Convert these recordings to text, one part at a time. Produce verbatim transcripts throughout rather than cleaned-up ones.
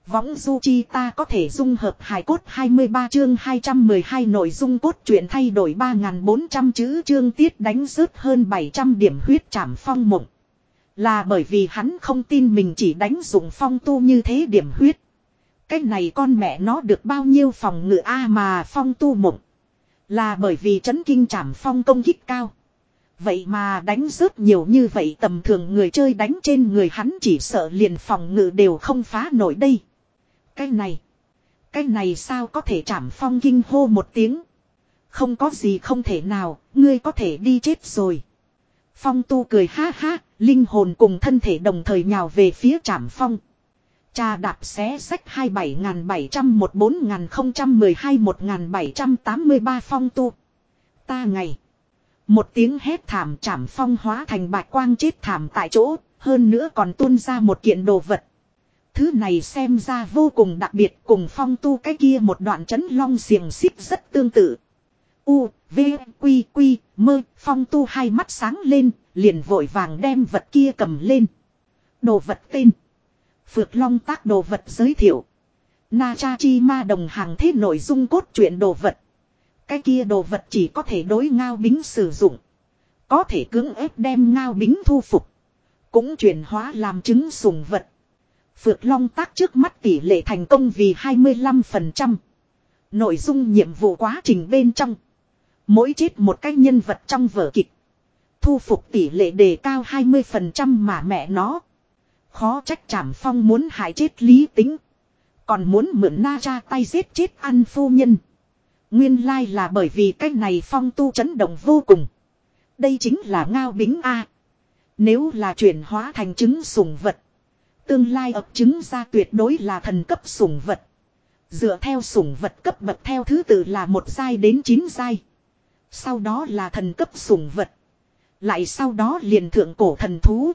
Võng du chi ta có thể dung hợp hài cốt hai mươi ba chương hai trăm mười hai nội dung cốt truyện thay đổi ba nghìn bốn trăm chữ chương tiết đánh rớt hơn bảy trăm điểm huyết trảm phong mộng. Là bởi vì hắn không tin mình chỉ đánh dụng phong tu như thế điểm huyết. Cái này con mẹ nó được bao nhiêu phòng ngự a mà phong tu mộng. Là bởi vì chấn kinh trảm phong công kích cao. Vậy mà đánh rớt nhiều như vậy tầm thường người chơi đánh trên người hắn chỉ sợ liền phòng ngự đều không phá nổi đây. Cái này. Cái này sao có thể trảm phong kinh hô một tiếng. Không có gì không thể nào, ngươi có thể đi chết rồi. Phong tu cười ha ha, linh hồn cùng thân thể đồng thời nhào về phía trảm phong. Trà đạp xé sách hai mươi bảy nghìn bảy trăm mười bốn nghìn không trăm mười hai một nghìn bảy trăm tám mươi ba phong tu. Ta ngày. Một tiếng hét thảm trảm phong hóa thành bạch quang chết thảm tại chỗ, hơn nữa còn tuôn ra một kiện đồ vật. Thứ này xem ra vô cùng đặc biệt cùng phong tu cái kia một đoạn chấn long xiềng xích rất tương tự. U, V, Quy, Quy, mơ, phong tu hai mắt sáng lên, liền vội vàng đem vật kia cầm lên. Đồ vật tên. Phược Long tác đồ vật giới thiệu. Na Cha Chi Ma đồng hàng thế nội dung cốt truyện đồ vật. Cái kia đồ vật chỉ có thể đối ngao bính sử dụng. Có thể cưỡng ép đem ngao bính thu phục. Cũng chuyển hóa làm trứng sủng vật. Phược Long tác trước mắt tỷ lệ thành công vì hai mươi lăm phần trăm. Nội dung nhiệm vụ quá trình bên trong. Mỗi chết một cái nhân vật trong vở kịch. Thu phục tỷ lệ đề cao hai mươi phần trăm mà mẹ nó. Khó trách Trảm Phong muốn hại chết Lý Tính. Còn muốn mượn Na Cha tay giết chết An phu nhân. Nguyên lai là bởi vì cái này phong tu chấn động vô cùng. Đây chính là ngao bính A. Nếu là chuyển hóa thành trứng sủng vật. Tương lai ấp trứng ra tuyệt đối là thần cấp sủng vật. Dựa theo sủng vật cấp bậc theo thứ tự là một giai đến chín giai. Sau đó là thần cấp sủng vật. Lại sau đó liền thượng cổ thần thú.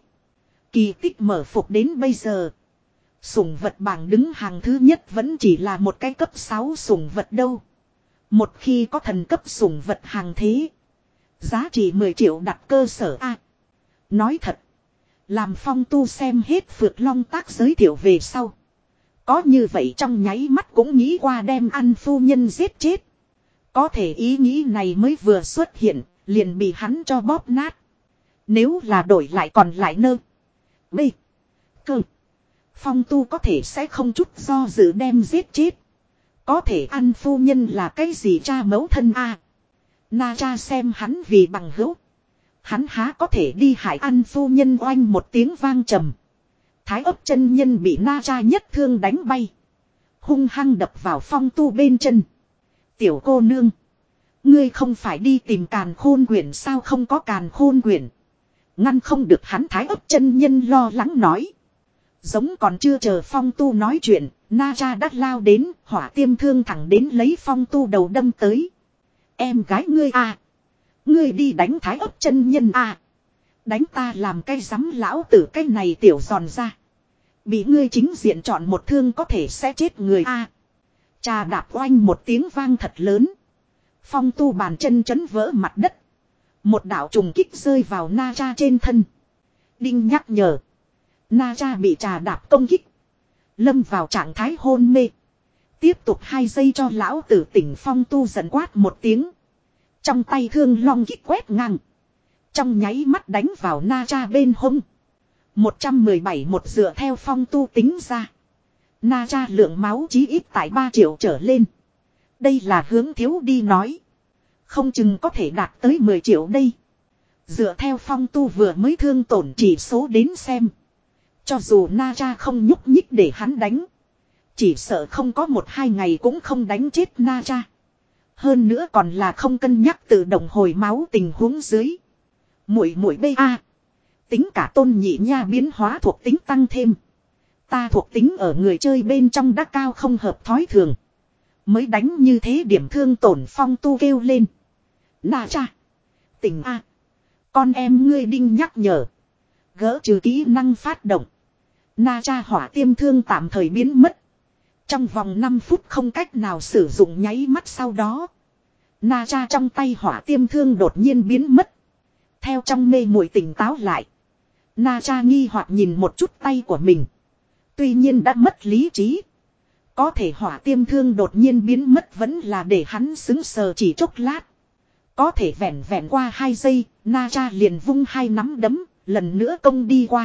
Kỳ tích mở phục đến bây giờ. Sủng vật bảng đứng hàng thứ nhất vẫn chỉ là một cái cấp sáu sủng vật đâu. Một khi có thần cấp sủng vật hàng thế. Giá trị mười triệu đặt cơ sở A. Nói thật. Làm phong tu xem hết Phược Long tác giới thiệu về sau. Có như vậy trong nháy mắt cũng nghĩ qua đem An phu nhân giết chết. Có thể ý nghĩ này mới vừa xuất hiện. Liền bị hắn cho bóp nát. Nếu là đổi lại còn lại nơ. B. Cơ. Phong tu có thể sẽ không chút do dự đem giết chết. Có thể An phu nhân là cái gì cha mẫu thân a? Na Cha xem hắn vì bằng hữu. Hắn há có thể đi hại An phu nhân oanh một tiếng vang trầm. Thái ấp chân nhân bị Na Cha nhất thương đánh bay. Hung hăng đập vào phong tu bên chân. Tiểu cô nương. Ngươi không phải đi tìm càn khôn quyển sao không có càn khôn quyển. Ngăn không được hắn Thái ấp chân nhân lo lắng nói. Giống còn chưa chờ phong tu nói chuyện. Na Cha đã lao đến hỏa tiêm thương thẳng đến lấy phong tu đầu đâm tới. Em gái ngươi à. Ngươi đi đánh Thái ấp chân nhân à. Đánh ta làm cái rắm lão tử cái này tiểu giòn ra. Bị ngươi chính diện chọn một thương có thể sẽ chết người a. À. Trà đạp oanh một tiếng vang thật lớn. Phong tu bàn chân chấn vỡ mặt đất. Một đạo trùng kích rơi vào Na Cha trên thân. Đinh nhắc nhở. Na Cha bị trà đạp công kích. Lâm vào trạng thái hôn mê. Tiếp tục hai giây cho lão tử tỉnh phong tu giận quát một tiếng. Trong tay thương long kích quét ngang. Trong nháy mắt đánh vào Na Cha bên hông. một trăm mười bảy một dựa theo phong tu tính ra. Na Cha lượng máu chí ít tại ba triệu trở lên. Đây là hướng thiếu đi nói. Không chừng có thể đạt tới mười triệu đây. Dựa theo phong tu vừa mới thương tổn chỉ số đến xem. Cho dù Na Cha không nhúc nhích để hắn đánh. Chỉ sợ không có một hai ngày cũng không đánh chết Na Cha. Hơn nữa còn là không cân nhắc tự động hồi máu tình huống dưới. Muội muội bê a. Tính cả tôn nhị nha biến hóa thuộc tính tăng thêm. Ta thuộc tính ở người chơi bên trong đã cao không hợp thói thường. Mới đánh như thế điểm thương tổn phong tu kêu lên. Na Cha. Tỉnh a. Con em ngươi đinh nhắc nhở. Gỡ trừ kỹ năng phát động. Na Cha hỏa tiêm thương tạm thời biến mất. Trong vòng năm phút không cách nào sử dụng nháy mắt sau đó. Na Cha trong tay hỏa tiêm thương đột nhiên biến mất. Theo trong mê muội tỉnh táo lại. Na Cha nghi hoặc nhìn một chút tay của mình. Tuy nhiên đã mất lý trí. Có thể hỏa tiêm thương đột nhiên biến mất vẫn là để hắn xứng sờ chỉ chốc lát. Có thể vẹn vẹn qua hai giây, Na Cha liền vung hai nắm đấm, lần nữa công đi qua.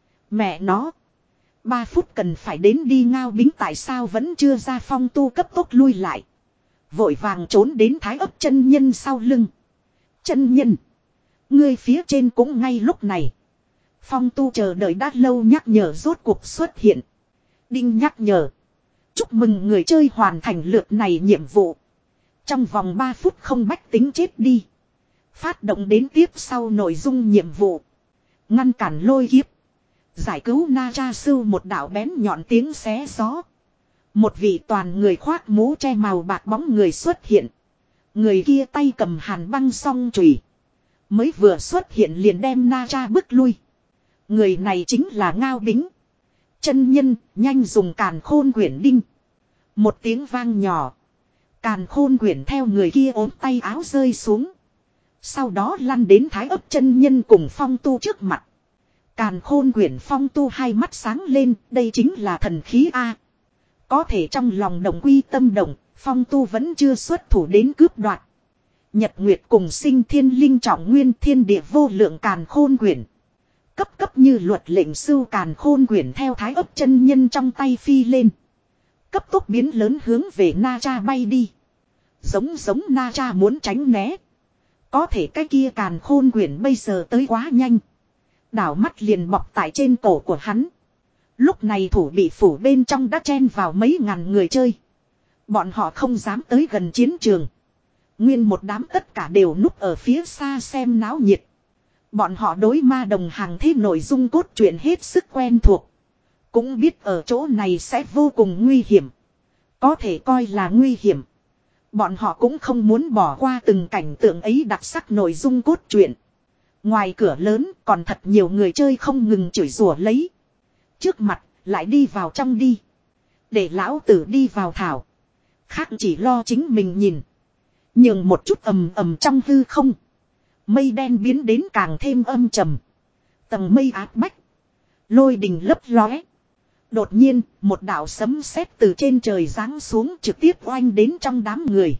Mẹ nó. Ba phút cần phải đến đi Ngao Bính tại sao vẫn chưa ra. Phong Tu cấp tốc lui lại. Vội vàng trốn đến Thái Ấp chân nhân sau lưng. Chân nhân. Ngươi phía trên cũng ngay lúc này. Phong Tu chờ đợi đã lâu nhắc nhở rốt cuộc xuất hiện. Đinh nhắc nhở. Chúc mừng người chơi hoàn thành lượt này nhiệm vụ. Trong vòng ba phút không bách tính chết đi. Phát động đến tiếp sau nội dung nhiệm vụ. Ngăn cản lôi kiếp. Giải cứu Na Cha Sưu một đạo bén nhọn tiếng xé gió. Một vị toàn người khoác mũ che màu bạc bóng người xuất hiện. Người kia tay cầm hàn băng song chùy. Mới vừa xuất hiện liền đem Na Cha bức lui. Người này chính là Ngao Bính. Chân nhân nhanh dùng càn khôn quyển đinh. Một tiếng vang nhỏ. Càn khôn quyển theo người kia ốm tay áo rơi xuống. Sau đó lăn đến Thái Ấp chân nhân cùng Phong Tu trước mặt. Càn khôn quyển Phong Tu hai mắt sáng lên, đây chính là thần khí A. Có thể trong lòng đồng quy tâm động, Phong Tu vẫn chưa xuất thủ đến cướp đoạt. Nhật Nguyệt cùng sinh thiên linh trọng nguyên thiên địa vô lượng càn khôn quyển. Cấp cấp như luật lệnh sưu càn khôn quyển theo Thái Ấp chân nhân trong tay phi lên. Cấp tốc biến lớn hướng về Na Cha bay đi. Giống giống Na Cha muốn tránh né. Có thể cái kia càn khôn quyển bây giờ tới quá nhanh. Đảo mắt liền bọc tại trên cổ của hắn. Lúc này thủ bị phủ bên trong đã chen vào mấy ngàn người chơi. Bọn họ không dám tới gần chiến trường. Nguyên một đám tất cả đều núp ở phía xa xem náo nhiệt. Bọn họ đối ma đồng hàng thế nội dung cốt truyện hết sức quen thuộc. Cũng biết ở chỗ này sẽ vô cùng nguy hiểm. Có thể coi là nguy hiểm. Bọn họ cũng không muốn bỏ qua từng cảnh tượng ấy đặc sắc nội dung cốt truyện. Ngoài cửa lớn còn thật nhiều người chơi không ngừng chửi rủa lấy. Trước mặt lại đi vào trong đi. Để lão tử đi vào thảo. Khác chỉ lo chính mình nhìn. Nhường một chút ầm ầm trong hư không. Mây đen biến đến càng thêm âm trầm. Tầng mây áp bách. Lôi đình lấp lóe. Đột nhiên, một đạo sấm sét từ trên trời giáng xuống trực tiếp oanh đến trong đám người.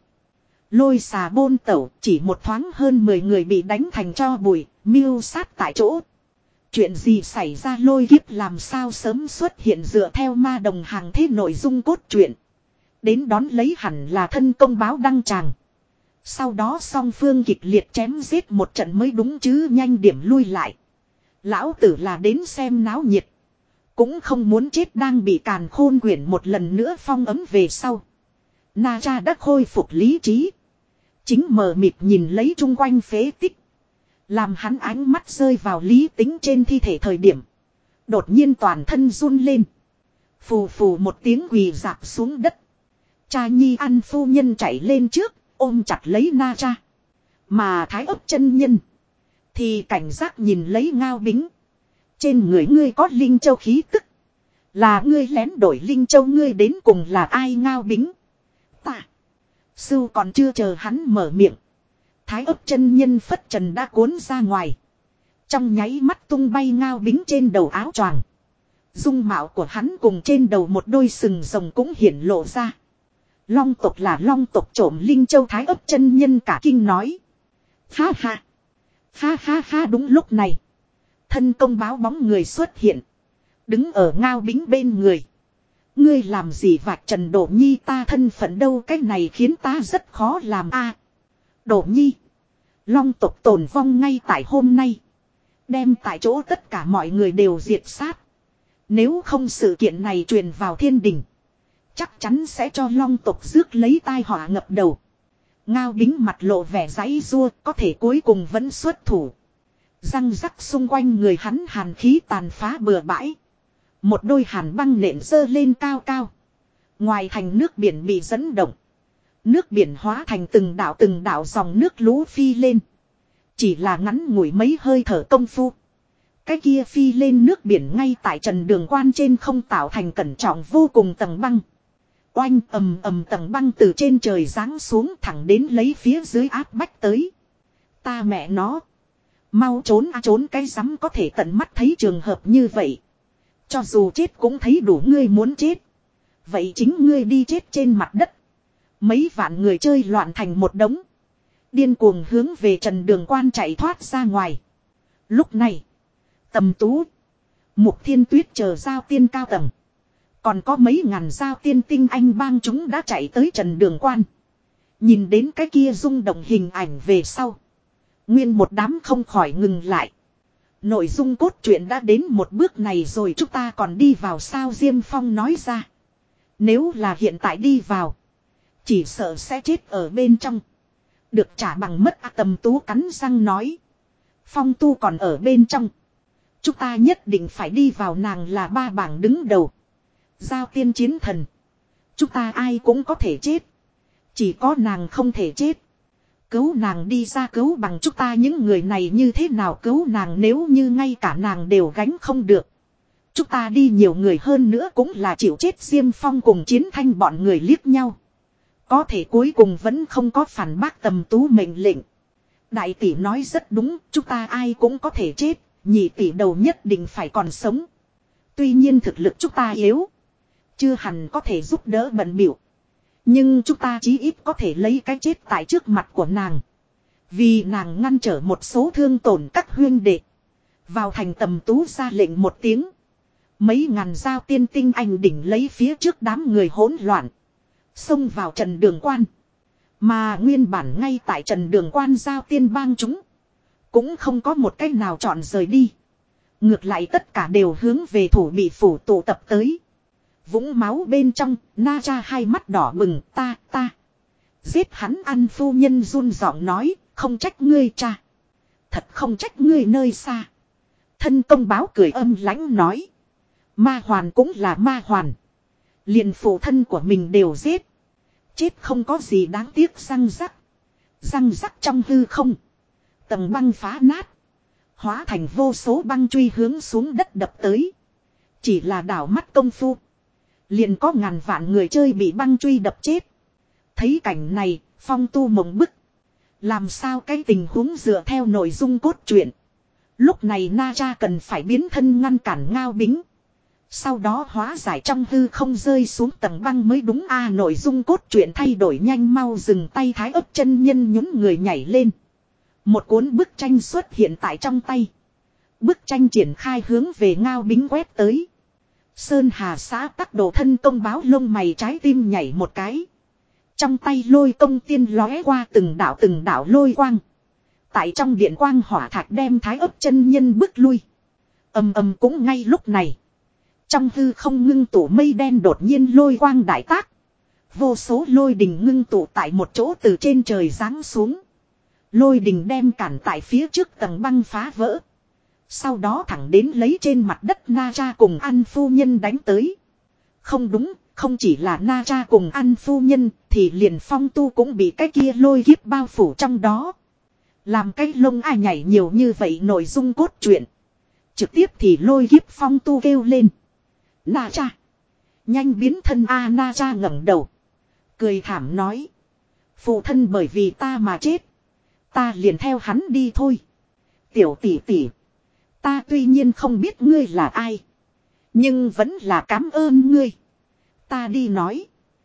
Lôi xà bôn tẩu, chỉ một thoáng hơn mười người bị đánh thành tro bụi, mưu sát tại chỗ. Chuyện gì xảy ra lôi kiếp làm sao sớm xuất hiện dựa theo ma đồng hàng thế nội dung cốt truyện. Đến đón lấy hẳn là thân công báo đăng tràng. Sau đó song phương kịch liệt chém giết một trận mới đúng chứ nhanh điểm lui lại. Lão tử là đến xem náo nhiệt. Cũng không muốn chết đang bị càn khôn quyển một lần nữa phong ấm về sau. Na Cha đã khôi phục lý trí. Chính mờ mịt nhìn lấy chung quanh phế tích. Làm hắn ánh mắt rơi vào lý tính trên thi thể thời điểm. Đột nhiên toàn thân run lên. Phù phù một tiếng quỳ dạp xuống đất. Cha nhi ăn phu nhân chạy lên trước, ôm chặt lấy Na Cha. Mà Thái Ấp chân nhân thì cảnh giác nhìn lấy Ngao Bính. Trên người ngươi có linh châu khí tức. Là ngươi lén đổi linh châu ngươi đến cùng là ai Ngao Bính. Ta. Sưu còn chưa chờ hắn mở miệng. Thái Ấp chân nhân phất trần đã cuốn ra ngoài. Trong nháy mắt tung bay Ngao Bính trên đầu áo choàng. Dung mạo của hắn cùng trên đầu một đôi sừng rồng cũng hiển lộ ra. Long tộc là long tộc trộm linh châu Thái Ấp chân nhân cả kinh nói. Ha ha. Ha ha ha đúng lúc này. Thân công báo bóng người xuất hiện. Đứng ở Ngao Bính bên người. Ngươi làm gì vạch trần Đỗ Nhi ta thân phận đâu cái này khiến ta rất khó làm a. À, Đỗ Nhi. Long tộc tồn vong ngay tại hôm nay. Đem tại chỗ tất cả mọi người đều diệt sát. Nếu không sự kiện này truyền vào thiên đình. Chắc chắn sẽ cho long tộc rước lấy tai họa ngập đầu. Ngao Bính mặt lộ vẻ giãy giụa có thể cuối cùng vẫn xuất thủ. Răng rắc xung quanh người hắn hàn khí tàn phá bừa bãi. Một đôi hàn băng nện dơ lên cao cao. Ngoài thành nước biển bị dẫn động. Nước biển hóa thành từng đảo từng đảo dòng nước lũ phi lên. Chỉ là ngắn ngủi mấy hơi thở công phu. Cái kia phi lên nước biển ngay tại trần đường quan trên không tạo thành cẩn trọng vô cùng tầng băng. Oanh ầm ầm tầng băng từ trên trời giáng xuống thẳng đến lấy phía dưới áp bách tới. Ta mẹ nó. Mau trốn a trốn cái rắm có thể tận mắt thấy trường hợp như vậy. Cho dù chết cũng thấy đủ ngươi muốn chết. Vậy chính ngươi đi chết trên mặt đất. Mấy vạn người chơi loạn thành một đống. Điên cuồng hướng về Trần Đường Quan chạy thoát ra ngoài. Lúc này. Tầm Tú. Mục Thiên Tuyết chờ giao tiên cao tầng. Còn có mấy ngàn giao tiên tinh anh bang chúng đã chạy tới Trần Đường Quan. Nhìn đến cái kia rung động hình ảnh về sau. Nguyên một đám không khỏi ngừng lại. Nội dung cốt truyện đã đến một bước này rồi, chúng ta còn đi vào sao? Diêm Phong nói ra. Nếu là hiện tại đi vào, chỉ sợ sẽ chết ở bên trong. Được trả bằng mất. À, Tầm Tú cắn răng nói. Phong Tu còn ở bên trong. Chúng ta nhất định phải đi vào, nàng là ba bảng đứng đầu. Giao tiên chiến thần. Chúng ta ai cũng có thể chết. Chỉ có nàng không thể chết. Cứu nàng đi ra, cứu bằng chúng ta những người này như thế nào cứu nàng nếu như ngay cả nàng đều gánh không được. Chúng ta đi nhiều người hơn nữa cũng là chịu chết. Diêm Phong cùng Chiến Thanh bọn người liếc nhau. Có thể cuối cùng vẫn không có phản bác Tầm Tú mệnh lệnh. Đại tỷ nói rất đúng, chúng ta ai cũng có thể chết, nhị tỷ đầu nhất định phải còn sống. Tuy nhiên thực lực chúng ta yếu, chưa hẳn có thể giúp đỡ bận bịu. Nhưng chúng ta chí ít có thể lấy cái chết tại trước mặt của nàng. Vì nàng ngăn trở một số thương tổn các huyên đệ. Vào thành. Tầm Tú ra lệnh một tiếng. Mấy ngàn giao tiên tinh anh đỉnh lấy phía trước đám người hỗn loạn. Xông vào Trần Đường Quan. Mà nguyên bản ngay tại Trần Đường Quan giao tiên bang chúng. Cũng không có một cách nào chọn rời đi. Ngược lại tất cả đều hướng về thủ bị phủ tụ tập tới. Vũng máu bên trong, Na Cha hai mắt đỏ bừng. Ta, ta. Giết hắn. Ăn phu nhân run giọng nói. Không trách ngươi cha. Thật không trách ngươi nơi xa. Thân công báo cười âm lãnh nói. Ma hoàn cũng là ma hoàn. Liền phụ thân của mình đều giết. Chết không có gì đáng tiếc. Răng rắc. Răng rắc trong hư không. Tầng băng phá nát. Hóa thành vô số băng truy hướng xuống đất đập tới. Chỉ là đảo mắt công phu. Liền có ngàn vạn người chơi bị băng truy đập chết. Thấy cảnh này, Phong Tu mộng bức. Làm sao cái tình huống dựa theo nội dung cốt truyện. Lúc này Na Cha cần phải biến thân ngăn cản Ngao Bính. Sau đó hóa giải trong hư không rơi xuống tầng băng mới đúng. A nội dung cốt truyện thay đổi nhanh, mau dừng tay. Thái Ấp chân nhân nhún người nhảy lên. Một cuốn bức tranh xuất hiện tại trong tay. Bức tranh triển khai hướng về Ngao Bính quét tới. Sơn Hà xã tắc đồ thân công báo lông mày trái tim nhảy một cái. Trong tay lôi công tiên lóe qua từng đảo từng đảo lôi quang. Tại trong điện quang hỏa thạch đem Thái Ấp chân nhân bước lui. Ầm ầm cũng ngay lúc này. Trong hư không ngưng tụ mây đen đột nhiên lôi quang đại tác. Vô số lôi đình ngưng tụ tại một chỗ từ trên trời giáng xuống. Lôi đình đem cản tại phía trước tầng băng phá vỡ. Sau đó thẳng đến lấy trên mặt đất Na Cha cùng An phu nhân đánh tới. Không đúng, không chỉ là Na Cha cùng An phu nhân, thì liền Phong Tu cũng bị cái kia lôi kiếp bao phủ trong đó. Làm cái lông ai nhảy nhiều như vậy nội dung cốt truyện. Trực tiếp thì lôi kiếp Phong Tu kêu lên. Na Cha. Nhanh biến thân a. Na Cha ngẩng đầu. Cười thảm nói. Phụ thân bởi vì ta mà chết. Ta liền theo hắn đi thôi. Tiểu tỷ tỷ. Ta tuy nhiên không biết ngươi là ai. Nhưng vẫn là cảm ơn ngươi. Ta đi nói.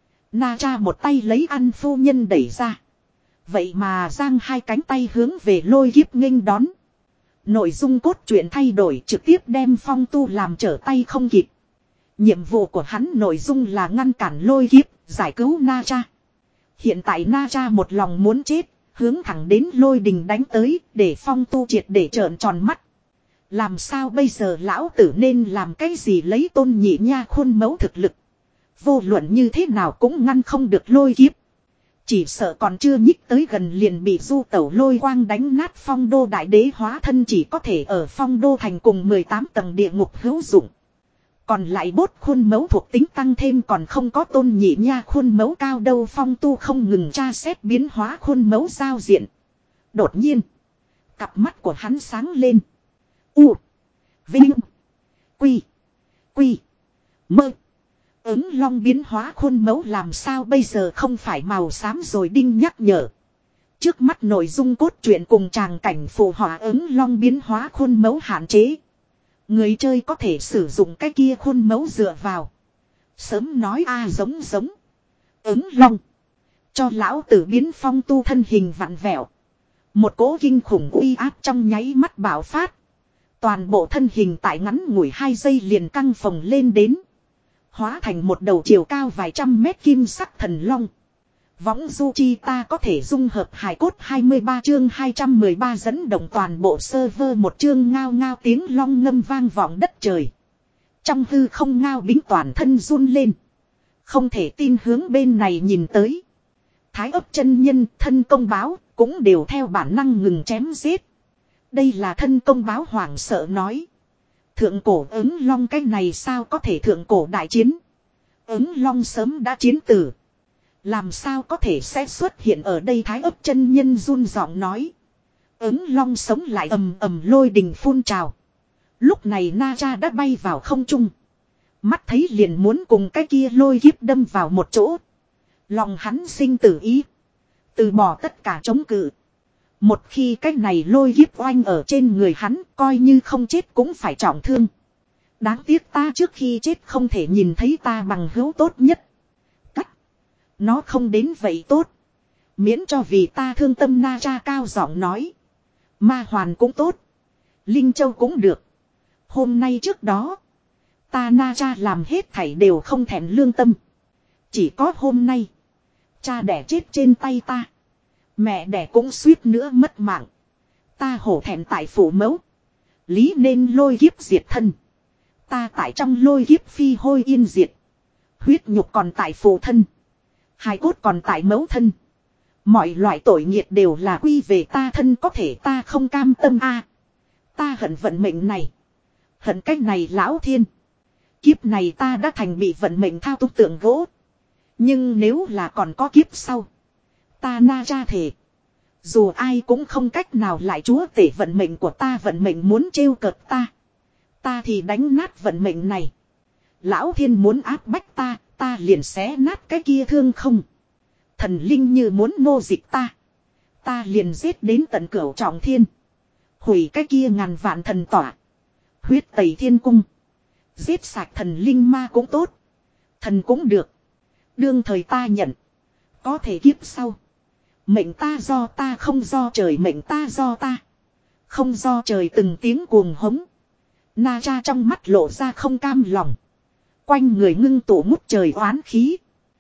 Na Cha một tay lấy An phu nhân đẩy ra. Vậy mà giang hai cánh tay hướng về lôi kiếp nghênh đón. Nội dung cốt truyện thay đổi, trực tiếp đem Phong Tu làm trở tay không kịp. Nhiệm vụ của hắn nội dung là ngăn cản lôi kiếp, giải cứu Na Cha. Hiện tại Na Cha một lòng muốn chết, hướng thẳng đến lôi đình đánh tới, để Phong Tu triệt để trợn tròn mắt. Làm sao bây giờ lão tử nên làm cái gì lấy Tôn Nhị Nha khuôn mẫu thực lực. Vô luận như thế nào cũng ngăn không được lôi kiếp. Chỉ sợ còn chưa nhích tới gần liền bị du tẩu lôi quang đánh nát. Phong Đô đại đế hóa thân chỉ có thể ở Phong Đô thành cùng mười tám tầng địa ngục hữu dụng. Còn lại bốt khuôn mẫu thuộc tính tăng thêm còn không có Tôn Nhị Nha khuôn mẫu cao đâu. Phong Tu không ngừng tra xét biến hóa khuôn mẫu giao diện. Đột nhiên, cặp mắt của hắn sáng lên. U, Vinh, Quy, Quy, Mơ. Ứng long biến hóa khuôn mẫu làm sao bây giờ không phải màu xám rồi. Đinh nhắc nhở. Trước mắt nội dung cốt truyện cùng tràng cảnh phù họa ứng long biến hóa khuôn mẫu hạn chế. Người chơi có thể sử dụng cái kia khuôn mẫu dựa vào. Sớm nói a giống giống. Ứng long. Cho lão tử biến phong tu thân hình vặn vẹo. Một cỗ kinh khủng uy áp trong nháy mắt bạo phát. Toàn bộ thân hình tại ngắn ngủi hai giây liền căng phồng lên đến. Hóa thành một đầu chiều cao vài trăm mét kim sắc thần long. Võng du chi ta có thể dung hợp hài cốt hai mươi ba chương hai trăm mười ba dẫn động toàn bộ server một chương ngao ngao tiếng long ngâm vang vọng đất trời. Trong hư không ngao bính toàn thân run lên. Không thể tin hướng bên này nhìn tới. Thái ấp chân nhân thân công báo cũng đều theo bản năng ngừng chém giết. Đây là thân công báo hoảng sợ nói. Thượng cổ ứng long cái này sao có thể thượng cổ đại chiến. Ứng long sớm đã chiến tử. Làm sao có thể sẽ xuất hiện ở đây thái ấp chân nhân run giọng nói. Ứng long sống lại ầm ầm lôi đình phun trào. Lúc này Na Cha đã bay vào không trung. Mắt thấy liền muốn cùng cái kia lôi kiếp đâm vào một chỗ. Lòng hắn sinh tử ý. Từ bỏ tất cả chống cự. Một khi cái này lôi kiếp oanh ở trên người hắn coi như không chết cũng phải trọng thương. Đáng tiếc ta trước khi chết không thể nhìn thấy ta bằng hữu tốt nhất. Cắt. Nó không đến vậy tốt. Miễn cho vì ta thương tâm Na Cha cao giọng nói. Ma hoàn cũng tốt. Linh Châu cũng được. Hôm nay trước đó. Ta Na Cha làm hết thảy đều không thèm lương tâm. Chỉ có hôm nay. Cha đẻ chết trên tay ta. Mẹ đẻ cũng suýt nữa mất mạng. Ta hổ thẹn tại phủ mẫu. Lý nên lôi kiếp diệt thân. Ta tại trong lôi kiếp phi hôi yên diệt. Huyết nhục còn tại phụ thân. Hài cốt còn tại mẫu thân. Mọi loại tội nghiệt đều là quy về ta thân có thể ta không cam tâm a. Ta hận vận mệnh này. Hận cách này lão thiên. Kiếp này ta đã thành bị vận mệnh thao túng tượng gỗ. Nhưng nếu là còn có kiếp sau. Ta Na Cha thề. Dù ai cũng không cách nào lại chúa tể vận mệnh của ta. Vận mệnh muốn trêu cợt ta. Ta thì đánh nát vận mệnh này. Lão thiên muốn áp bách ta. Ta liền xé nát cái kia thương không. Thần linh như muốn nô dịch ta. Ta liền giết đến tận cửu trọng thiên. Hủy cái kia ngàn vạn thần tỏa. Huyết tẩy thiên cung. Giết sạch thần linh ma cũng tốt. Thần cũng được. Đương thời ta nhận. Có thể kiếp sau. Mệnh ta do ta không do trời mệnh ta do ta. Không do trời từng tiếng cuồng hống. Na Cha trong mắt lộ ra không cam lòng. Quanh người ngưng tụ ngút trời oán khí.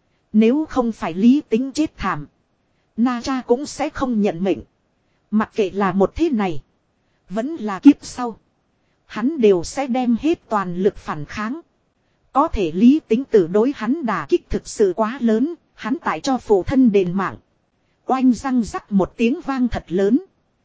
Nếu không phải lý tính chết thảm. Na Cha cũng sẽ không nhận mệnh. Mặc kệ là một thế này. Vẫn là kiếp sau. Hắn đều sẽ đem hết toàn lực phản kháng. Có thể lý tính tử đối hắn đả kích thực sự quá lớn. Hắn tại cho phụ thân đền mạng. Oanh răng rắc một tiếng vang thật lớn.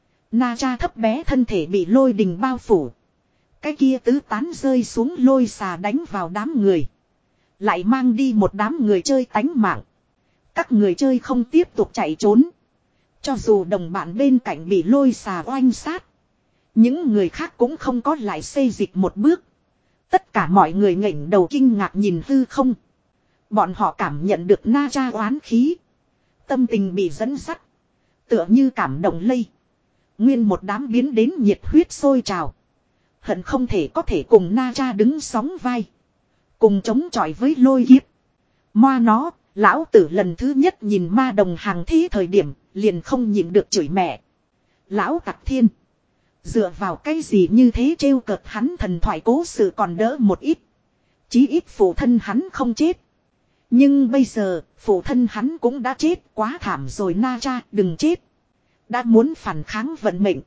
Na Cha thấp bé thân thể bị lôi đình bao phủ. Cái kia tứ tán rơi xuống lôi xà đánh vào đám người. Lại mang đi một đám người chơi tánh mạng. Các người chơi không tiếp tục chạy trốn. Cho dù đồng bạn bên cạnh bị lôi xà oanh sát. Những người khác cũng không có lại xê dịch một bước. Tất cả mọi người ngẩng đầu kinh ngạc nhìn hư không. Bọn họ cảm nhận được Na Cha oán khí. Tâm tình bị dẫn dắt. Tựa như cảm động lây. Nguyên một đám biến đến nhiệt huyết sôi trào. Hận không thể có thể cùng Na Cha đứng sóng vai. Cùng chống chọi với lôi kiếp. Moa nó, lão tử lần thứ nhất nhìn ma đồng hàng thế thời điểm, liền không nhịn được chửi mẹ. Lão tặc thiên. Dựa vào cái gì như thế trêu cợt hắn thần thoại cố sự còn đỡ một ít. Chí ít phụ thân hắn không chết. Nhưng bây giờ, phụ thân hắn cũng đã chết, quá thảm rồi Na Cha, đừng chết. Đã muốn phản kháng vận mệnh.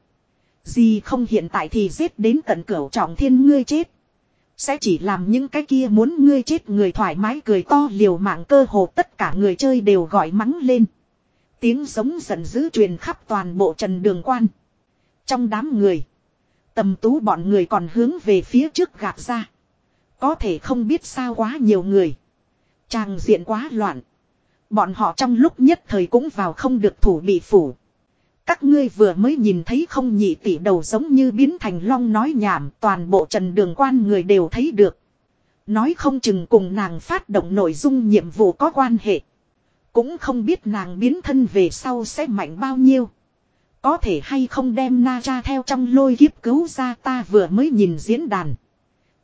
Gì không hiện tại thì giết đến tận cửu trọng thiên ngươi chết. Sẽ chỉ làm những cái kia muốn ngươi chết người thoải mái cười to liều mạng cơ hồ tất cả người chơi đều gọi mắng lên. Tiếng giống giận dữ truyền khắp toàn bộ trần đường quan. Trong đám người, Tầm Tú bọn người còn hướng về phía trước gạt ra. Có thể không biết sao quá nhiều người. Tràng diện quá loạn. Bọn họ trong lúc nhất thời cũng vào không được thủ bị phủ. Các ngươi vừa mới nhìn thấy không nhị tỷ đầu giống như biến thành long nói nhảm. Toàn bộ trần đường quan người đều thấy được. Nói không chừng cùng nàng phát động nội dung nhiệm vụ có quan hệ. Cũng không biết nàng biến thân về sau sẽ mạnh bao nhiêu. Có thể hay không đem Na Cha theo trong lôi kiếp cứu ra ta vừa mới nhìn diễn đàn.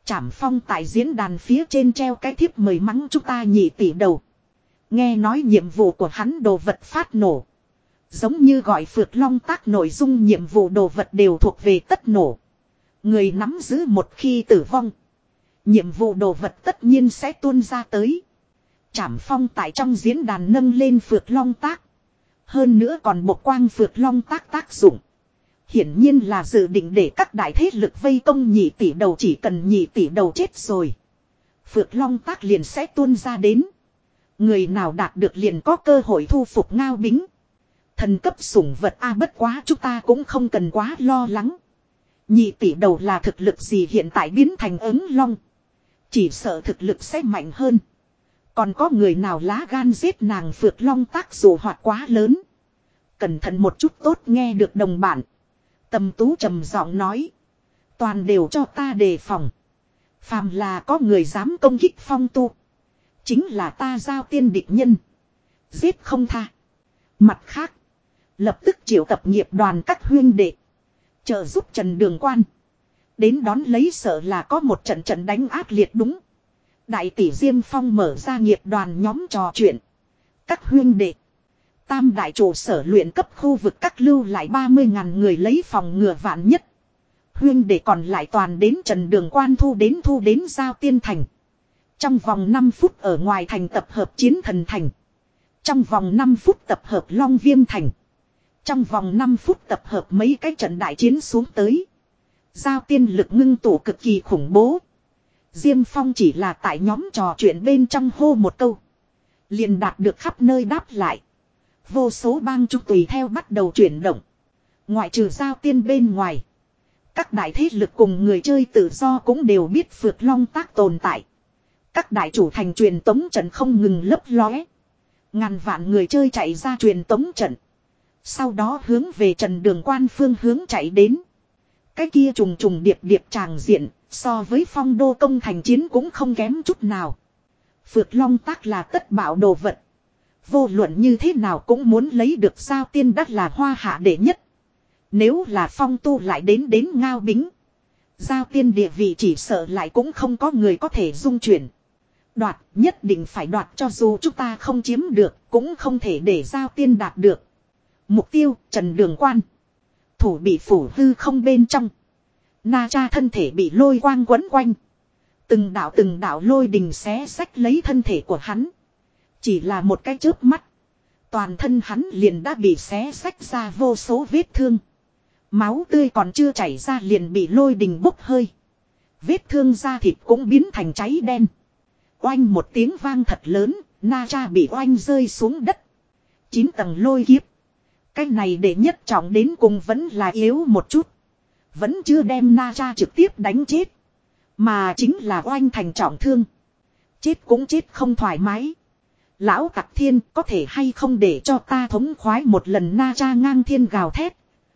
Trảm Phong tại diễn đàn phía trên treo cái thiếp mời mắng chúng ta nhị tỷ đầu. Nghe nói nhiệm vụ của hắn đồ vật phát nổ. Giống như gọi Phược Long Tác nội dung nhiệm vụ đồ vật đều thuộc về tất nổ. Người nắm giữ một khi tử vong. Nhiệm vụ đồ vật tất nhiên sẽ tuôn ra tới. Trảm Phong tại trong diễn đàn nâng lên Phược Long Tác. Hơn nữa còn một quang Phược Long Tác tác dụng. Hiển nhiên là dự định để các đại thế lực vây công nhị tỷ đầu, chỉ cần nhị tỷ đầu chết rồi. Phược Long Tác liền sẽ tuôn ra đến. Người nào đạt được liền có cơ hội thu phục Ngao Bính. Thần cấp sủng vật a bất quá chúng ta cũng không cần quá lo lắng. Nhị tỷ đầu là thực lực gì hiện tại biến thành ứng long. Chỉ sợ thực lực sẽ mạnh hơn. Còn có người nào lá gan giết nàng Phược Long Tác dù hoạt quá lớn. Cẩn thận một chút tốt nghe được đồng bản. Tâm Tú trầm giọng nói. Toàn đều cho ta đề phòng. Phàm là có người dám công kích Phong tu. Chính là ta giao tiên địch nhân. Giết không tha. Mặt khác. Lập tức triệu tập nghiệp đoàn các huyên đệ. Trợ giúp Trần Đường Quan. Đến đón lấy sợ là có một trận trận đánh ác liệt đúng. Đại tỷ Diêm Phong mở ra nghiệp đoàn nhóm trò chuyện. Các huyên đệ. Tam đại trụ sở luyện cấp khu vực các lưu lại ba mươi ngàn người lấy phòng ngừa vạn nhất. Huyên đệ còn lại toàn đến Trần Đường Quan thu đến thu đến Giao Tiên Thành. Trong vòng năm phút ở ngoài thành tập hợp Chiến Thần Thành. Trong vòng năm phút tập hợp Long Viêm Thành. Trong vòng năm phút tập hợp mấy cái trận đại chiến xuống tới. Giao tiên lực ngưng tụ cực kỳ khủng bố. Diêm Phong chỉ là tại nhóm trò chuyện bên trong hô một câu. Liền đạt được khắp nơi đáp lại. Vô số bang chúng tùy theo bắt đầu chuyển động. Ngoại trừ giao tiên bên ngoài. Các đại thế lực cùng người chơi tự do cũng đều biết Phược Long Tác tồn tại. Các đại chủ thành truyền tống trận không ngừng lấp lóe. Ngàn vạn người chơi chạy ra truyền tống trận. Sau đó hướng về Trần Đường Quan phương hướng chạy đến. Cái kia trùng trùng điệp điệp tràng diện, so với Phong đô công thành chiến cũng không kém chút nào. Phược Long Tác là tất bảo đồ vật. Vô luận như thế nào cũng muốn lấy được Giao tiên đắt là hoa hạ đệ nhất. Nếu là Phong tu lại đến đến Ngao Bính. Giao tiên địa vị chỉ sợ lại cũng không có người có thể dung chuyển. Đoạt nhất định phải đoạt, cho dù chúng ta không chiếm được cũng không thể để Giao tiên đạt được. Mục tiêu Trần Đường Quan. Thủ bị phủ hư không bên trong. Na Cha thân thể bị lôi quang quấn quanh. Từng đạo từng đạo lôi đình xé xách lấy thân thể của hắn. Chỉ là một cái chớp mắt. Toàn thân hắn liền đã bị xé xách ra vô số vết thương. Máu tươi còn chưa chảy ra liền bị lôi đình bốc hơi. Vết thương da thịt cũng biến thành cháy đen. Oanh một tiếng vang thật lớn. Na Cha bị oanh rơi xuống đất. Chín tầng lôi kiếp. Cái này để nhất trọng đến cùng vẫn là yếu một chút. Vẫn chưa đem Na Cha trực tiếp đánh chết. Mà chính là oanh thành trọng thương. Chết cũng chết không thoải mái. Lão Tặc Thiên có thể hay không để cho ta thống khoái một lần. Na Cha ngang thiên gào thét.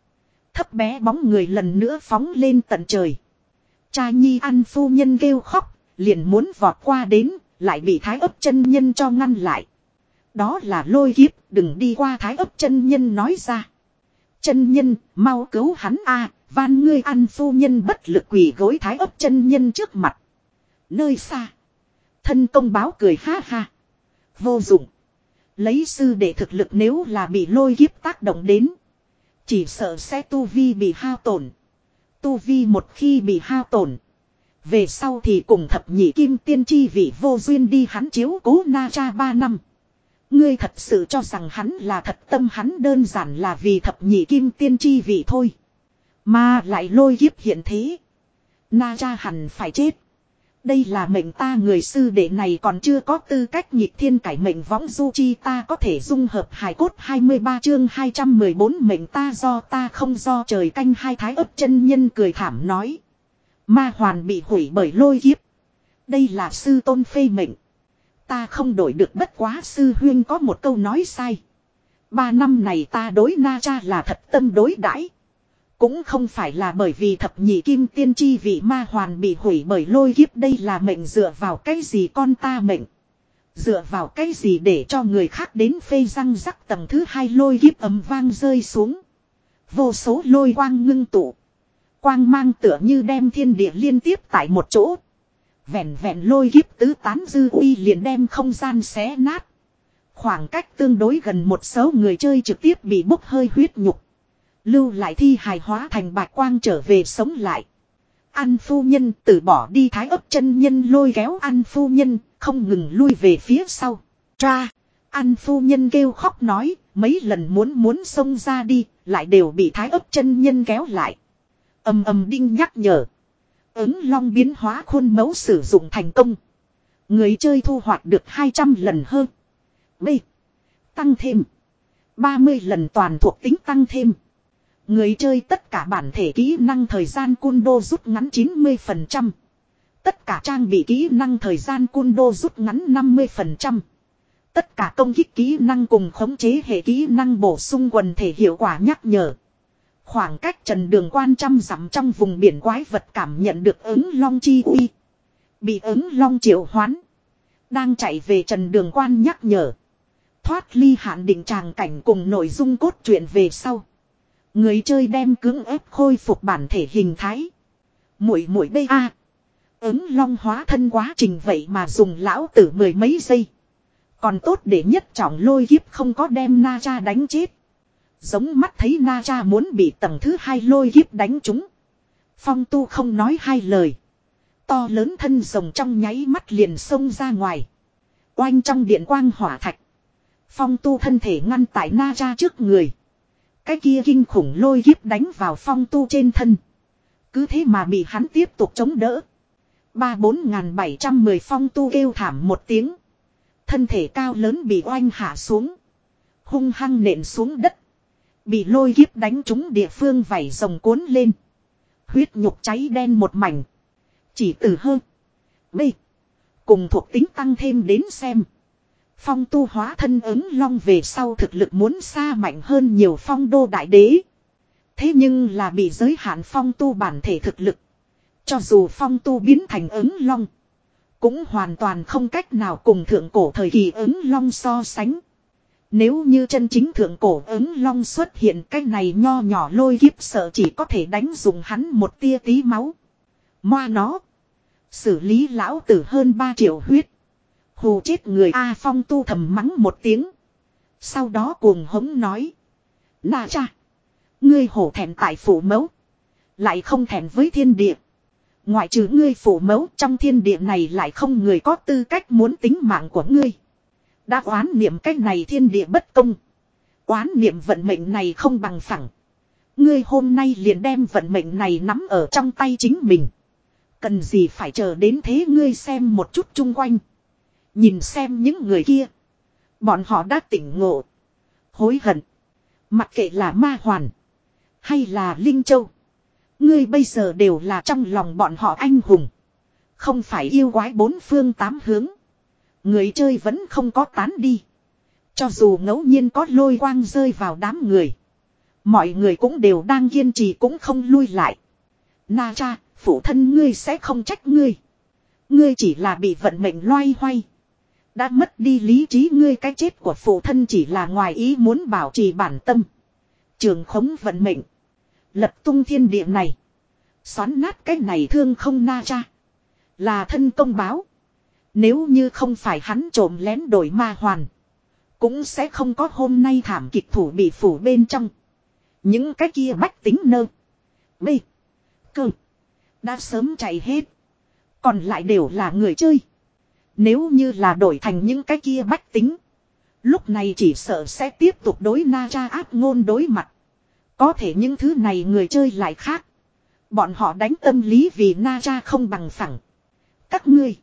Thấp bé bóng người lần nữa phóng lên tận trời. Cha nhi ăn phu nhân kêu khóc. Liền muốn vọt qua đến. Lại bị Thái Ấp chân nhân cho ngăn lại. Đó là lôi kiếp, đừng đi qua. Thái Ấp chân nhân nói ra. Chân nhân, mau cứu hắn a, van ngươi. Ăn phu nhân bất lực quỳ gối Thái Ấp chân nhân trước mặt. Nơi xa, thân công báo cười ha ha. Vô dụng. Lấy sư để thực lực nếu là bị lôi kiếp tác động đến. Chỉ sợ sẽ tu vi bị hao tổn. Tu vi một khi bị hao tổn. Về sau thì cùng thập nhị kim tiên chi vị vô duyên đi. Hắn chiếu cố Na Cha ba năm. Ngươi thật sự cho rằng hắn là thật tâm, hắn đơn giản là vì thập nhị kim tiên chi vị thôi. Mà lại lôi kiếp hiện thế. Na Cha hẳn phải chết. Đây là mệnh ta, người sư đệ này còn chưa có tư cách nhịp thiên cải mệnh võng du chi, ta có thể dung hợp hài cốt. Hai mươi ba chương hai trăm mười bốn mệnh ta do ta không do trời canh. Hai Thái Ấp chân nhân cười thảm nói. Ma hoàn bị hủy bởi lôi kiếp. Đây là sư tôn phê mệnh. Ta không đổi được, bất quá sư huyên có một câu nói sai. Ba năm này ta đối Na Cha là thật tâm đối đãi. Cũng không phải là bởi vì thập nhị kim tiên chi vị ma hoàn bị hủy bởi lôi kiếp. Đây là mệnh dựa vào cái gì con ta mệnh? Dựa vào cái gì để cho người khác đến phê răng rắc? Tầng thứ hai lôi kiếp ầm vang rơi xuống. Vô số lôi quang ngưng tụ. Quang mang tựa như đem thiên địa liên tiếp tại một chỗ. Vẹn vẹn lôi kiếp tứ tán dư uy liền đem không gian xé nát. Khoảng cách tương đối gần một số người chơi trực tiếp bị bốc hơi huyết nhục. Lưu lại thi hài hóa thành bạch quang trở về sống lại. An phu nhân từ bỏ đi thái ấp chân nhân lôi kéo An phu nhân, không ngừng lui về phía sau. Tra! An phu nhân kêu khóc nói, mấy lần muốn muốn xông ra đi, lại đều bị thái ấp chân nhân kéo lại. Ầm ầm đinh nhắc nhở. Ứng long biến hóa khuôn mẫu sử dụng thành công. Người chơi thu hoạch được hai trăm lần hơn. B. Tăng thêm. ba mươi lần toàn thuộc tính tăng thêm. Người chơi tất cả bản thể kỹ năng thời gian cun đô rút ngắn chín mươi phần trăm. Tất cả trang bị kỹ năng thời gian cun đô rút ngắn năm mươi phần trăm. Tất cả công kích kỹ năng cùng khống chế hệ kỹ năng bổ sung quần thể hiệu quả nhắc nhở. Khoảng cách trần đường quan trăm dặm trong vùng biển quái vật cảm nhận được ứng long chi uy. Bị ứng long triệu hoán. Đang chạy về trần đường quan nhắc nhở. Thoát ly hạn định tràng cảnh cùng nội dung cốt truyện về sau. Người chơi đem cưỡng ép khôi phục bản thể hình thái. Mũi mũi bê a. Ứng long hóa thân quá trình vậy mà dùng lão tử mười mấy giây. Còn tốt để nhất trọng lôi kiếp không có đem Na Cha đánh chết. Giống mắt thấy Na Cha muốn bị tầng thứ hai lôi kiếp đánh trúng. Phong Tu không nói hai lời. To lớn thân rồng trong nháy mắt liền xông ra ngoài. Oanh trong điện quang hỏa thạch. Phong Tu thân thể ngăn tại Na Cha trước người. Cái kia kinh khủng lôi kiếp đánh vào Phong Tu trên thân. Cứ thế mà bị hắn tiếp tục chống đỡ. Ba bốn ngàn bảy trăm mười Phong Tu kêu thảm một tiếng. Thân thể cao lớn bị oanh hạ xuống. Hung hăng nện xuống đất. Bị lôi kiếp đánh trúng địa phương vảy rồng cuốn lên. Huyết nhục cháy đen một mảnh. Chỉ từ hơn. B. Cùng thuộc tính tăng thêm đến xem. Phong Tu hóa thân ứng long về sau thực lực muốn xa mạnh hơn nhiều Phong Đô Đại Đế. Thế nhưng là bị giới hạn Phong Tu bản thể thực lực. Cho dù Phong Tu biến thành ứng long. Cũng hoàn toàn không cách nào cùng thượng cổ thời kỳ ứng long so sánh. Nếu như chân chính thượng cổ ứng long xuất hiện, cái này nho nhỏ lôi kiếp sợ chỉ có thể đánh dùng hắn một tia tí máu. Moa nó. Xử lý lão tử hơn ba triệu huyết. Hù chết người A. Phong Tu thầm mắng một tiếng. Sau đó cuồng hống nói. Na Cha. Ngươi hổ thẹn tại phủ mẫu. Lại không thẹn với thiên địa. Ngoại trừ ngươi phủ mẫu, trong thiên địa này lại không người có tư cách muốn tính mạng của ngươi. Đã oán niệm cách này thiên địa bất công. Oán niệm vận mệnh này không bằng phẳng. Ngươi hôm nay liền đem vận mệnh này nắm ở trong tay chính mình. Cần gì phải chờ đến thế, ngươi xem một chút chung quanh. Nhìn xem những người kia. Bọn họ đã tỉnh ngộ. Hối hận. Mặc kệ là Ma Hoàn. Hay là Linh Châu. Ngươi bây giờ đều là trong lòng bọn họ anh hùng. Không phải yêu quái bốn phương tám hướng. Người chơi vẫn không có tán đi. Cho dù ngẫu nhiên có lôi quang rơi vào đám người. Mọi người cũng đều đang kiên trì cũng không lui lại. Na Cha, phụ thân ngươi sẽ không trách ngươi. Ngươi chỉ là bị vận mệnh loay hoay. Đã mất đi lý trí, ngươi, cái chết của phụ thân chỉ là ngoài ý muốn bảo trì bản tâm. Trường khống vận mệnh. Lật tung thiên địa này. Xoắn nát cái này thương không Na Cha. Là thân công báo. Nếu như không phải hắn trộm lén đổi Ma Hoàn. Cũng sẽ không có hôm nay thảm kịch thủ bị phủ bên trong. Những cái kia bách tính nơ. B. Cơ. Đã sớm chạy hết. Còn lại đều là người chơi. Nếu như là đổi thành những cái kia bách tính. Lúc này chỉ sợ sẽ tiếp tục đối Na Cha áp ngôn đối mặt. Có thể những thứ này người chơi lại khác. Bọn họ đánh tâm lý vì Na Cha không bằng phẳng. Các ngươi.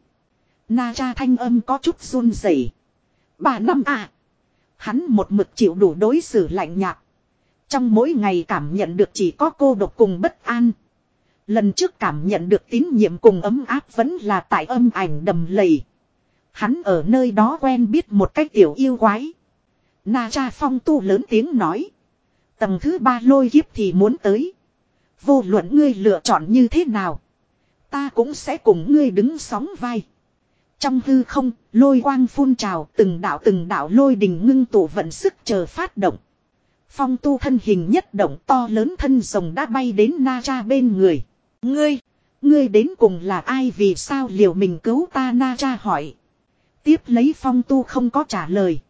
Na Cha thanh âm có chút run rẩy. Ba năm à. Hắn một mực chịu đủ đối xử lạnh nhạt. Trong mỗi ngày cảm nhận được chỉ có cô độc cùng bất an. Lần trước cảm nhận được tín nhiệm cùng ấm áp vẫn là tại âm ảnh đầm lầy. Hắn ở nơi đó quen biết một cái tiểu yêu quái. Na Cha Phong Tu lớn tiếng nói. Tầng thứ ba lôi kiếp thì muốn tới. Vô luận ngươi lựa chọn như thế nào. Ta cũng sẽ cùng ngươi đứng sóng vai. Trong hư không, lôi quang phun trào, từng đạo từng đạo lôi đình ngưng tụ vận sức chờ phát động. Phong Tu thân hình nhất động, to lớn thân rồng đã bay đến Na Cha bên người. Ngươi, Ngươi đến cùng là ai, vì sao liều mình cứu ta, Na Cha hỏi. Tiếp lấy Phong Tu không có trả lời.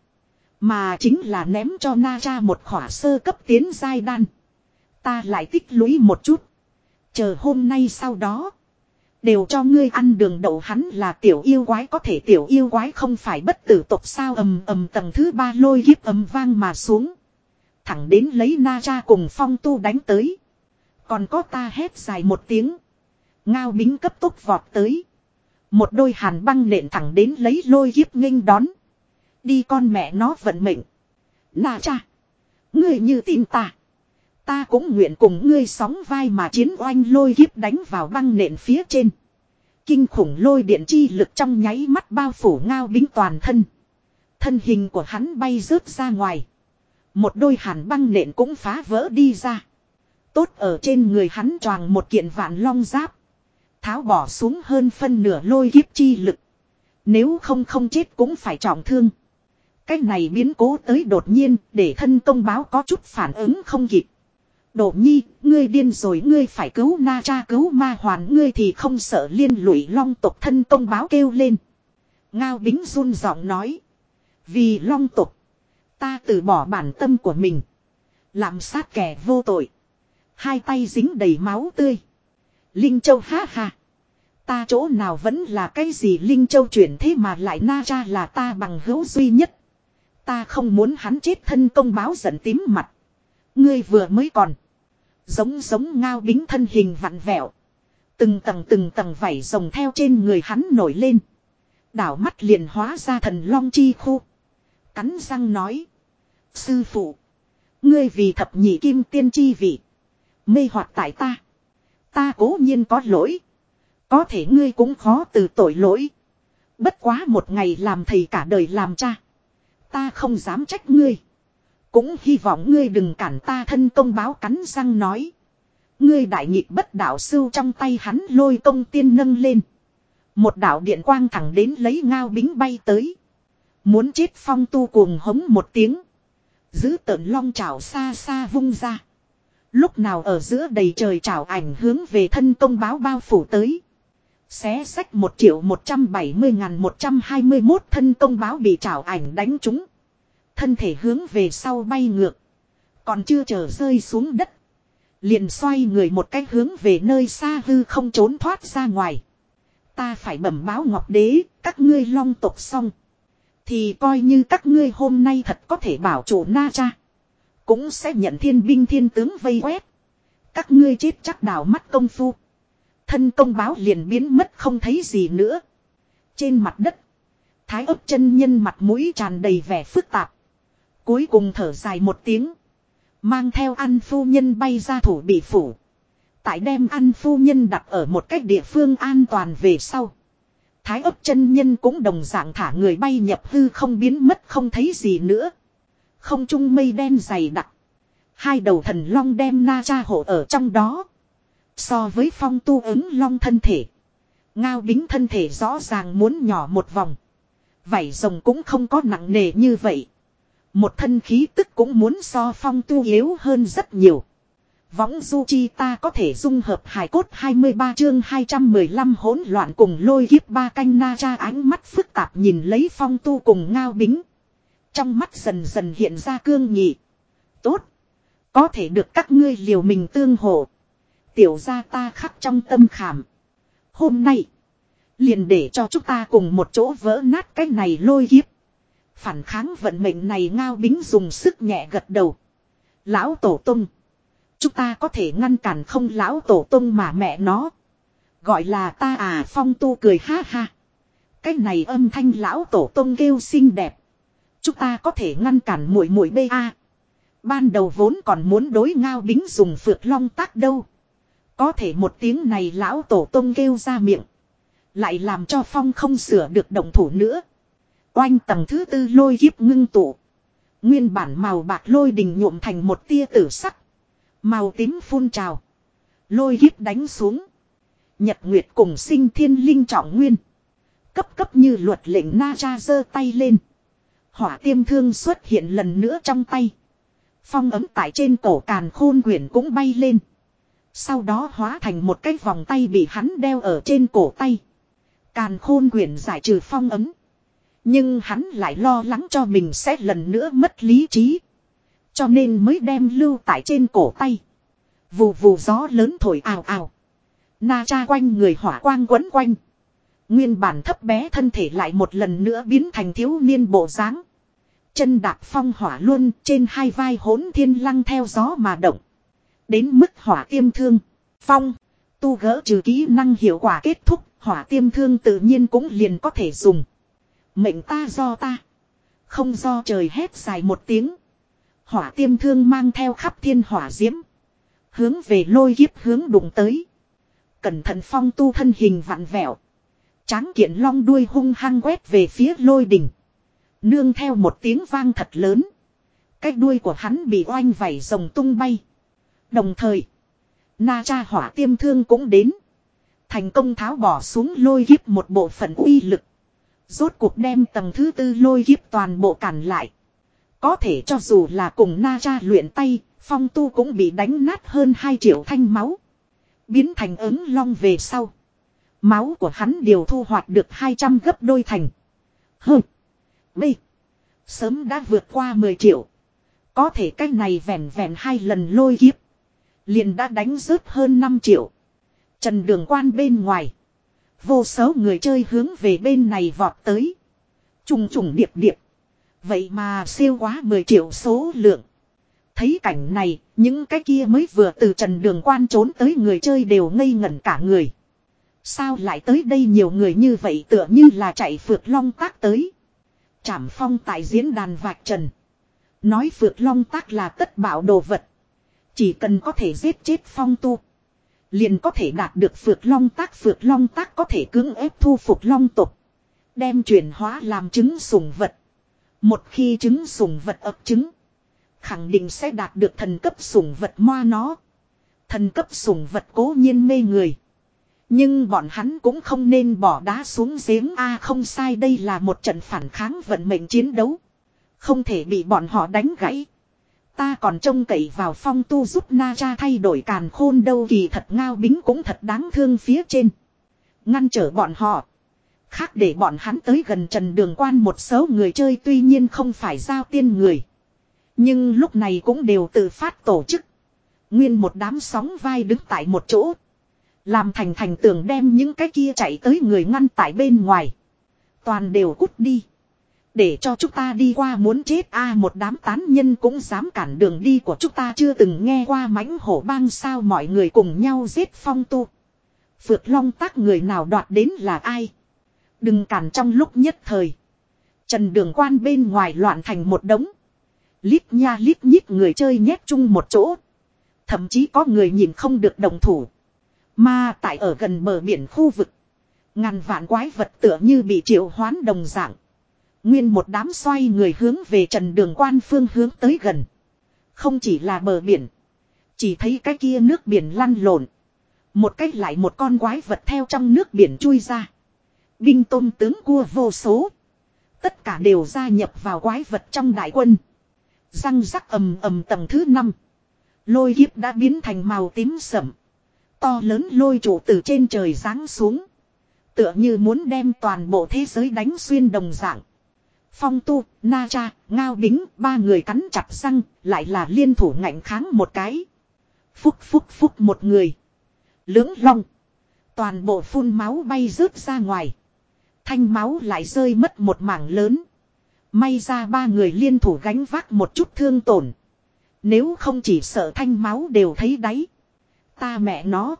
Mà chính là ném cho Na Cha một khỏa sơ cấp tiến giai đan. Ta lại tích lũy một chút. Chờ hôm nay sau đó. Đều cho ngươi ăn đường đậu, hắn là tiểu yêu quái, có thể tiểu yêu quái không phải bất tử tộc sao. Ầm ầm tầng thứ ba lôi kiếp ầm vang mà xuống. Thẳng đến lấy Na Cha cùng Phong Tu đánh tới. Còn có ta hét dài một tiếng. Ngao Bính cấp tốc vọt tới. Một đôi hàn băng nện thẳng đến lấy lôi kiếp nghênh đón. Đi con mẹ nó vận mệnh. Na Cha. Ngươi như tin ta. Ta cũng nguyện cùng ngươi sóng vai mà chiến, oanh lôi kiếp đánh vào băng nện phía trên. Kinh khủng lôi điện chi lực trong nháy mắt bao phủ Ngao Bính toàn thân. Thân hình của hắn bay rớt ra ngoài. Một đôi hàn băng nện cũng phá vỡ đi ra. Tốt ở trên người hắn choàng một kiện vạn long giáp. Tháo bỏ xuống hơn phân nửa lôi kiếp chi lực. Nếu không không chết cũng phải trọng thương. Cái này biến cố tới đột nhiên, để thân công báo có chút phản ứng không kịp. Đổ nhi, ngươi điên rồi, ngươi phải cứu Na Cha cứu ma hoàn, ngươi thì không sợ liên lụy long tộc, thân công báo kêu lên. Ngao Bính run giọng nói. Vì long tộc, ta từ bỏ bản tâm của mình. Làm sát kẻ vô tội. Hai tay dính đầy máu tươi. Linh Châu ha ha. Ta chỗ nào vẫn là cái gì Linh Châu chuyển thế mà lại Na Cha là ta bằng hữu duy nhất. Ta không muốn hắn chết, thân công báo giận tím mặt. Ngươi vừa mới còn. Giống giống Ngao Bính thân hình vặn vẹo. Từng tầng từng tầng vảy rồng theo trên người hắn nổi lên. Đảo mắt liền hóa ra thần long chi khu. Cắn răng nói. Sư phụ. Ngươi vì thập nhị kim tiên chi vị. Mê hoặc tại ta. Ta cố nhiên có lỗi. Có thể ngươi cũng khó từ tội lỗi. Bất quá một ngày làm thầy cả đời làm cha. Ta không dám trách ngươi. Cũng hy vọng ngươi đừng cản ta, thân công báo cắn răng nói. Ngươi đại nghịch bất đạo sưu, trong tay hắn lôi công tiên nâng lên. Một đạo điện quang thẳng đến lấy Ngao Bính bay tới. Muốn chết Phong Tu cuồng hống một tiếng. Giữ tợn long chảo xa xa vung ra. Lúc nào ở giữa đầy trời chảo ảnh hướng về thân công báo bao phủ tới. Xé sách một triệu một trăm bảy mươi ngàn một trăm hai mươi mốt, thân công báo bị chảo ảnh đánh trúng. Thân thể hướng về sau bay ngược. Còn chưa chờ rơi xuống đất. Liền xoay người một cách hướng về nơi xa hư không trốn thoát ra ngoài. Ta phải bẩm báo Ngọc Đế, các ngươi long tộc xong. Thì coi như các ngươi hôm nay thật có thể bảo chủ Na Cha. Cũng sẽ nhận thiên binh thiên tướng vây quét. Các ngươi chết chắc đảo mắt công phu. Thân công báo liền biến mất không thấy gì nữa. Trên mặt đất. Thái Ấp chân nhân mặt mũi tràn đầy vẻ phức tạp. Cuối cùng thở dài một tiếng. Mang theo An phu nhân bay ra thủ bị phủ. Tại đem An phu nhân đặt ở một cách địa phương an toàn về sau. Thái Ấp chân nhân cũng đồng dạng thả người bay nhập hư không, biến mất không thấy gì nữa. Không trung mây đen dày đặc. Hai đầu thần long đem Na Cha hộ ở trong đó. So với Phong Tu ứng long thân thể. Ngao Bính thân thể rõ ràng muốn nhỏ một vòng. Vảy rồng cũng không có nặng nề như vậy. Một thân khí tức cũng muốn so Phong Tu yếu hơn rất nhiều. Võng du chi ta có thể dung hợp hài cốt, hai mươi ba chương hai trăm mười lăm hỗn loạn cùng lôi kiếp ba canh. Na Cha ánh mắt phức tạp nhìn lấy Phong Tu cùng Ngao Bính. Trong mắt dần dần hiện ra cương nghị. Tốt. Có thể được các ngươi liều mình tương hộ. Tiểu gia ta khắc trong tâm khảm. Hôm nay. Liền để cho chúng ta cùng một chỗ vỡ nát cái này lôi kiếp. Phản kháng vận mệnh này. Ngao Bính dùng sức nhẹ gật đầu. Lão tổ tông. Chúng ta có thể ngăn cản không? Lão tổ tông mà mẹ nó. Gọi là ta à? Phong Tu cười ha ha. Cái này âm thanh lão tổ tông kêu xinh đẹp. Chúng ta có thể ngăn cản muội muội bê a. Ban đầu vốn còn muốn đối Ngao Bính dùng phượng long tác đâu. Có thể một tiếng này lão tổ tông kêu ra miệng. Lại làm cho Phong không sửa được động thủ nữa. Oanh, tầng thứ tư lôi kiếp ngưng tụ. Nguyên bản màu bạc lôi đình nhuộm thành một tia tử sắc. Màu tím phun trào. Lôi kiếp đánh xuống. Nhật Nguyệt cùng sinh thiên linh trọng nguyên. Cấp cấp như luật lệnh. Na Cha giơ tay lên. Hỏa tiêm thương xuất hiện lần nữa trong tay. Phong ấm tại trên cổ càn khôn quyển cũng bay lên. Sau đó hóa thành một cái vòng tay bị hắn đeo ở trên cổ tay. Càn khôn quyển giải trừ phong ấn. Nhưng hắn lại lo lắng cho mình sẽ lần nữa mất lý trí. Cho nên mới đem lưu tại trên cổ tay. Vù vù gió lớn thổi ào ào. Na Cha quanh người hỏa quang quấn quanh. Nguyên bản thấp bé thân thể lại một lần nữa biến thành thiếu niên bộ dáng. Chân đạp phong hỏa luôn, trên hai vai hỗn thiên lăng theo gió mà động. Đến mức hỏa tiêm thương. Phong, tu gỡ trừ kỹ năng hiệu quả kết thúc, hỏa tiêm thương tự nhiên cũng liền có thể dùng. Mệnh ta do ta. Không do trời hét dài một tiếng. Hỏa tiêm thương mang theo khắp thiên hỏa diễm. Hướng về lôi kiếp hướng đụng tới. Cẩn thận phong tu thân hình vặn vẹo. Tráng kiện long đuôi hung hăng quét về phía lôi đỉnh. Nương theo một tiếng vang thật lớn. Cái đuôi của hắn bị oanh vảy rồng tung bay. Đồng thời, Na Cha hỏa tiêm thương cũng đến. Thành công tháo bỏ xuống lôi kiếp một bộ phận uy lực. Rốt cuộc đem tầng thứ tư lôi kiếp toàn bộ cản lại. Có thể cho dù là cùng Na Cha luyện tay, phong tu cũng bị đánh nát hơn hai triệu thanh máu. Biến thành ứng long về sau. Máu của hắn đều thu hoạch được hai trăm gấp đôi thành. Hừ. B. Sớm đã vượt qua mười triệu. Có thể cách này vẹn vẹn hai lần lôi kiếp. Liền đã đánh rớt hơn năm triệu. Trần Đường Quan bên ngoài. Vô số người chơi hướng về bên này vọt tới. Trùng trùng điệp điệp. Vậy mà siêu quá mười triệu số lượng. Thấy cảnh này, những cái kia mới vừa từ Trần Đường Quan trốn tới người chơi đều ngây ngẩn cả người. Sao lại tới đây nhiều người như vậy tựa như là chạy phược long tác tới. Trảm Phong tại diễn đàn vạch trần. Nói phược long tác là tất bảo đồ vật. Chỉ cần có thể giết chết phong tu. Liền có thể đạt được phược long tác. Phược long tác có thể cưỡng ép thu phục long tộc. Đem chuyển hóa làm trứng sủng vật. Một khi trứng sủng vật ấp trứng. Khẳng định sẽ đạt được thần cấp sủng vật moa nó. Thần cấp sủng vật cố nhiên mê người. Nhưng bọn hắn cũng không nên bỏ đá xuống giếng. A không sai, đây là một trận phản kháng vận mệnh chiến đấu. Không thể bị bọn họ đánh gãy. Ta còn trông cậy vào phong tu giúp Na Cha thay đổi càn khôn đâu. Kỳ thật Ngao Bính cũng thật đáng thương phía trên. Ngăn trở bọn họ. Khác để bọn hắn tới gần Trần Đường Quan một số người chơi tuy nhiên không phải giao tiên người. Nhưng lúc này cũng đều tự phát tổ chức. Nguyên một đám sóng vai đứng tại một chỗ. Làm thành thành tường đem những cái kia chạy tới người ngăn tại bên ngoài. Toàn đều cút đi. Để cho chúng ta đi qua muốn chết a. Một đám tán nhân cũng dám cản đường đi của chúng ta. Chưa từng nghe qua mãnh hổ bang sao mọi người cùng nhau giết phong tu. Phược long tác người nào đoạt đến là ai. Đừng cản. Trong lúc nhất thời Trần Đường Quan bên ngoài loạn thành một đống. Lít nha lít nhít người chơi nhét chung một chỗ. Thậm chí có người nhìn không được đồng thủ. Mà tại ở gần bờ biển khu vực. Ngàn vạn quái vật tựa như bị triệu hoán đồng dạng. Nguyên một đám xoay người hướng về Trần Đường Quan phương hướng tới gần. Không chỉ là bờ biển. Chỉ thấy cái kia nước biển lăn lộn. Một cách lại một con quái vật theo trong nước biển chui ra. Binh tôm tướng cua vô số. Tất cả đều gia nhập vào quái vật trong đại quân. Răng rắc ầm ầm. Tầng thứ năm. Lôi kiếp đã biến thành màu tím sẫm. To lớn lôi trụ từ trên trời giáng xuống. Tựa như muốn đem toàn bộ thế giới đánh xuyên đồng dạng. Phong tu, Na Cha, Ngao Bính, ba người cắn chặt răng, lại là liên thủ ngạnh kháng một cái. Phúc phúc phúc một người. Lưỡng long. Toàn bộ phun máu bay rớt ra ngoài. Thanh máu lại rơi mất một mảng lớn. May ra ba người liên thủ gánh vác một chút thương tổn. Nếu không chỉ sợ thanh máu đều thấy đáy. Ta mẹ nó.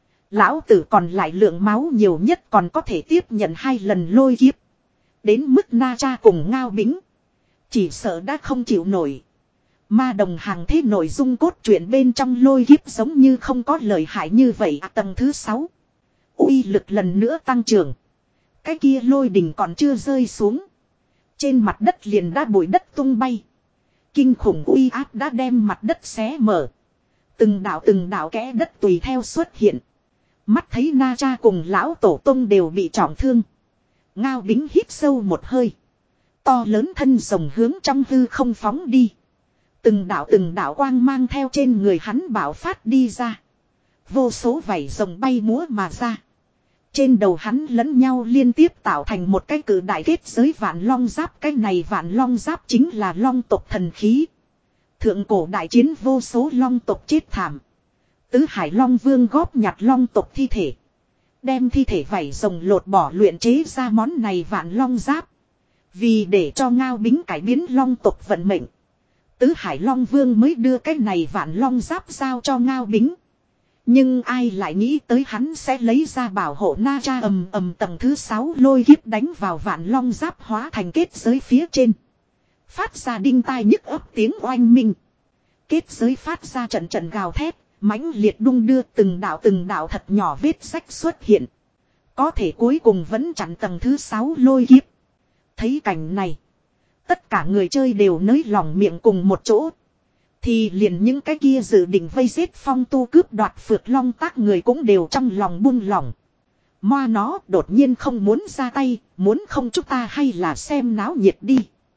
Lão tử còn lại lượng máu nhiều nhất còn có thể tiếp nhận hai lần lôi kiếp. Đến mức Na Cha cùng Ngao Bính. Chỉ sợ đã không chịu nổi. Ma đồng hàng thế nội dung cốt truyện bên trong lôi kiếp giống như không có lợi hại như vậy. À, tầng thứ sáu. Uy lực lần nữa tăng trưởng. Cái kia lôi đỉnh còn chưa rơi xuống. Trên mặt đất liền đã bụi đất tung bay. Kinh khủng uy áp đã đem mặt đất xé mở. Từng đạo từng đạo kẽ đất tùy theo xuất hiện. Mắt thấy Na Cha cùng lão tổ tông đều bị trọng thương. Ngao Bính hít sâu một hơi. To lớn thân rồng hướng trong hư không phóng đi. Từng đạo từng đạo quang mang theo trên người hắn bảo phát đi ra. Vô số vảy rồng bay múa mà ra. Trên đầu hắn lẫn nhau liên tiếp tạo thành một cái cử đại kết giới vạn long giáp. Cái này vạn long giáp chính là long tộc thần khí. Thượng cổ đại chiến vô số long tộc chết thảm. Tứ Hải Long Vương góp nhặt long tộc thi thể. Đem thi thể vảy rồng lột bỏ luyện chế ra món này vạn long giáp. Vì để cho Ngao Bính cải biến long tộc vận mệnh. Tứ Hải Long Vương mới đưa cái này vạn long giáp giao cho Ngao Bính. Nhưng ai lại nghĩ tới hắn sẽ lấy ra bảo hộ Na Cha ầm ầm tầng thứ sáu lôi kiếp đánh vào vạn long giáp hóa thành kết giới phía trên. Phát ra đinh tai nhức ấp tiếng oanh minh. Kết giới phát ra trận trận gào thét, mãnh liệt đung đưa từng đạo từng đạo thật nhỏ vết rách xuất hiện. Có thể cuối cùng vẫn chặn tầng thứ sáu lôi kiếp. Thấy cảnh này, tất cả người chơi đều nới lỏng miệng cùng một chỗ. Thì liền những cái kia dự định vây giết Phong Tu cướp đoạt Phược Long tác người cũng đều trong lòng buông lỏng. Moa nó đột nhiên không muốn ra tay, muốn không chúng ta hay là xem náo nhiệt đi.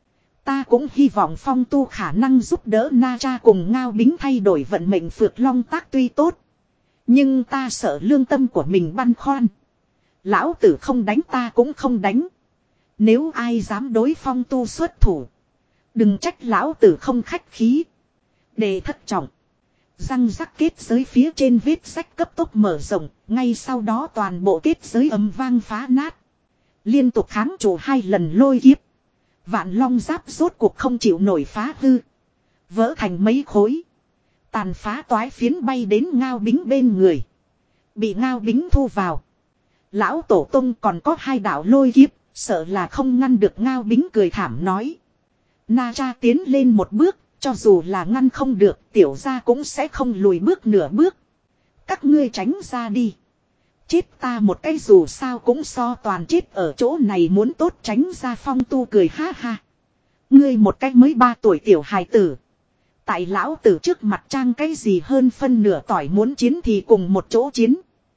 Ta cũng hy vọng Phong Tu khả năng giúp đỡ Na Cha cùng Ngao Bính thay đổi vận mệnh Phược Long tác tuy tốt. Nhưng ta sợ lương tâm của mình băn khoăn. Lão tử không đánh ta cũng không đánh. Nếu ai dám đối Phong Tu xuất thủ, đừng trách lão tử không khách khí. Đề thất trọng. Răng rắc kết giới phía trên vết rách cấp tốc mở rộng. Ngay sau đó toàn bộ kết giới ầm vang phá nát. Liên tục kháng trụ hai lần lôi kiếp. Vạn long giáp rốt cuộc không chịu nổi phá hư. Vỡ thành mấy khối. Tàn phá toái phiến bay đến Ngao Bính bên người. Bị Ngao Bính thu vào. Lão tổ tông còn có hai đạo lôi kiếp. Sợ là không ngăn được. Ngao Bính cười thảm nói. Na Cha tiến lên một bước. Cho dù là ngăn không được, tiểu gia cũng sẽ không lùi bước nửa bước. Các ngươi tránh ra đi. Chết ta một cái dù sao cũng so toàn chết ở chỗ này muốn tốt tránh ra. Phong Tu cười ha ha. Ngươi một cái mới ba tuổi tiểu hài tử. Tại lão tử trước mặt trang cái gì hơn phân nửa tỏi muốn chiến thì cùng một chỗ chiến.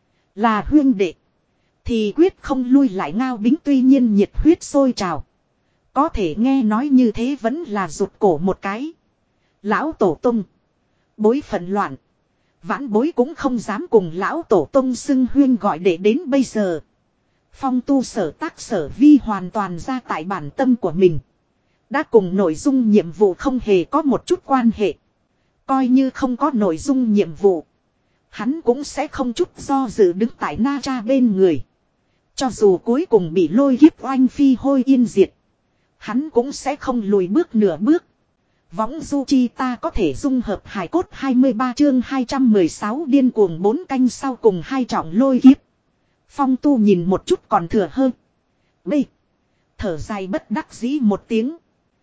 Là huyên đệ. Thì quyết không lui lại. Ngao Bính tuy nhiên nhiệt huyết sôi trào. Có thể nghe nói như thế vẫn là rụt cổ một cái. Lão tổ tông. Bối phận loạn. Vãn bối cũng không dám cùng lão tổ tông xưng huyên gọi để đến bây giờ. Phong Tu sở tác sở vi hoàn toàn ra tại bản tâm của mình. Đã cùng nội dung nhiệm vụ không hề có một chút quan hệ. Coi như không có nội dung nhiệm vụ. Hắn cũng sẽ không chút do dự đứng tại Na Cha bên người. Cho dù cuối cùng bị lôi kiếp oanh phi hôi yên diệt. Hắn cũng sẽ không lùi bước nửa bước. Võng du chi ta có thể dung hợp hài cốt hai mươi ba chương hai trăm mười sáu điên cuồng bốn canh sau cùng hai trọng lôi kiếp. Phong Tu nhìn một chút còn thừa hơn. B. Thở dài bất đắc dĩ một tiếng.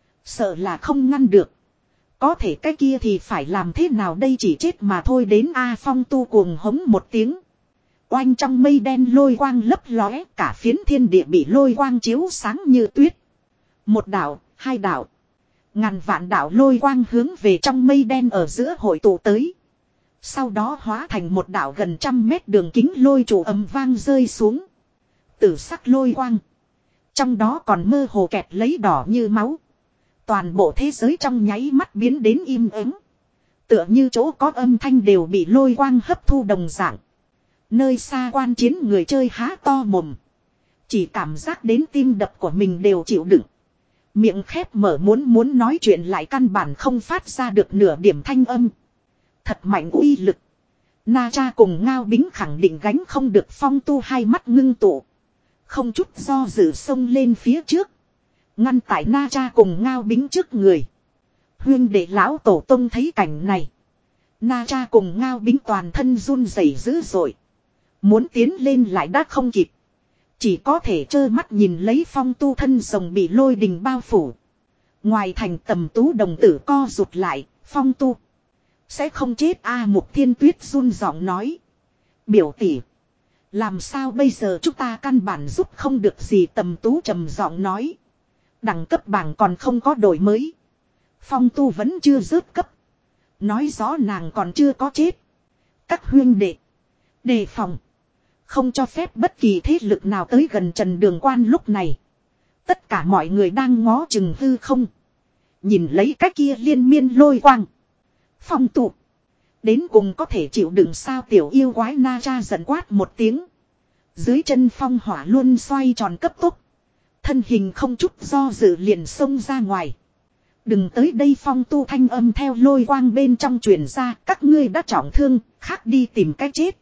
Sợ là không ngăn được. Có thể cái kia thì phải làm thế nào đây chỉ chết mà thôi đến A. Phong Tu cuồng hống một tiếng. Oanh trong mây đen lôi quang lấp lóe cả phiến thiên địa bị lôi quang chiếu sáng như tuyết. Một đạo, hai đạo. Ngàn vạn đạo lôi quang hướng về trong mây đen ở giữa hội tụ tới. Sau đó hóa thành một đạo gần trăm mét đường kính lôi trụ ầm vang rơi xuống. Tử sắc lôi quang. Trong đó còn mơ hồ kẹt lấy đỏ như máu. Toàn bộ thế giới trong nháy mắt biến đến im ắng. Tựa như chỗ có âm thanh đều bị lôi quang hấp thu đồng dạng. Nơi xa quan chiến người chơi há to mồm. Chỉ cảm giác đến tim đập của mình đều chịu đựng. Miệng khép mở muốn muốn nói chuyện lại căn bản không phát ra được nửa điểm thanh âm. Thật mạnh uy lực. Na Cha cùng Ngao Bính khẳng định gánh không được. Phong Tu hai mắt ngưng tụ. Không chút do dự xông lên phía trước. Ngăn tại Na Cha cùng Ngao Bính trước người. Huyên đệ lão tổ tông thấy cảnh này. Na Cha cùng Ngao Bính toàn thân run rẩy dữ dội. Muốn tiến lên lại đã không kịp. Chỉ có thể trơ mắt nhìn lấy Phong Tu thân rồng bị lôi đình bao phủ. Ngoài thành Tầm Tú đồng tử co rụt lại. Phong Tu sẽ không chết a. Mục Thiên Tuyết run giọng nói. Biểu tỷ. Làm sao bây giờ chúng ta căn bản giúp không được gì. Tầm Tú trầm giọng nói. Đẳng cấp bảng còn không có đổi mới. Phong Tu vẫn chưa rớt cấp. Nói rõ nàng còn chưa có chết. Các huyên đệ. Đề phòng. Không cho phép bất kỳ thế lực nào tới gần Trần Đường Quan lúc này. Tất cả mọi người đang ngó chừng hư không. Nhìn lấy cái kia liên miên lôi quang. Phong Tu. Đến cùng có thể chịu đựng sao tiểu yêu quái na cha giận quát một tiếng. Dưới chân phong hỏa luôn xoay tròn cấp tốc. Thân hình không chút do dự liền xông ra ngoài. Đừng tới đây phong tu thanh âm theo lôi quang bên trong truyền ra. Các ngươi đã trọng thương, khác đi tìm cách chết.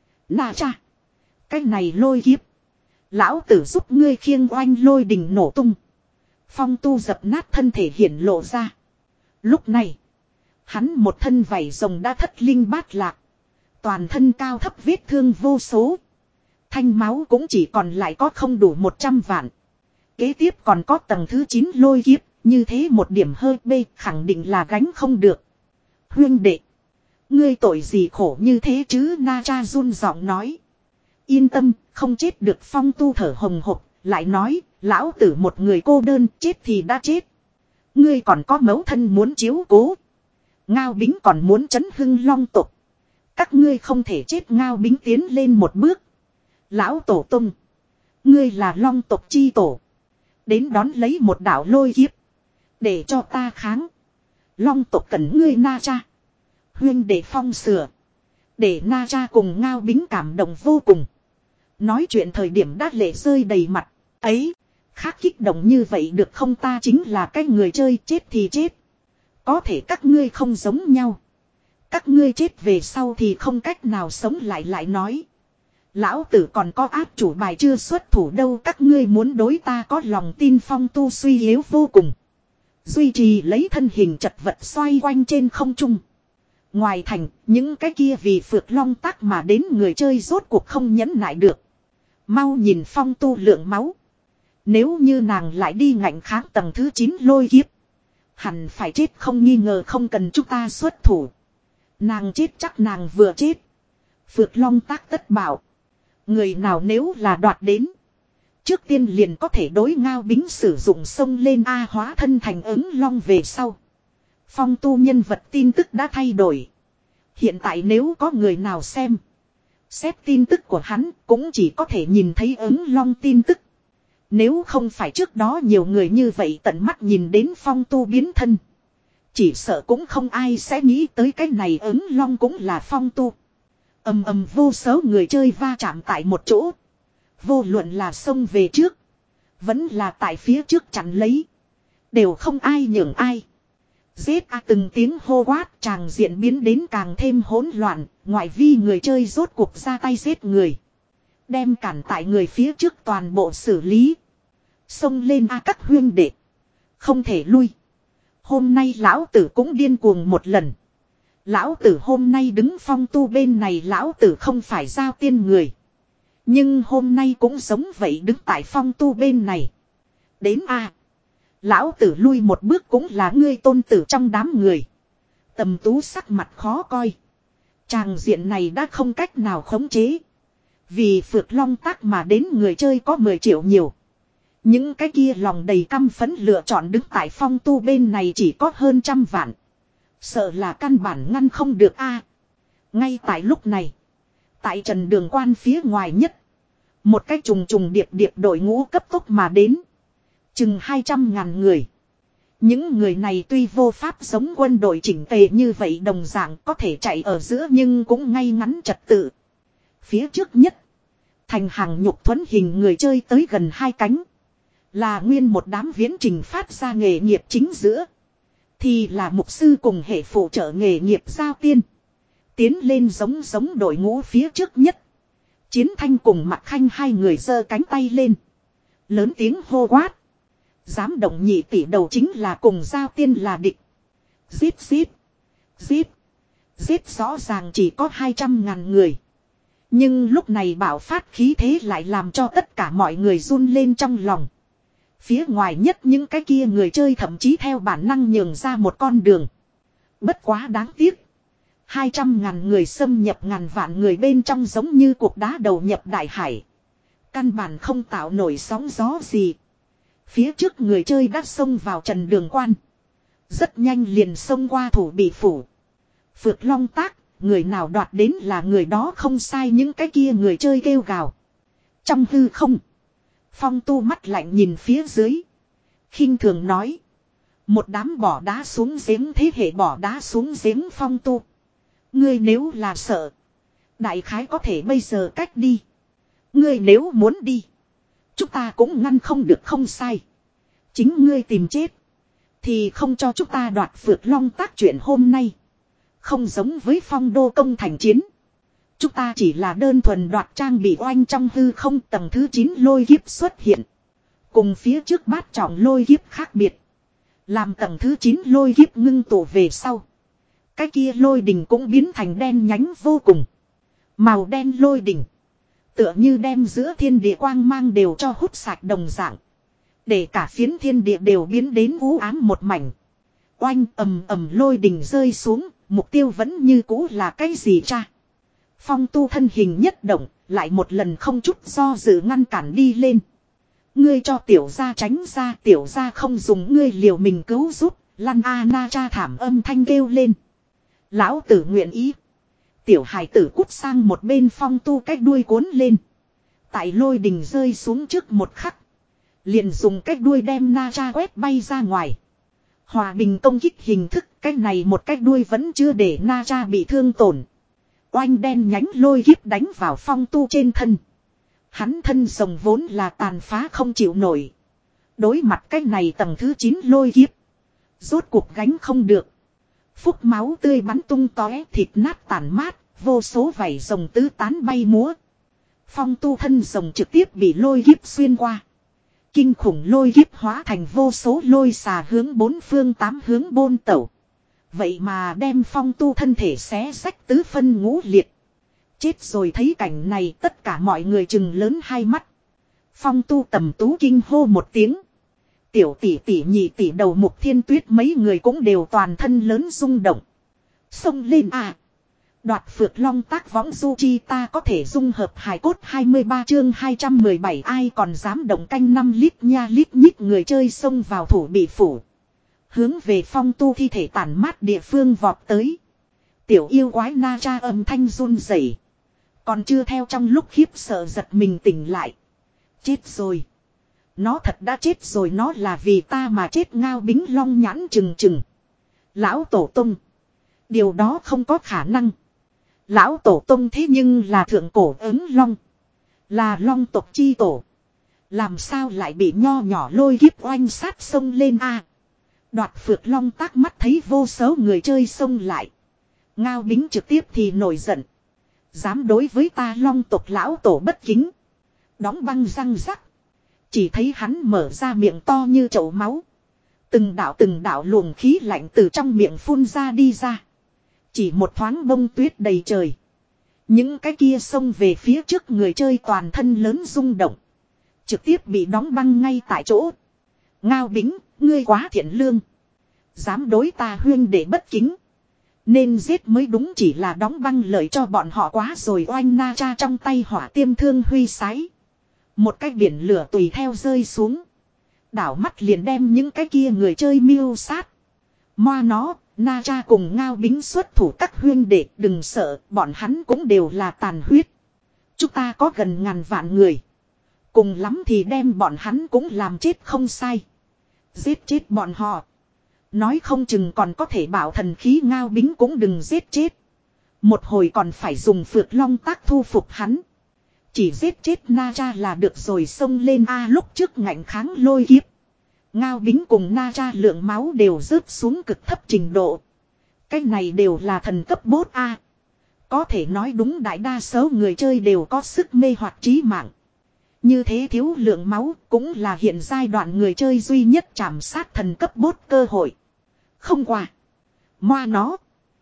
Na cha. Cái này lôi kiếp. Lão tử giúp ngươi khiêng oanh lôi đình nổ tung. Phong tu dập nát thân thể hiển lộ ra. Lúc này. Hắn một thân vảy rồng đã thất linh bát lạc. Toàn thân cao thấp vết thương vô số. Thanh máu cũng chỉ còn lại có không đủ một trăm vạn. Kế tiếp còn có tầng thứ chín lôi kiếp. Như thế một điểm hơi bê khẳng định là gánh không được. Huyên đệ. Ngươi tội gì khổ như thế chứ na cha run giọng nói. Yên tâm, không chết được phong tu thở hồng hộc. Lại nói, lão tử một người cô đơn chết thì đã chết. Ngươi còn có mẫu thân muốn chiếu cố. Ngao Bính còn muốn chấn hưng long tộc. Các ngươi không thể chết Ngao Bính tiến lên một bước. Lão tổ tung. Ngươi là long tộc chi tổ. Đến đón lấy một đạo lôi kiếp. Để cho ta kháng. Long tộc cần ngươi na cha. Huyên để phong sửa. Để na cha cùng Ngao Bính cảm động vô cùng. Nói chuyện thời điểm đã lệ rơi đầy mặt. Ấy. Khác kích động như vậy được không ta chính là cái người chơi chết thì chết. Có thể các ngươi không giống nhau. Các ngươi chết về sau thì không cách nào sống lại lại nói. Lão tử còn có áp chủ bài chưa xuất thủ đâu các ngươi muốn đối ta có lòng tin phong tu suy yếu vô cùng. Duy trì lấy thân hình chật vật xoay quanh trên không trung. Ngoài thành, những cái kia vì phược long tác mà đến người chơi rốt cuộc không nhẫn nại được. Mau nhìn phong tu lượng máu. Nếu như nàng lại đi ngạnh kháng tầng thứ chín lôi kiếp. Hẳn phải chết không nghi ngờ không cần chúng ta xuất thủ. Nàng chết chắc nàng vừa chết. Phược long tác tất bảo. Người nào nếu là đoạt đến. Trước tiên liền có thể đối Ngao Bính sử dụng sông lên A hóa thân thành ứng long về sau. Phong tu nhân vật tin tức đã thay đổi. Hiện tại nếu có người nào xem. Xét tin tức của hắn cũng chỉ có thể nhìn thấy ứng long tin tức. Nếu không phải trước đó nhiều người như vậy tận mắt nhìn đến phong tu biến thân. Chỉ sợ cũng không ai sẽ nghĩ tới cái này ứng long cũng là phong tu. Ầm ầm vô số người chơi va chạm tại một chỗ. Vô luận là xông về trước. Vẫn là tại phía trước chặn lấy. Đều không ai nhường ai. Giết a từng tiếng hô quát tràng diện biến đến càng thêm hỗn loạn. Ngoại vi người chơi rốt cuộc ra tay giết người. Đem cản tại người phía trước toàn bộ xử lý. Xông lên a các huyên đệ. Không thể lui. Hôm nay lão tử cũng điên cuồng một lần. Lão tử hôm nay đứng phong tu bên này lão tử không phải giao tiên người. Nhưng hôm nay cũng giống vậy đứng tại phong tu bên này. Đến a lão tử lui một bước cũng là ngươi tôn tử trong đám người. Tầm Tú sắc mặt khó coi. Tràng diện này đã không cách nào khống chế. Vì phược long tác mà đến người chơi có mười triệu nhiều. Những cái kia lòng đầy căm phẫn lựa chọn đứng tại phong tu bên này chỉ có hơn trăm vạn. Sợ là căn bản ngăn không được a. Ngay tại lúc này. Tại trần đường quan phía ngoài nhất. Một cái trùng trùng điệp điệp đội ngũ cấp tốc mà đến. Chừng hai trăm ngàn người. Những người này tuy vô pháp giống quân đội chỉnh tề như vậy đồng dạng có thể chạy ở giữa nhưng cũng ngay ngắn trật tự. Phía trước nhất. Thành hàng nhục thuẫn hình người chơi tới gần hai cánh. Là nguyên một đám viễn trình phát ra nghề nghiệp chính giữa. Thì là mục sư cùng hệ phụ trợ nghề nghiệp giao tiên. Tiến lên giống giống đội ngũ phía trước nhất. Chiến Thanh cùng Mạc Khanh hai người giơ cánh tay lên. Lớn tiếng hô quát. Dám động nhị tỷ đầu chính là cùng giao tiên là địch. Giết giết. Giết. Giết rõ ràng chỉ có hai trăm ngàn người. Nhưng lúc này bạo phát khí thế lại làm cho tất cả mọi người run lên trong lòng. Phía ngoài nhất những cái kia người chơi thậm chí theo bản năng nhường ra một con đường. Bất quá đáng tiếc. Hai trăm ngàn người xâm nhập ngàn vạn người bên trong giống như cuộc đá đầu nhập đại hải. Căn bản không tạo nổi sóng gió gì. Phía trước người chơi đã xông vào trần đường quan. Rất nhanh liền xông qua thủ bị phủ. Phược long tác, người nào đoạt đến là người đó không sai những cái kia người chơi kêu gào. Trong hư không. Phong tu mắt lạnh nhìn phía dưới. Khinh thường nói. Một đám bỏ đá xuống giếng thế hệ bỏ đá xuống giếng phong tu. Ngươi nếu là sợ. Đại khái có thể bây giờ cách đi. Ngươi nếu muốn đi. Chúng ta cũng ngăn không được không sai. Chính ngươi tìm chết. Thì không cho chúng ta đoạt Phược Long tác chuyện hôm nay. Không giống với Phong Đô công thành chiến. Chúng ta chỉ là đơn thuần đoạt trang bị oanh trong hư không tầng thứ chín lôi kiếp xuất hiện. Cùng phía trước bát trọng lôi kiếp khác biệt. Làm tầng thứ chín lôi kiếp ngưng tụ về sau. Cái kia lôi đỉnh cũng biến thành đen nhánh vô cùng. Màu đen lôi đỉnh. Tựa như đem giữa thiên địa quang mang đều cho hút sạch đồng dạng. Để cả phiến thiên địa đều biến đến u ám một mảnh. Oanh ầm ầm lôi đỉnh rơi xuống. Mục tiêu vẫn như cũ là cái gì cha? Phong Tu thân hình nhất động. Lại một lần không chút do dự ngăn cản đi lên. Ngươi cho tiểu gia tránh ra. Tiểu gia không dùng ngươi liều mình cứu giúp. Lăn a na cha thảm âm thanh kêu lên. Lão tử nguyện ý. Tiểu hải tử cút sang một bên. Phong Tu cách đuôi cuốn lên. Tại lôi đình rơi xuống trước một khắc. Liền dùng cách đuôi đem na cha quét bay ra ngoài. Hòa bình công kích hình thức. Cách này một cách đuôi vẫn chưa để na cha bị thương tổn. Oanh đen nhánh lôi kiếp đánh vào Phong Tu trên thân. Hắn thân rồng vốn là tàn phá không chịu nổi. Đối mặt cách này tầng thứ chín lôi kiếp. Rốt cuộc gánh không được. Phúc máu tươi bắn tung tóe, thịt nát tàn mát, vô số vảy rồng tứ tán bay múa. Phong Tu thân rồng trực tiếp bị lôi kiếp xuyên qua. Kinh khủng lôi kiếp hóa thành vô số lôi xà hướng bốn phương tám hướng bôn tẩu. Vậy mà đem Phong Tu thân thể xé rách tứ phân ngũ liệt. Chết rồi, thấy cảnh này tất cả mọi người chừng lớn hai mắt. Phong Tu tầm tú kinh hô một tiếng. Tiểu tỷ tỷ nhị tỷ đầu Mục Thiên Tuyết mấy người cũng đều toàn thân lớn rung động. Xông lên à. Đoạt Phược Long tác võng du chi ta có thể dung hợp hài cốt hai mươi ba chương hai trăm mười bảy ai còn dám động canh năm lít nha lít nhít người chơi xông vào thủ bị phủ. Hướng về Phong Tu thi thể tàn mát địa phương vọt tới. Tiểu yêu quái na cha âm thanh run rẩy. Còn chưa theo trong lúc khiếp sợ giật mình tỉnh lại. Chết rồi. Nó thật đã chết rồi, nó là vì ta mà chết. Ngao Bính long nhãn trừng trừng. Lão Tổ Tông. Điều đó không có khả năng. Lão Tổ Tông thế nhưng là thượng cổ ứng long. Là long tộc chi tổ. Làm sao lại bị nho nhỏ lôi kiếp oanh sát sông lên a? À, đoạt Phược Long tác mắt thấy vô số người chơi xông lại. Ngao Bính trực tiếp thì nổi giận. Dám đối với ta long tộc lão tổ bất kính. Đóng băng răng rắc. Chỉ thấy hắn mở ra miệng to như chậu máu. Từng đạo từng đạo luồng khí lạnh từ trong miệng phun ra đi ra. Chỉ một thoáng bông tuyết đầy trời. Những cái kia xông về phía trước người chơi toàn thân lớn rung động. Trực tiếp bị đóng băng ngay tại chỗ. Ngao Bính, ngươi quá thiện lương. Dám đối ta huyên để bất kính. Nên giết mới đúng, chỉ là đóng băng lợi cho bọn họ quá rồi. Oanh na cha trong tay hỏa tiêm thương huy sái. Một cái biển lửa tùy theo rơi xuống. Đảo mắt liền đem những cái kia người chơi miêu sát. Moa nó, na cha cùng Ngao Bính xuất thủ các huyên đệ, đừng sợ, bọn hắn cũng đều là tàn huyết. Chúng ta có gần ngàn vạn người. Cùng lắm thì đem bọn hắn cũng làm chết không sai. Giết chết bọn họ. Nói không chừng còn có thể bảo thần khí. Ngao Bính cũng đừng giết chết. Một hồi còn phải dùng Phược Long tác thu phục hắn. Chỉ giết chết na cha là được rồi. Xông lên a. Lúc trước ngạnh kháng lôi kiếp. Ngao Bính cùng na cha lượng máu đều rớt xuống cực thấp trình độ. Cái này đều là thần cấp bốt a. Có thể nói đúng, đại đa số người chơi đều có sức mê hoặc trí mạng. Như thế thiếu lượng máu cũng là hiện giai đoạn người chơi duy nhất chạm sát thần cấp bốt cơ hội. Không qua. Moa nó.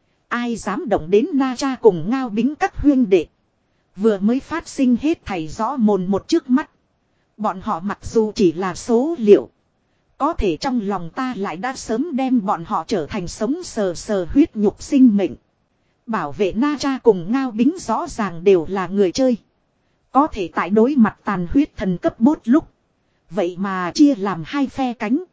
Ai dám động đến na cha cùng Ngao Bính các huyên đệ. Vừa mới phát sinh hết thảy rõ mồn một trước mắt. Bọn họ mặc dù chỉ là số liệu. Có thể trong lòng ta lại đã sớm đem bọn họ trở thành sống sờ sờ huyết nhục sinh mệnh. Bảo vệ na cha cùng Ngao Bính rõ ràng đều là người chơi. Có thể tại đối mặt tàn huyết thần cấp bốt lúc. Vậy mà chia làm hai phe cánh.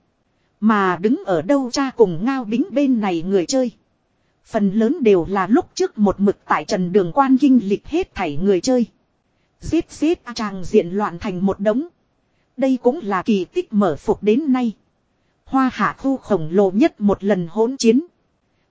Mà đứng ở đâu cha cùng Ngao Bính bên này người chơi. Phần lớn đều là lúc trước một mực tại trần đường quan kinh lịch hết thảy người chơi. Giết giết tràng diện loạn thành một đống. Đây cũng là kỳ tích mở phục đến nay. Hoa Hạ khu khổng lồ nhất một lần hỗn chiến.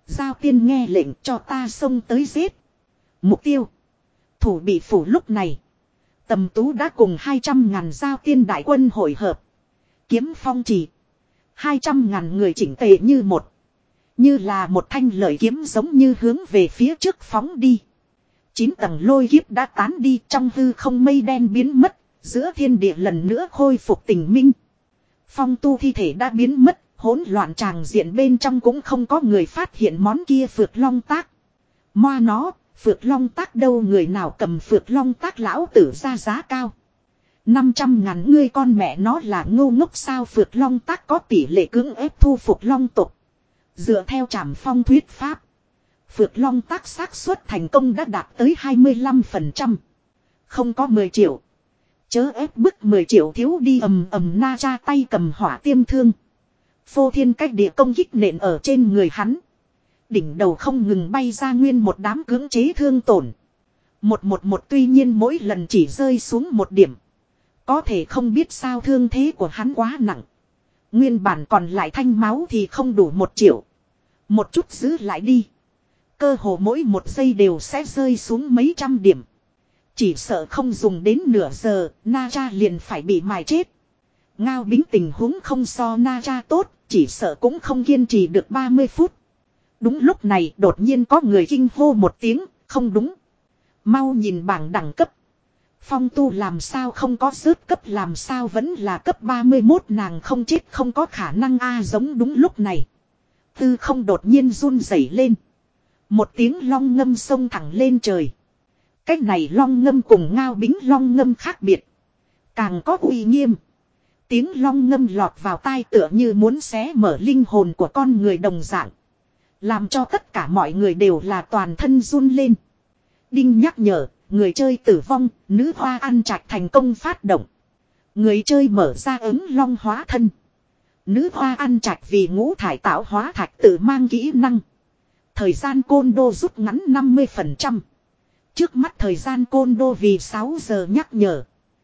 Giao tiên nghe lệnh cho ta xông tới giết. Mục tiêu. Thủ bị phủ lúc này. Tầm Tú đã cùng hai trăm ngàn giao tiên đại quân hội hợp. Kiếm phong chỉ. Hai trăm ngàn người chỉnh tề như một. Như là một thanh lợi kiếm giống như hướng về phía trước phóng đi. Chín tầng lôi kiếp đã tán đi trong hư không mây đen biến mất. Giữa thiên địa lần nữa khôi phục tình minh. Phong tu thi thể đã biến mất. Hỗn loạn tràng diện bên trong cũng không có người phát hiện món kia phược long tác. Moa nó, phược long tác đâu, người nào cầm phược long tác lão tử ra giá cao. năm trăm ngàn ngươi con mẹ nó là ngu ngốc sao, phược long tác có tỷ lệ cưỡng ép thu phục long tộc. Dựa theo Trảm Phong thuyết pháp. Phược long tác xác suất thành công đã đạt tới hai mươi lăm phần trăm. Không có mười triệu. Chớ ép bức mười triệu thiếu đi, ầm ầm na ra tay cầm hỏa tiêm thương. Phô thiên cách địa công kích nện ở trên người hắn. Đỉnh đầu không ngừng bay ra nguyên một đám cưỡng chế thương tổn. Một một một tuy nhiên mỗi lần chỉ rơi xuống một điểm. Có thể không biết sao thương thế của hắn quá nặng. Nguyên bản còn lại thanh máu thì không đủ một triệu. Một chút giữ lại đi. Cơ hồ mỗi một giây đều sẽ rơi xuống mấy trăm điểm. Chỉ sợ không dùng đến nửa giờ, Naja liền phải bị mài chết. Ngao Bính tình huống không so Naja tốt, chỉ sợ cũng không kiên trì được ba mươi phút. Đúng lúc này đột nhiên có người kinh hô một tiếng, không đúng. Mau nhìn bảng đẳng cấp. Phong tu làm sao không có rớt cấp, làm sao vẫn là cấp ba mươi mốt, nàng không chết không có khả năng a. Giống đúng lúc này. Tư không đột nhiên run rẩy lên. Một tiếng long ngâm xông thẳng lên trời. Cách này long ngâm cùng Ngao Bính long ngâm khác biệt. Càng có uy nghiêm. Tiếng long ngâm lọt vào tai tựa như muốn xé mở linh hồn của con người đồng dạng. Làm cho tất cả mọi người đều là toàn thân run lên. Đinh nhắc nhở, người chơi tử vong, nữ hoa ăn trạch thành công phát động. Người chơi mở ra ứng long hóa thân. Nữ hoa ăn trạch vì ngũ thải tạo hóa thạch tự mang kỹ năng. Thời gian côn đô rút ngắn năm mươi phần trăm. Trước mắt thời gian côn đô vì sáu giờ nhắc nhở.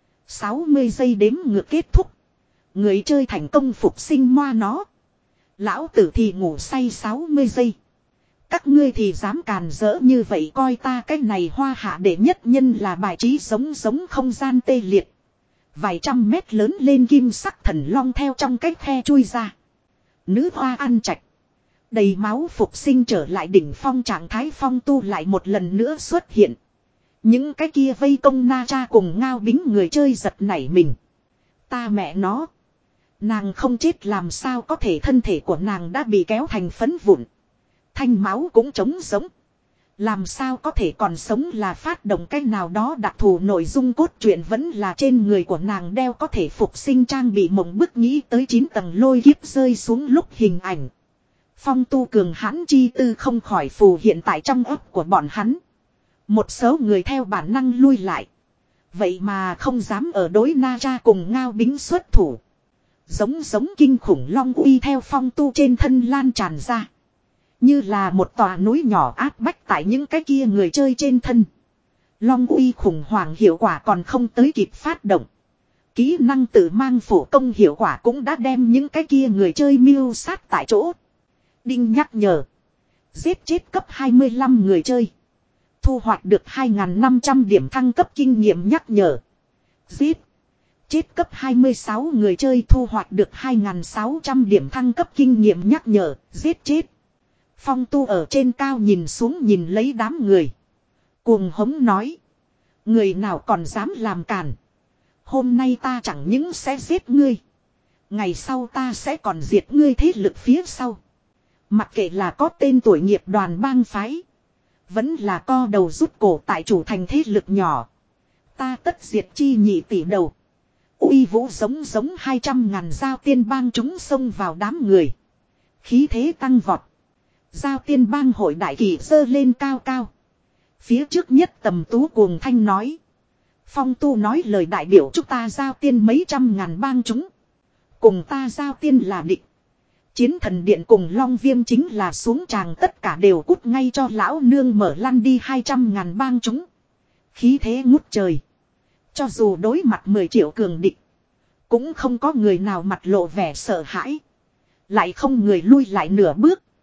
sáu mươi giây đếm ngược kết thúc. Người chơi thành công phục sinh moa nó. Lão tử thì ngủ say sáu mươi giây. Các ngươi thì dám càn rỡ như vậy, coi ta cái này hoa hạ đệ nhất nhân là bài trí giống giống không gian tê liệt. Vài trăm mét lớn lên kim sắc thần long theo trong cái khe chui ra. Nữ hoa ăn trạch. Đầy máu phục sinh trở lại đỉnh phong trạng thái, phong tu lại một lần nữa xuất hiện. Những cái kia vây công Naja cùng Ngao Bính người chơi giật nảy mình. Ta mẹ nó. Nàng không chết làm sao có thể, thân thể của nàng đã bị kéo thành phấn vụn. Thanh máu cũng trống sống. Làm sao có thể còn sống, là phát động cái nào đó đặc thù nội dung cốt truyện, vẫn là trên người của nàng đeo có thể phục sinh trang bị, mộng bức nghĩ tới chín tầng lôi kiếp rơi xuống lúc hình ảnh. Phong tu cường hãn chi tư không khỏi phù hiện tại trong óc của bọn hắn. Một số người theo bản năng lui lại. Vậy mà không dám ở đối Naja cùng Ngao Bính xuất thủ. Giống giống kinh khủng long uy theo phong tu trên thân lan tràn ra. Như là một tòa núi nhỏ áp bách tại những cái kia người chơi trên thân. Long uy khủng hoảng hiệu quả còn không tới kịp phát động. Kỹ năng tự mang phổ công hiệu quả cũng đã đem những cái kia người chơi mưu sát tại chỗ. Đinh nhắc nhở. Giết chết cấp hai mươi lăm người chơi. Thu hoạch được hai nghìn năm trăm điểm thăng cấp kinh nghiệm nhắc nhở. Giết. Chết cấp hai mươi sáu người chơi thu hoạch được hai nghìn sáu trăm điểm thăng cấp kinh nghiệm nhắc nhở. Giết chết. Phong tu ở trên cao nhìn xuống nhìn lấy đám người. Cuồng hống nói. Người nào còn dám làm cản. Hôm nay ta chẳng những sẽ giết ngươi. Ngày sau ta sẽ còn diệt ngươi thế lực phía sau. Mặc kệ là có tên tuổi nghiệp đoàn bang phái. Vẫn là co đầu rút cổ tại chủ thành thế lực nhỏ. Ta tất diệt chi nhị tỷ đầu. Uy vũ giống giống hai trăm ngàn giao tiên bang chúng xông vào đám người. Khí thế tăng vọt. Giao tiên bang hội đại kỳ dơ lên cao cao. Phía trước nhất Tầm Tú cuồng thanh nói. Phong tu nói lời đại biểu chúng ta giao tiên mấy trăm ngàn bang chúng. Cùng ta giao tiên là địch. Chiến thần điện cùng Long Viêm chính là xuống tràng, tất cả đều cút ngay cho lão nương mở lăn đi, hai trăm ngàn bang chúng. Khí thế ngút trời. Cho dù đối mặt mười triệu cường địch. Cũng không có người nào mặt lộ vẻ sợ hãi. Lại không người lui lại nửa bước.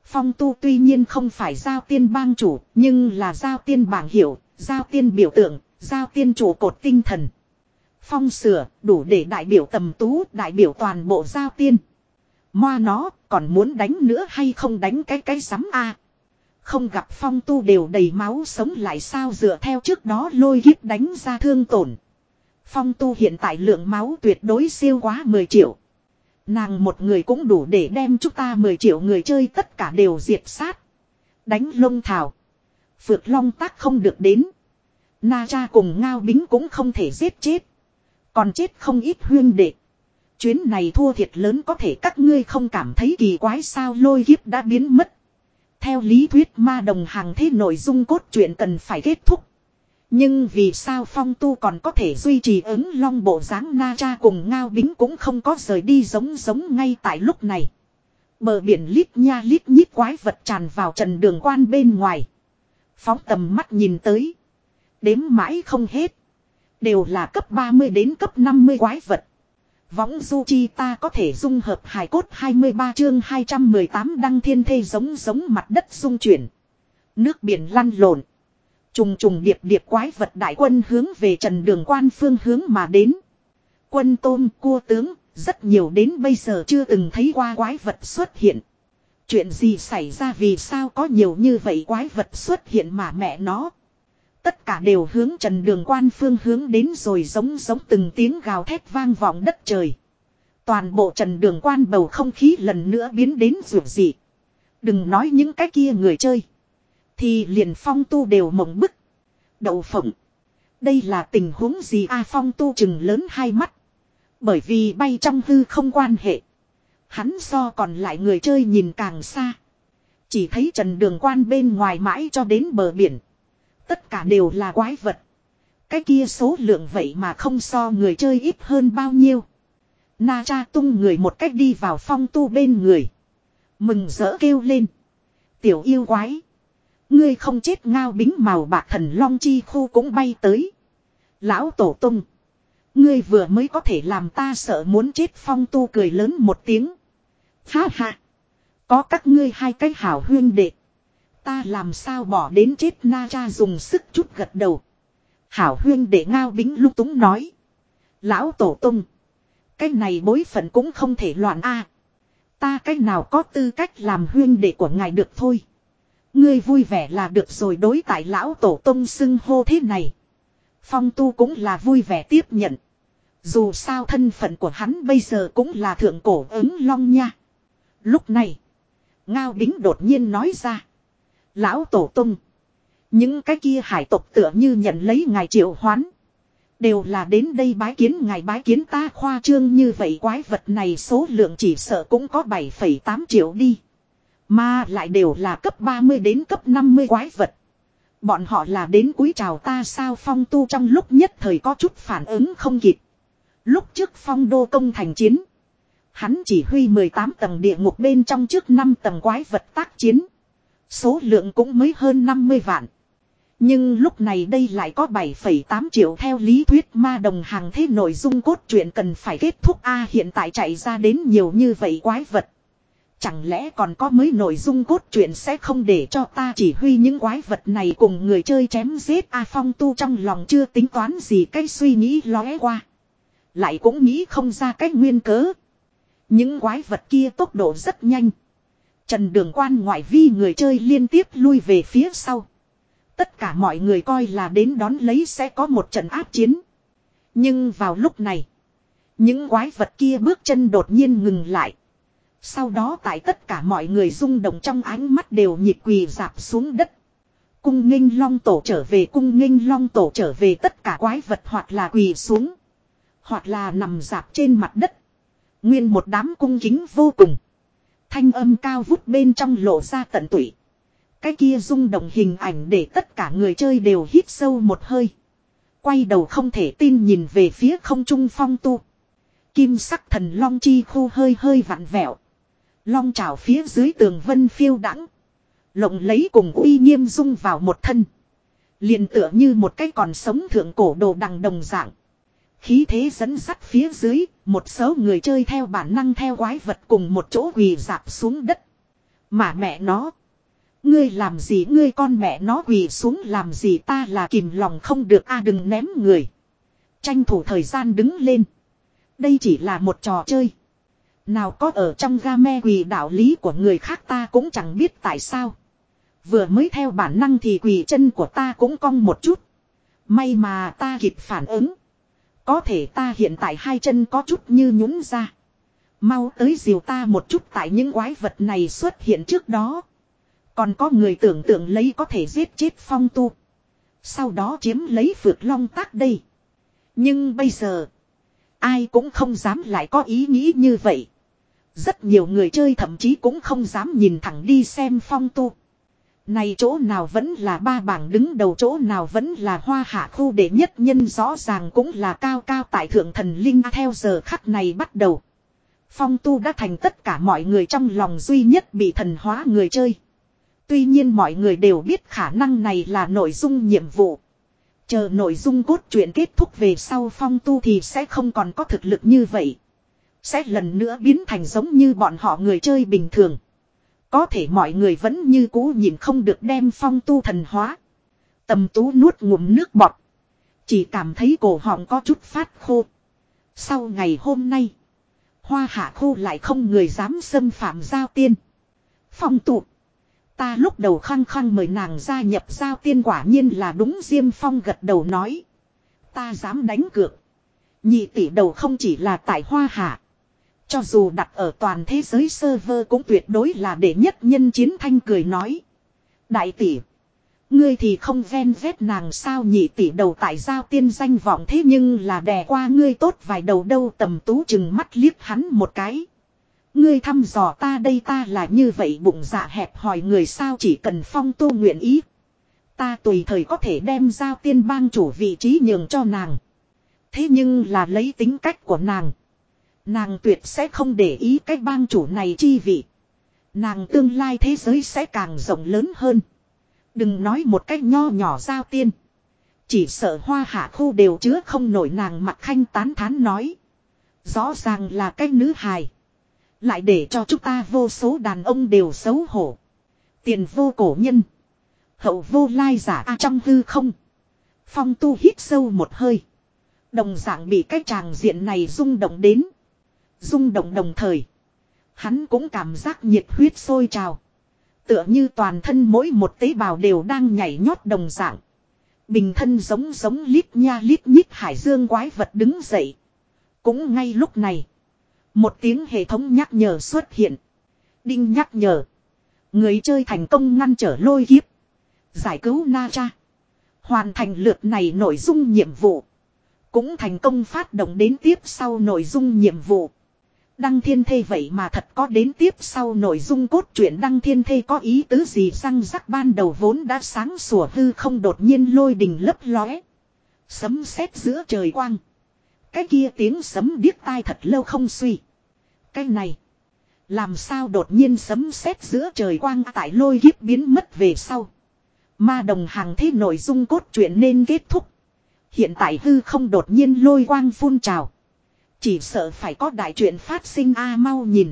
Phong Tu tuy nhiên không phải giao tiên bang chủ, nhưng là giao tiên bảng hiệu, giao tiên biểu tượng, giao tiên trụ cột tinh thần. Phong sửa, đủ để đại biểu tầm tú, đại biểu toàn bộ giao tiên. Moa nó, còn muốn đánh nữa hay không đánh cái cái sắm a? Không gặp Phong Tu đều đầy máu sống lại sao, dựa theo trước đó lôi kiếp đánh ra thương tổn. Phong Tu hiện tại lượng máu tuyệt đối siêu quá mười triệu. Nàng một người cũng đủ để đem chúng ta mười triệu người chơi tất cả đều diệt sát. Đánh lông thảo. Phược long tác không được đến. Na Cha cùng Ngao Bính cũng không thể giết chết. Còn chết không ít huyên đệ. Chuyến này thua thiệt lớn, có thể các ngươi không cảm thấy kỳ quái sao, lôi kiếp đã biến mất. Theo lý thuyết ma đồng hàng thế nội dung cốt truyện cần phải kết thúc. Nhưng vì sao Phong Tu còn có thể duy trì ứng long bộ dáng, Na Cha cùng Ngao Bính cũng không có rời đi giống giống ngay tại lúc này. Bờ biển lít nha lít nhít quái vật tràn vào trần đường quan bên ngoài. Phóng tầm mắt nhìn tới. Đếm mãi không hết. Đều là cấp ba mươi đến cấp năm mươi quái vật. Võng du chi ta có thể dung hợp hài cốt, hai mươi ba chương hai trăm mười tám đăng thiên thê giống giống mặt đất rung chuyển. Nước biển lăn lộn. Trùng trùng điệp điệp quái vật đại quân hướng về trần đường quan phương hướng mà đến. Quân tôm, cua tướng, rất nhiều đến bây giờ chưa từng thấy qua quái vật xuất hiện. Chuyện gì xảy ra, vì sao có nhiều như vậy quái vật xuất hiện mà mẹ nó. Tất cả đều hướng trần đường quan phương hướng đến rồi, giống giống từng tiếng gào thét vang vọng đất trời. Toàn bộ trần đường quan bầu không khí lần nữa biến đến rủi dị. Đừng nói những cái kia người chơi. Thì liền Phong Tu đều mộng bức. Đậu phộng. Đây là tình huống gì a? Phong Tu chừng lớn hai mắt. Bởi vì bay trong hư không quan hệ. Hắn so còn lại người chơi nhìn càng xa. Chỉ thấy trần đường quan bên ngoài mãi cho đến bờ biển. Tất cả đều là quái vật. Cái kia số lượng vậy mà không so người chơi ít hơn bao nhiêu. Na Cha tung người một cách đi vào Phong Tu bên người. Mừng rỡ kêu lên. Tiểu yêu quái. Ngươi không chết. Ngao Bính màu bạc thần long chi khu cũng bay tới. Lão tổ tung. Ngươi vừa mới có thể làm ta sợ muốn chết. Phong Tu cười lớn một tiếng. Ha ha. Có các ngươi hai cái hảo huyên đệ. Ta làm sao bỏ đến chết. Na Cha dùng sức chút gật đầu. Hảo huyên đệ. Ngao Bính lúc túng nói. Lão tổ tung. Cái này bối phận cũng không thể loạn a. Ta cái nào có tư cách làm huyên đệ của ngài được thôi. Ngươi vui vẻ là được rồi. Đối tại lão tổ tông xưng hô thế này. Phong Tu cũng là vui vẻ tiếp nhận. Dù sao thân phận của hắn bây giờ cũng là thượng cổ ứng long nha. Lúc này. Ngao Bính đột nhiên nói ra. Lão tổ tông. Những cái kia hải tộc tựa như nhận lấy ngài triệu hoán. Đều là đến đây bái kiến ngài. Bái kiến ta? Khoa trương như vậy, quái vật này số lượng chỉ sợ cũng có bảy phẩy tám triệu đi. Mà lại đều là cấp ba mươi đến cấp năm mươi quái vật. Bọn họ là đến cúi chào ta sao? Phong Tu trong lúc nhất thời có chút phản ứng không kịp. Lúc trước Phong Đô công thành chiến. Hắn chỉ huy mười tám tầng địa ngục bên trong trước năm tầng quái vật tác chiến. Số lượng cũng mới hơn năm mươi vạn. Nhưng lúc này đây lại có bảy phẩy tám triệu. Theo lý thuyết ma đồng hàng thế nội dung cốt truyện cần phải kết thúc a. Hiện tại chạy ra đến nhiều như vậy quái vật. Chẳng lẽ còn có mới nội dung cốt truyện sẽ không để cho ta chỉ huy những quái vật này cùng người chơi chém giết a? Phong Tu trong lòng chưa tính toán gì, cái suy nghĩ lóe qua. Lại cũng nghĩ không ra cách nguyên cớ. Những quái vật kia tốc độ rất nhanh. Trần đường quan ngoại vi người chơi liên tiếp lui về phía sau. Tất cả mọi người coi là đến đón lấy sẽ có một trận áp chiến. Nhưng vào lúc này. Những quái vật kia bước chân đột nhiên ngừng lại. Sau đó tại tất cả mọi người rung động trong ánh mắt đều nhịp quỳ dạp xuống đất. Cung nghênh long tổ trở về. Cung nghênh long tổ trở về. Tất cả quái vật hoặc là quỳ xuống. Hoặc là nằm dạp trên mặt đất. Nguyên một đám cung kính vô cùng. Thanh âm cao vút bên trong lộ ra tận tụy. Cái kia rung động hình ảnh để tất cả người chơi đều hít sâu một hơi. Quay đầu không thể tin nhìn về phía không trung Phong Tu. Kim sắc thần long chi khu hơi hơi vặn vẹo. Long trảo phía dưới tường vân phiêu đãng. Lộng lấy cùng uy nghiêm dung vào một thân. Liền tựa như một cái còn sống thượng cổ đồ đằng đồng dạng. Khí thế dẫn dắt phía dưới, một số người chơi theo bản năng theo quái vật cùng một chỗ quỳ dạp xuống đất. Mà mẹ nó. Ngươi làm gì, ngươi con mẹ nó quỳ xuống làm gì, ta là kìm lòng không được a đừng ném người. Tranh thủ thời gian đứng lên. Đây chỉ là một trò chơi. Nào có ở trong game quỳ đạo lý của người khác ta cũng chẳng biết tại sao. Vừa mới theo bản năng thì quỳ chân của ta cũng cong một chút. May mà ta kịp phản ứng. Có thể ta hiện tại hai chân có chút như nhũn ra. Mau tới dìu ta một chút, tại những quái vật này xuất hiện trước đó. Còn có người tưởng tượng lấy có thể giết chết Phong Tu. Sau đó chiếm lấy Phược Long Tác đây. Nhưng bây giờ. Ai cũng không dám lại có ý nghĩ như vậy. Rất nhiều người chơi thậm chí cũng không dám nhìn thẳng đi xem Phong Tu. Này chỗ nào vẫn là ba bảng đứng đầu, chỗ nào vẫn là Hoa Hạ khu đệ nhất nhân, rõ ràng cũng là cao cao tại thượng thần linh. Theo giờ khắc này bắt đầu. Phong Tu đã thành tất cả mọi người trong lòng duy nhất bị thần hóa người chơi. Tuy nhiên mọi người đều biết khả năng này là nội dung nhiệm vụ. Chờ nội dung cốt truyện kết thúc về sau, Phong Tu thì sẽ không còn có thực lực như vậy. Sẽ lần nữa biến thành giống như bọn họ người chơi bình thường. Có thể mọi người vẫn như cũ nhìn không được đem Phong Tu thần hóa. Tầm Tú nuốt ngụm nước bọt. Chỉ cảm thấy cổ họng có chút phát khô. Sau ngày hôm nay, Hoa Hạ khu lại không người dám xâm phạm Giao Tiên. Phong Tu. Ta lúc đầu khăng khăng mời nàng gia nhập Giao Tiên, quả nhiên là đúng. Diêm Phong gật đầu nói. Ta dám đánh cược. Nhị tỷ đầu không chỉ là tại Hoa Hạ. Cho dù đặt ở toàn thế giới server cũng tuyệt đối là đệ nhất nhân. Chiến Thanh cười nói. Đại tỷ. Ngươi thì không ven vét nàng sao? Nhị tỷ đầu tại Giao Tiên danh vọng thế nhưng là đè qua ngươi tốt vài đầu đâu. Tầm Tú chừng mắt liếc hắn một cái. Ngươi thăm dò ta đây, ta là như vậy bụng dạ hẹp hòi người sao? Chỉ cần Phong Tu nguyện ý, ta tùy thời có thể đem Giao Tiên bang chủ vị trí nhường cho nàng. Thế nhưng là lấy tính cách của nàng, nàng tuyệt sẽ không để ý cái bang chủ này chi vị. Nàng tương lai thế giới sẽ càng rộng lớn hơn. Đừng nói một cách nho nhỏ Giao Tiên, chỉ sợ Hoa Hạ khu đều chứa không nổi nàng. Mặc Khanh tán thán nói. Rõ ràng là cái nữ hài, lại để cho chúng ta vô số đàn ông đều xấu hổ. Tiền vô cổ nhân, hậu vô lai giả a. Trong hư không, Phong Tu hít sâu một hơi. Đồng dạng bị cái tràng diện này rung động đến. Rung động đồng thời, hắn cũng cảm giác nhiệt huyết sôi trào. Tựa như toàn thân mỗi một tế bào đều đang nhảy nhót đồng dạng. Bình thân giống giống lít nha lít nhít hải dương quái vật đứng dậy. Cũng ngay lúc này, một tiếng hệ thống nhắc nhở xuất hiện. Đinh nhắc nhở. Người chơi thành công ngăn trở lôi kiếp, giải cứu Na Cha, hoàn thành lượt này nội dung nhiệm vụ. Cũng thành công phát động đến tiếp sau nội dung nhiệm vụ. Đăng Thiên Thê vậy mà thật có đến tiếp sau nội dung cốt truyện. Đăng Thiên Thê có ý tứ gì? Răng rắc ban đầu vốn đã sáng sủa hư không đột nhiên lôi đình lấp lóe. Sấm sét giữa trời quang. Cái kia tiếng sấm điếc tai thật lâu không suy. Cái này, làm sao đột nhiên sấm sét giữa trời quang? Tại lôi kiếp biến mất về sau, Ma Đồng hàng thế nội dung cốt truyện nên kết thúc. Hiện tại hư không đột nhiên lôi quang phun trào. Chỉ sợ phải có đại chuyện phát sinh a. À, mau nhìn.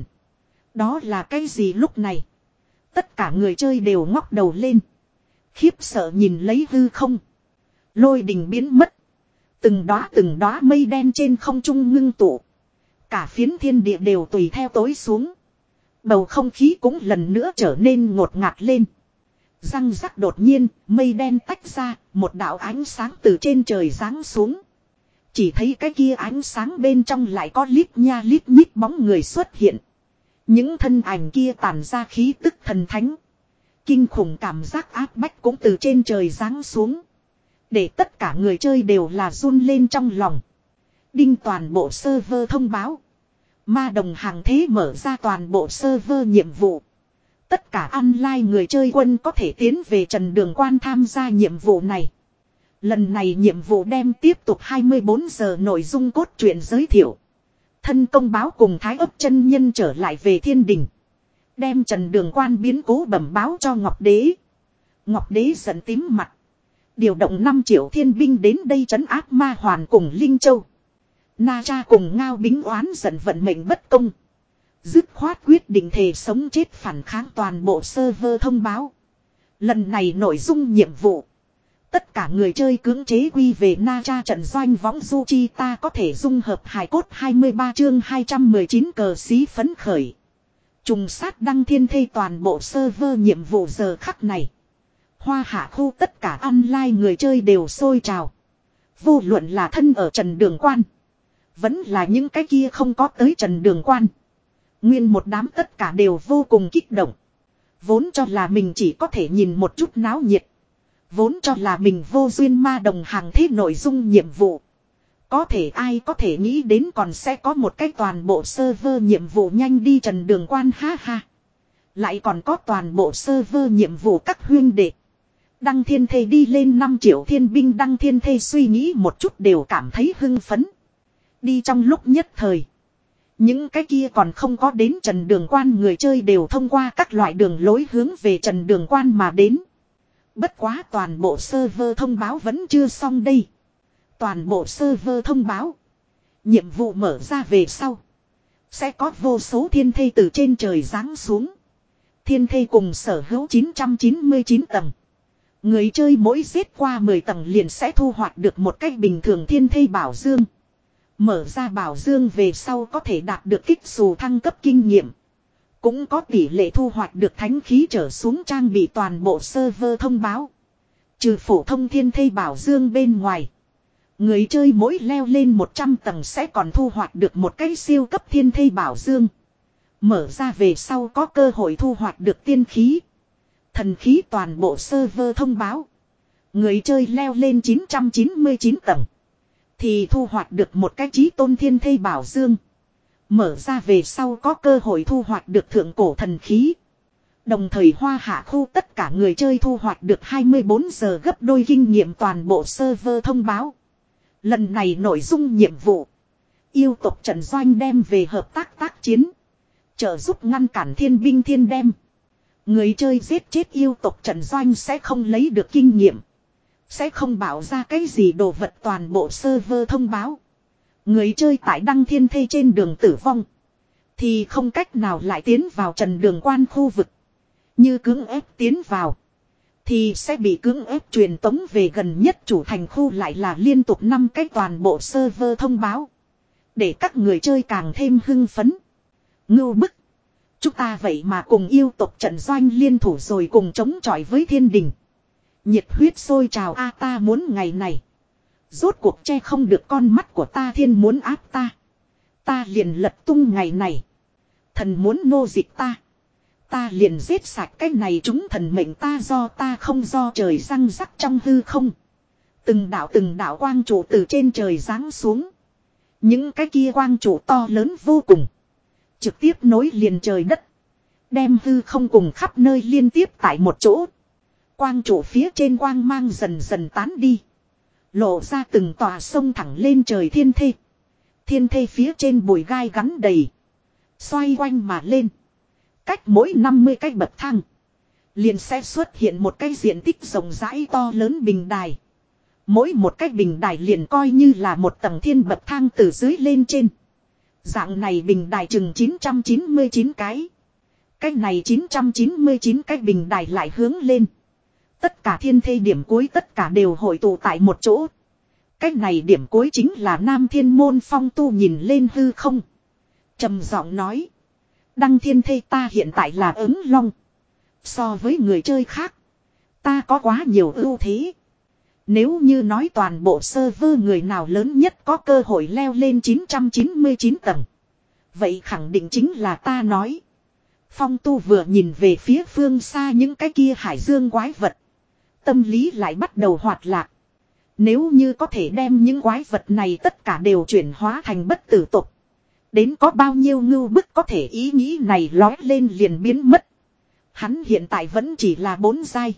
Đó là cái gì? Lúc này, tất cả người chơi đều ngóc đầu lên. Khiếp sợ nhìn lấy hư không. Lôi đình biến mất. Từng đóa từng đóa mây đen trên không trung ngưng tụ. Cả phiến thiên địa đều tùy theo tối xuống. Bầu không khí cũng lần nữa trở nên ngột ngạt lên. Răng rắc đột nhiên, mây đen tách ra, một đạo ánh sáng từ trên trời giáng xuống. Chỉ thấy cái kia ánh sáng bên trong lại có lít nha lít nhít bóng người xuất hiện. Những thân ảnh kia tản ra khí tức thần thánh. Kinh khủng cảm giác áp bách cũng từ trên trời giáng xuống. Để tất cả người chơi đều là run lên trong lòng. Đinh toàn bộ server thông báo. Ma Đồng hàng thế mở ra toàn bộ server nhiệm vụ. Tất cả online người chơi quân có thể tiến về Trần Đường Quan tham gia nhiệm vụ này. Lần này nhiệm vụ đem tiếp tục hai mươi bốn giờ nội dung cốt truyện giới thiệu. Thân công báo cùng Thái Ấp chân nhân trở lại về thiên đình. Đem Trần Đường Quan biến cố bẩm báo cho Ngọc Đế. Ngọc Đế giận tím mặt. Điều động năm triệu thiên binh đến đây trấn áp Ma Hoàn cùng Linh Châu. Na Cha cùng Ngao Bính oán giận vận mệnh bất công. Dứt khoát quyết định thề sống chết phản kháng toàn bộ server thông báo. Lần này nội dung nhiệm vụ. Tất cả người chơi cưỡng chế quy về Na Tra trận doanh võng du chi ta có thể dung hợp hài cốt hai mươi ba chương hai trăm mười chín cờ xí phấn khởi. Trùng sát đăng thiên thây toàn bộ server nhiệm vụ giờ khắc này. Hoa hạ khu tất cả online người chơi đều sôi trào. Vô luận là thân ở Trần Đường Quan. Vẫn là những cái kia không có tới Trần Đường Quan. Nguyên một đám tất cả đều vô cùng kích động. Vốn cho là mình chỉ có thể nhìn một chút náo nhiệt. Vốn cho là mình vô duyên ma đồng hàng thế nội dung nhiệm vụ. Có thể ai có thể nghĩ đến còn sẽ có một cái toàn bộ server nhiệm vụ nhanh đi Trần Đường Quan ha ha. Lại còn có toàn bộ server nhiệm vụ các huyên đệ. Đăng thiên thê đi lên năm triệu thiên binh đăng thiên thê suy nghĩ một chút đều cảm thấy hưng phấn. Đi trong lúc nhất thời. Những cái kia còn không có đến Trần Đường Quan người chơi đều thông qua các loại đường lối hướng về Trần Đường Quan mà đến. Bất quá toàn bộ server thông báo vẫn chưa xong đây. Toàn bộ server thông báo. Nhiệm vụ mở ra về sau. Sẽ có vô số thiên thây từ trên trời giáng xuống. Thiên thây cùng sở hữu chín trăm chín mươi chín tầng. Người chơi mỗi giết qua mười tầng liền sẽ thu hoạch được một cách bình thường thiên thây bảo dương. Mở ra bảo dương về sau có thể đạt được kích xù thăng cấp kinh nghiệm. Cũng có tỷ lệ thu hoạch được thánh khí trở xuống trang bị toàn bộ server thông báo. Trừ phổ thông thiên thây bảo dương bên ngoài. Người chơi mỗi leo lên một trăm tầng sẽ còn thu hoạch được một cái siêu cấp thiên thây bảo dương. Mở ra về sau có cơ hội thu hoạch được tiên khí. Thần khí toàn bộ server thông báo. Người chơi leo lên chín trăm chín mươi chín tầng. Thì thu hoạch được một cái chí tôn thiên thây bảo dương. Mở ra về sau có cơ hội thu hoạch được thượng cổ thần khí. Đồng thời hoa hạ khu tất cả người chơi thu hoạch được hai mươi bốn giờ gấp đôi kinh nghiệm toàn bộ server thông báo. Lần này nội dung nhiệm vụ. Yêu tộc Trần Doanh đem về hợp tác tác chiến. Trợ giúp ngăn cản thiên binh thiên đem. Người chơi giết chết yêu tộc Trần Doanh sẽ không lấy được kinh nghiệm. Sẽ không bảo ra cái gì đồ vật toàn bộ server thông báo. Người chơi tại đăng thiên thây trên đường tử vong. Thì không cách nào lại tiến vào Trần Đường Quan khu vực. Như cưỡng ép tiến vào. Thì sẽ bị cưỡng ép truyền tống về gần nhất chủ thành khu lại là liên tục năm cái toàn bộ server thông báo. Để các người chơi càng thêm hưng phấn. Ngưu bức. Chúng ta vậy mà cùng yêu tộc Trần Doanh liên thủ rồi cùng chống chọi với thiên đình. Nhiệt huyết sôi trào a ta muốn ngày này. Rốt cuộc che không được con mắt của ta thiên muốn áp ta. Ta liền lật tung ngày này. Thần muốn nô dịch ta. Ta liền giết sạch cái này chúng thần mệnh ta do ta không do trời răng rắc trong hư không. Từng đạo từng đạo quang trụ từ trên trời giáng xuống. Những cái kia quang trụ to lớn vô cùng. Trực tiếp nối liền trời đất. Đem hư không cùng khắp nơi liên tiếp tại một chỗ. Quang trụ phía trên quang mang dần dần tán đi. Lộ ra từng tòa sông thẳng lên trời thiên thê. Thiên thê phía trên bụi gai gắn đầy. Xoay quanh mà lên. Cách mỗi năm mươi cái bậc thang. Liền sẽ xuất hiện một cái diện tích rộng rãi to lớn bình đài. Mỗi một cái bình đài liền coi như là một tầng thiên bậc thang từ dưới lên trên. Dạng này bình đài chừng chín trăm chín mươi chín cái. Cái này chín trăm chín mươi chín cái bình đài lại hướng lên. Tất cả thiên thê điểm cuối tất cả đều hội tụ tại một chỗ. Cái này điểm cuối chính là Nam Thiên Môn Phong Tu nhìn lên hư không. Trầm giọng nói. Đăng thiên thê ta hiện tại là ứng long. So với người chơi khác. Ta có quá nhiều ưu thế. Nếu như nói toàn bộ server người nào lớn nhất có cơ hội leo lên chín trăm chín mươi chín tầng. Vậy khẳng định chính là ta nói. Phong Tu vừa nhìn về phía phương xa những cái kia hải dương quái vật. Tâm lý lại bắt đầu hoạt lạc. Nếu như có thể đem những quái vật này tất cả đều chuyển hóa thành bất tử tục. Đến có bao nhiêu ngưu bức có thể ý nghĩ này lói lên liền biến mất. Hắn hiện tại vẫn chỉ là bốn giai.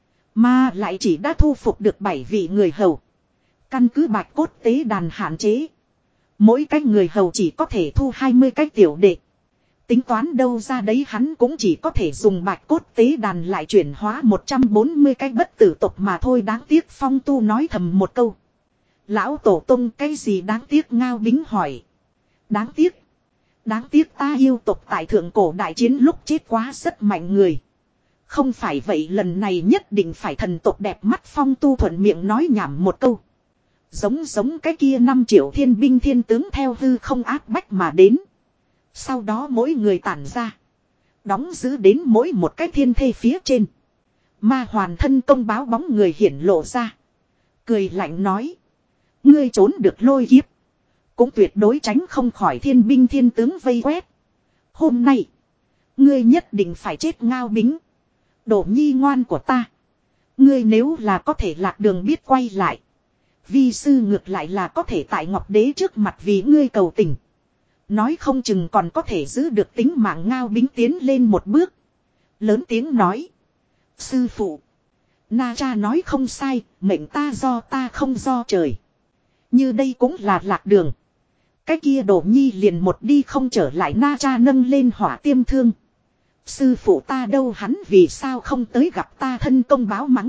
Mà lại chỉ đã thu phục được bảy vị người hầu. Căn cứ bạch cốt tế đàn hạn chế. Mỗi cái người hầu chỉ có thể thu hai mươi cái tiểu đệ. Tính toán đâu ra đấy hắn cũng chỉ có thể dùng bạch cốt tế đàn lại chuyển hóa một trăm bốn mươi cái bất tử tộc mà thôi. Đáng tiếc Phong Tu nói thầm một câu. Lão tổ tông cái gì đáng tiếc Ngao Bính hỏi. Đáng tiếc. Đáng tiếc ta yêu tộc tại thượng cổ đại chiến lúc chết quá rất mạnh người. Không phải vậy lần này nhất định phải thần tộc đẹp mắt. Phong Tu thuận miệng nói nhảm một câu. Giống giống cái kia năm triệu thiên binh thiên tướng theo hư không áp bách mà đến. Sau đó mỗi người tản ra. Đóng giữ đến mỗi một cái thiên thê phía trên. Ma hoàn thân công báo bóng người hiển lộ ra. Cười lạnh nói. Ngươi trốn được lôi kiếp. Cũng tuyệt đối tránh không khỏi thiên binh thiên tướng vây quét. Hôm nay. Ngươi nhất định phải chết Ngao Bính. Đổ nhi ngoan của ta. Ngươi nếu là có thể lạc đường biết quay lại. Vi sư ngược lại là có thể tại Ngọc Đế trước mặt vì ngươi cầu tình. Nói không chừng còn có thể giữ được tính mạng. Ngao Bính tiến lên một bước. Lớn tiếng nói. Sư phụ. Na Cha nói không sai. Mệnh ta do ta không do trời. Như đây cũng là lạc đường. Cái kia Đổ nhi liền một đi không trở lại. Na Cha nâng lên hỏa tiêm thương. Sư phụ ta đâu hắn vì sao không tới gặp ta thân công báo mắng.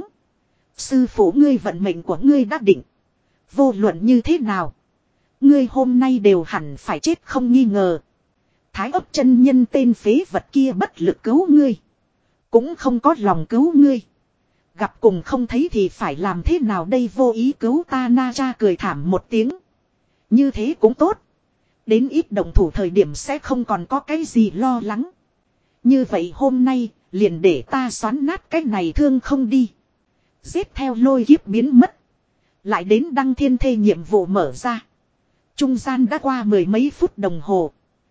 Sư phụ ngươi vận mệnh của ngươi đã định. Vô luận như thế nào. Ngươi hôm nay đều hẳn phải chết không nghi ngờ. Thái ấp chân nhân tên phế vật kia bất lực cứu ngươi. Cũng không có lòng cứu ngươi. Gặp cùng không thấy thì phải làm thế nào đây vô ý cứu ta. Na Cha cười thảm một tiếng. Như thế cũng tốt. Đến ít động thủ thời điểm sẽ không còn có cái gì lo lắng. Như vậy hôm nay liền để ta xoắn nát cái này thương không đi. Giết theo lôi kiếp biến mất. Lại đến đăng thiên thê nhiệm vụ mở ra. Trung gian đã qua mười mấy phút đồng hồ.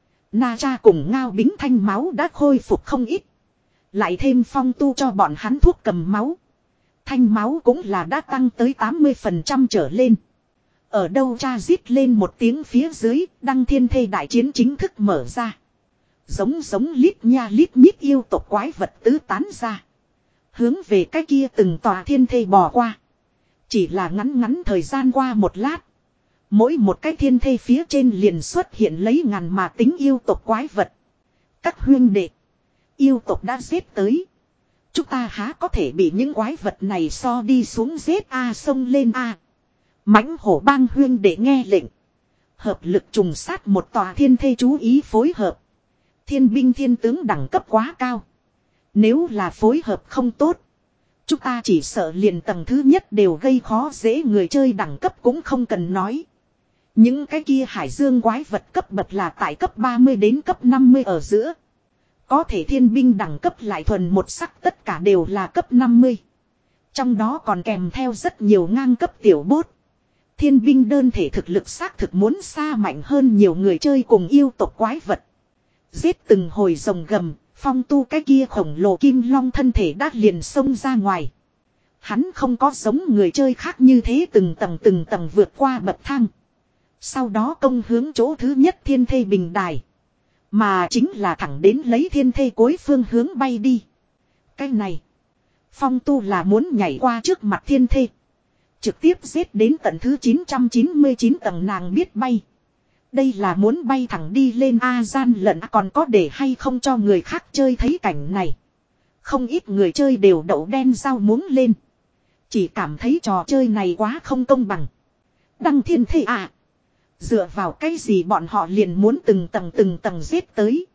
Na Cha cùng Ngao Bính thanh máu đã khôi phục không ít. Lại thêm Phong Tu cho bọn hắn thuốc cầm máu. Thanh máu cũng là đã tăng tới tám mươi phần trăm trở lên. Ở đâu Cha rít lên một tiếng phía dưới, đăng thiên thê đại chiến chính thức mở ra. Giống giống lít nha lít nhít yêu tộc quái vật tứ tán ra. Hướng về cái kia từng tòa thiên thê bò qua. Chỉ là ngắn ngắn thời gian qua một lát. Mỗi một cái thiên thê phía trên liền xuất hiện lấy ngàn mà tính yêu tộc quái vật. Các huyên đệ. Yêu tộc đã giết tới. Chúng ta há có thể bị những quái vật này so đi xuống giết a à, sông lên a à. Mãnh hổ bang huyên đệ nghe lệnh. Hợp lực trùng sát một tòa thiên thê chú ý phối hợp. Thiên binh thiên tướng đẳng cấp quá cao. Nếu là phối hợp không tốt. Chúng ta chỉ sợ liền tầng thứ nhất đều gây khó dễ người chơi đẳng cấp cũng không cần nói. Những cái kia hải dương quái vật cấp bậc là tại cấp ba mươi đến cấp năm mươi ở giữa. Có thể thiên binh đẳng cấp lại thuần một sắc tất cả đều là cấp năm mươi. Trong đó còn kèm theo rất nhiều ngang cấp tiểu bốt. Thiên binh đơn thể thực lực xác thực muốn xa mạnh hơn nhiều người chơi cùng yêu tộc quái vật. Giết từng hồi rồng gầm, Phong Tu cái kia khổng lồ kim long thân thể đã liền xông ra ngoài. Hắn không có giống người chơi khác như thế từng tầng từng tầng vượt qua bậc thang. Sau đó công hướng chỗ thứ nhất thiên thê bình đài. Mà chính là thẳng đến lấy thiên thê cuối phương hướng bay đi. Cái này, Phong Tu là muốn nhảy qua trước mặt thiên thê. Trực tiếp giết đến tận thứ chín trăm chín mươi chín tầng nàng biết bay. Đây là muốn bay thẳng đi lên A gian lận còn có để hay không cho người khác chơi thấy cảnh này. Không ít người chơi đều đậu đen rau muống lên. Chỉ cảm thấy trò chơi này quá không công bằng. Đăng thiên thê à. Dựa vào cái gì bọn họ liền muốn từng tầng từng tầng giết tới.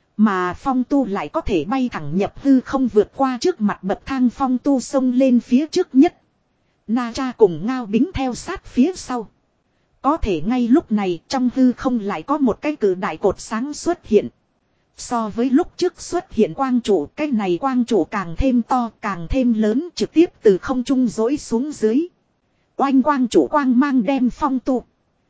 Mà Phong Tu lại có thể bay thẳng nhập hư không vượt qua trước mặt bậc thang. Phong Tu xông lên phía trước nhất. Na Cha cùng Ngao Bính theo sát phía sau. Có thể ngay lúc này trong hư không lại có một cái cử đại cột sáng xuất hiện. So với lúc trước xuất hiện quang trụ, cái này quang trụ càng thêm to, càng thêm lớn, trực tiếp từ không trung dối xuống dưới. Oanh quang trụ quang mang đem Phong Tu,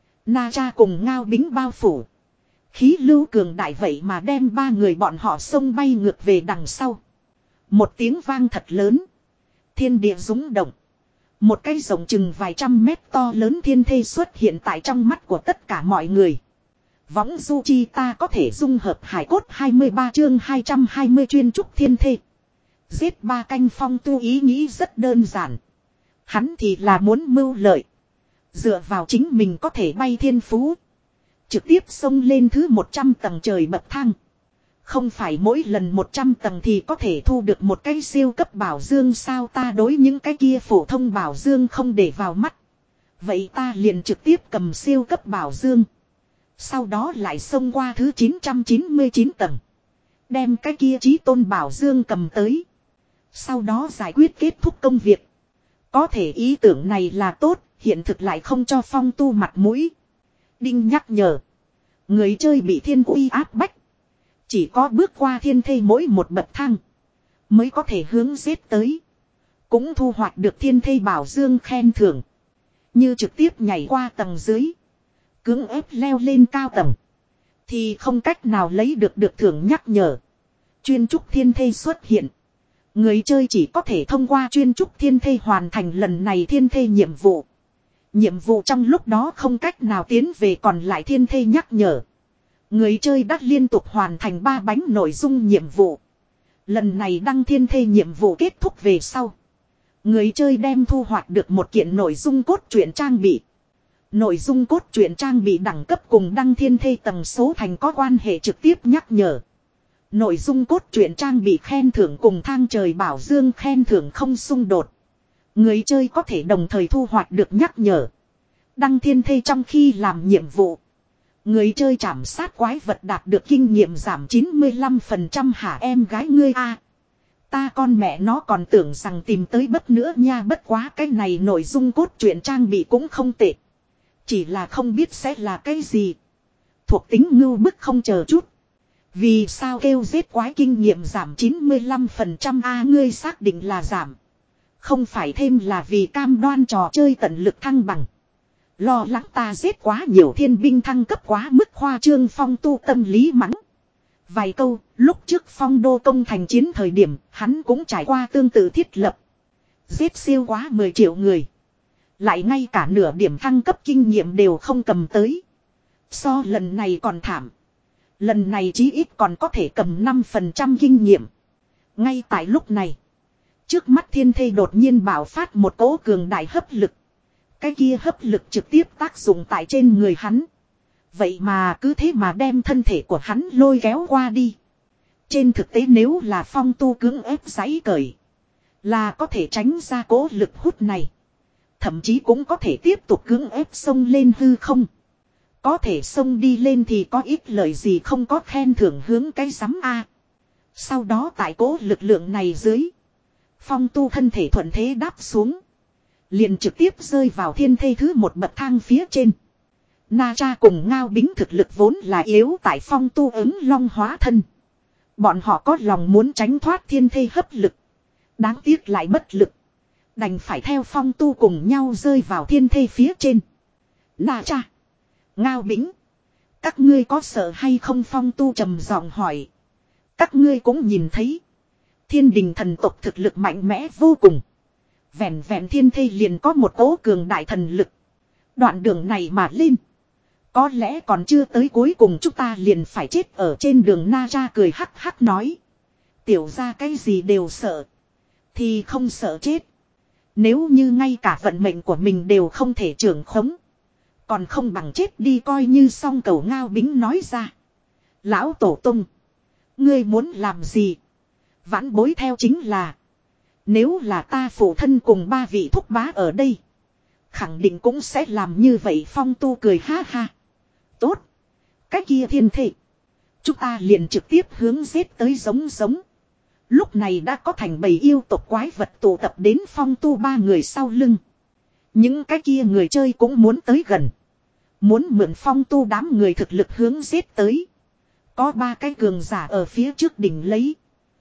Na Cha cùng Ngao Bính bao phủ. Khí lưu cường đại vậy mà đem ba người bọn họ xông bay ngược về đằng sau. Một tiếng vang thật lớn. Thiên địa rung động. Một cái rộng chừng vài trăm mét to lớn thiên thê xuất hiện tại trong mắt của tất cả mọi người. Võng du chi ta có thể dung hợp hải cốt hai mươi ba chương hai trăm hai mươi chuyên trúc thiên thê. Giết ba canh Phong Tu ý nghĩ rất đơn giản. Hắn thì là muốn mưu lợi. Dựa vào chính mình có thể bay thiên phú. Trực tiếp xông lên thứ một trăm tầng trời bậc thang. Không phải mỗi lần một trăm tầng thì có thể thu được một cái siêu cấp bảo dương sao ta đối những cái kia phổ thông bảo dương không để vào mắt. Vậy ta liền trực tiếp cầm siêu cấp bảo dương. Sau đó lại xông qua thứ chín trăm chín mươi chín tầng. Đem cái kia Chí Tôn Bảo Dương cầm tới. Sau đó giải quyết kết thúc công việc. Có thể ý tưởng này là tốt, hiện thực lại không cho Phong Tu mặt mũi. Đinh nhắc nhở. Người chơi bị thiên uy áp bách. Chỉ có bước qua thiên thê mỗi một bậc thang. Mới có thể hướng giết tới. Cũng thu hoạch được thiên thê Bảo Dương khen thưởng. Như trực tiếp nhảy qua tầng dưới. Cưỡng ép leo lên cao tầng. Thì không cách nào lấy được được thưởng nhắc nhở. Chuyên trúc thiên thê xuất hiện. Người chơi chỉ có thể thông qua chuyên trúc thiên thê hoàn thành lần này thiên thê nhiệm vụ. Nhiệm vụ trong lúc đó không cách nào tiến về còn lại thiên thê nhắc nhở. Người chơi đã liên tục hoàn thành ba bánh nội dung nhiệm vụ. Lần này đăng thiên thê nhiệm vụ kết thúc về sau. Người chơi đem thu hoạch được một kiện nội dung cốt truyện trang bị. Nội dung cốt truyện trang bị đẳng cấp cùng đăng thiên thê tầng số thành có quan hệ trực tiếp nhắc nhở. Nội dung cốt truyện trang bị khen thưởng cùng thang trời bảo dương khen thưởng không xung đột. Người chơi có thể đồng thời thu hoạch được nhắc nhở. Đăng thiên thê trong khi làm nhiệm vụ. Người chơi trảm sát quái vật đạt được kinh nghiệm giảm chín mươi lăm phần trăm hả em gái ngươi a. Ta con mẹ nó còn tưởng rằng tìm tới bất nữa nha, bất quá cái này nội dung cốt truyện trang bị cũng không tệ. Chỉ là không biết sẽ là cái gì. Thuộc tính ngưu bức không chờ chút. Vì sao kêu giết quái kinh nghiệm giảm chín mươi lăm phần trăm a ngươi xác định là giảm. Không phải thêm là vì cam đoan trò chơi tận lực thăng bằng. Lo lắng ta giết quá nhiều thiên binh thăng cấp quá mức khoa trương Phong Tu tâm lý mắng. Vài câu, lúc trước Phong Đô công thành chiến thời điểm, hắn cũng trải qua tương tự thiết lập. Giết siêu quá mười triệu người. Lại ngay cả nửa điểm thăng cấp kinh nghiệm đều không cầm tới. So lần này còn thảm. Lần này chí ít còn có thể cầm năm phần trăm kinh nghiệm. Ngay tại lúc này. Trước mắt thiên thê đột nhiên bạo phát một cỗ cường đại hấp lực. Cái kia hấp lực trực tiếp tác dụng tại trên người hắn. Vậy mà cứ thế mà đem thân thể của hắn lôi kéo qua đi. Trên thực tế nếu là Phong Tu cưỡng ép giãy cởi. Là có thể tránh ra cỗ lực hút này. Thậm chí cũng có thể tiếp tục cưỡng ép xông lên hư không. Có thể xông đi lên thì có ít lời gì không có khen thưởng hướng cái rắm A. Sau đó tại cỗ lực lượng này dưới. Phong Tu thân thể thuận thế đáp xuống. Liền trực tiếp rơi vào thiên thê thứ một bậc thang phía trên. Na Cha cùng Ngao Bính thực lực vốn là yếu tại Phong Tu ứng long hóa thân. Bọn họ có lòng muốn tránh thoát thiên thê hấp lực. Đáng tiếc lại bất lực. Đành phải theo Phong Tu cùng nhau rơi vào thiên thê phía trên. Na Cha, Ngao Bính, các ngươi có sợ hay không? Phong Tu trầm giọng hỏi. Các ngươi cũng nhìn thấy. Thiên đình thần tộc thực lực mạnh mẽ vô cùng. Vẹn vẹn thiên thê liền có một cỗ cường đại thần lực. Đoạn đường này mà lên. Có lẽ còn chưa tới cuối cùng chúng ta liền phải chết ở trên đường. Na Cha cười hắc hắc nói. Tiểu ra cái gì đều sợ. Thì không sợ chết. Nếu như ngay cả vận mệnh của mình đều không thể trưởng khống. Còn không bằng chết đi coi như xong. Cầu Ngao Bính nói ra. Lão Tổ Tông. Ngươi muốn làm gì? Vãn bối theo chính là. Nếu là ta phụ thân cùng ba vị thúc bá ở đây. Khẳng định cũng sẽ làm như vậy. Phong Tu cười ha ha. Tốt. Cái kia thiên thệ. Chúng ta liền trực tiếp hướng giết tới giống giống. Lúc này đã có thành bầy yêu tộc quái vật tụ tập đến Phong Tu ba người sau lưng. Những cái kia người chơi cũng muốn tới gần. Muốn mượn Phong Tu đám người thực lực hướng giết tới. Có ba cái cường giả ở phía trước đỉnh lấy.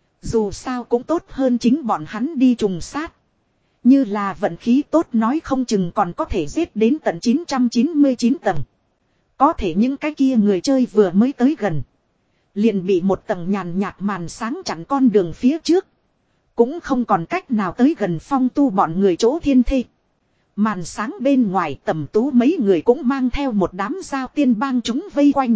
Dù sao cũng tốt hơn chính bọn hắn đi trùng sát. Như là vận khí tốt nói không chừng còn có thể giết đến tận chín trăm chín mươi chín tầng. Có thể những cái kia người chơi vừa mới tới gần. Liền bị một tầng nhàn nhạt màn sáng chặn con đường phía trước. Cũng không còn cách nào tới gần Phong Tu bọn người chỗ thiên thê. Màn sáng bên ngoài Tầm Tú mấy người cũng mang theo một đám giao tiên bang chúng vây quanh.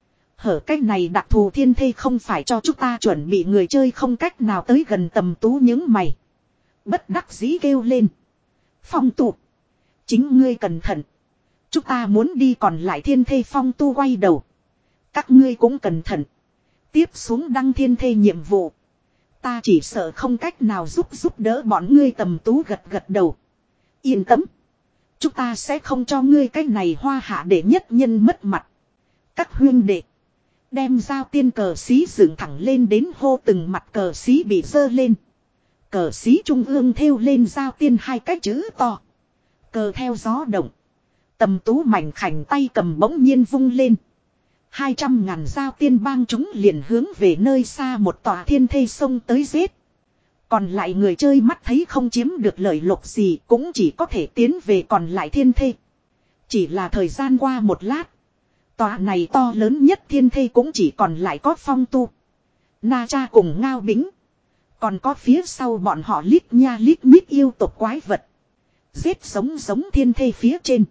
Hở cách này đặc thù thiên thê không phải cho chúng ta chuẩn bị người chơi không cách nào tới gần. Tầm Tú những mày. Bất đắc dĩ kêu lên. Phong Tu, chính ngươi cẩn thận. Chúng ta muốn đi còn lại thiên thê. Phong Tu quay đầu. Các ngươi cũng cẩn thận. Tiếp xuống đăng thiên thê nhiệm vụ. Ta chỉ sợ không cách nào giúp giúp đỡ bọn ngươi. Tầm Tú gật gật đầu. Yên tâm. Chúng ta sẽ không cho ngươi cái này hoa hạ để nhất nhân mất mặt. các huyên đệ. Đem giao tiên cờ xí dựng thẳng lên đến hô từng mặt cờ xí bị dơ lên. Cờ xí trung ương thêu lên giao tiên hai cái chữ to. Cờ theo gió động. Tầm tú mảnh khảnh tay cầm bỗng nhiên vung lên. Hai trăm ngàn giao tiên bang chúng liền hướng về nơi xa một tòa thiên thê sông tới giết. Còn lại người chơi mắt thấy không chiếm được lợi lộc gì cũng chỉ có thể tiến về còn lại thiên thê. Chỉ là thời gian qua một lát. Tòa này to lớn nhất thiên thê cũng chỉ còn lại có Phong Tu, Na Cha cùng Ngao Bính. Còn có phía sau bọn họ lít nha lít nhít yêu tộc quái vật. Giết sống giống thiên thê phía trên.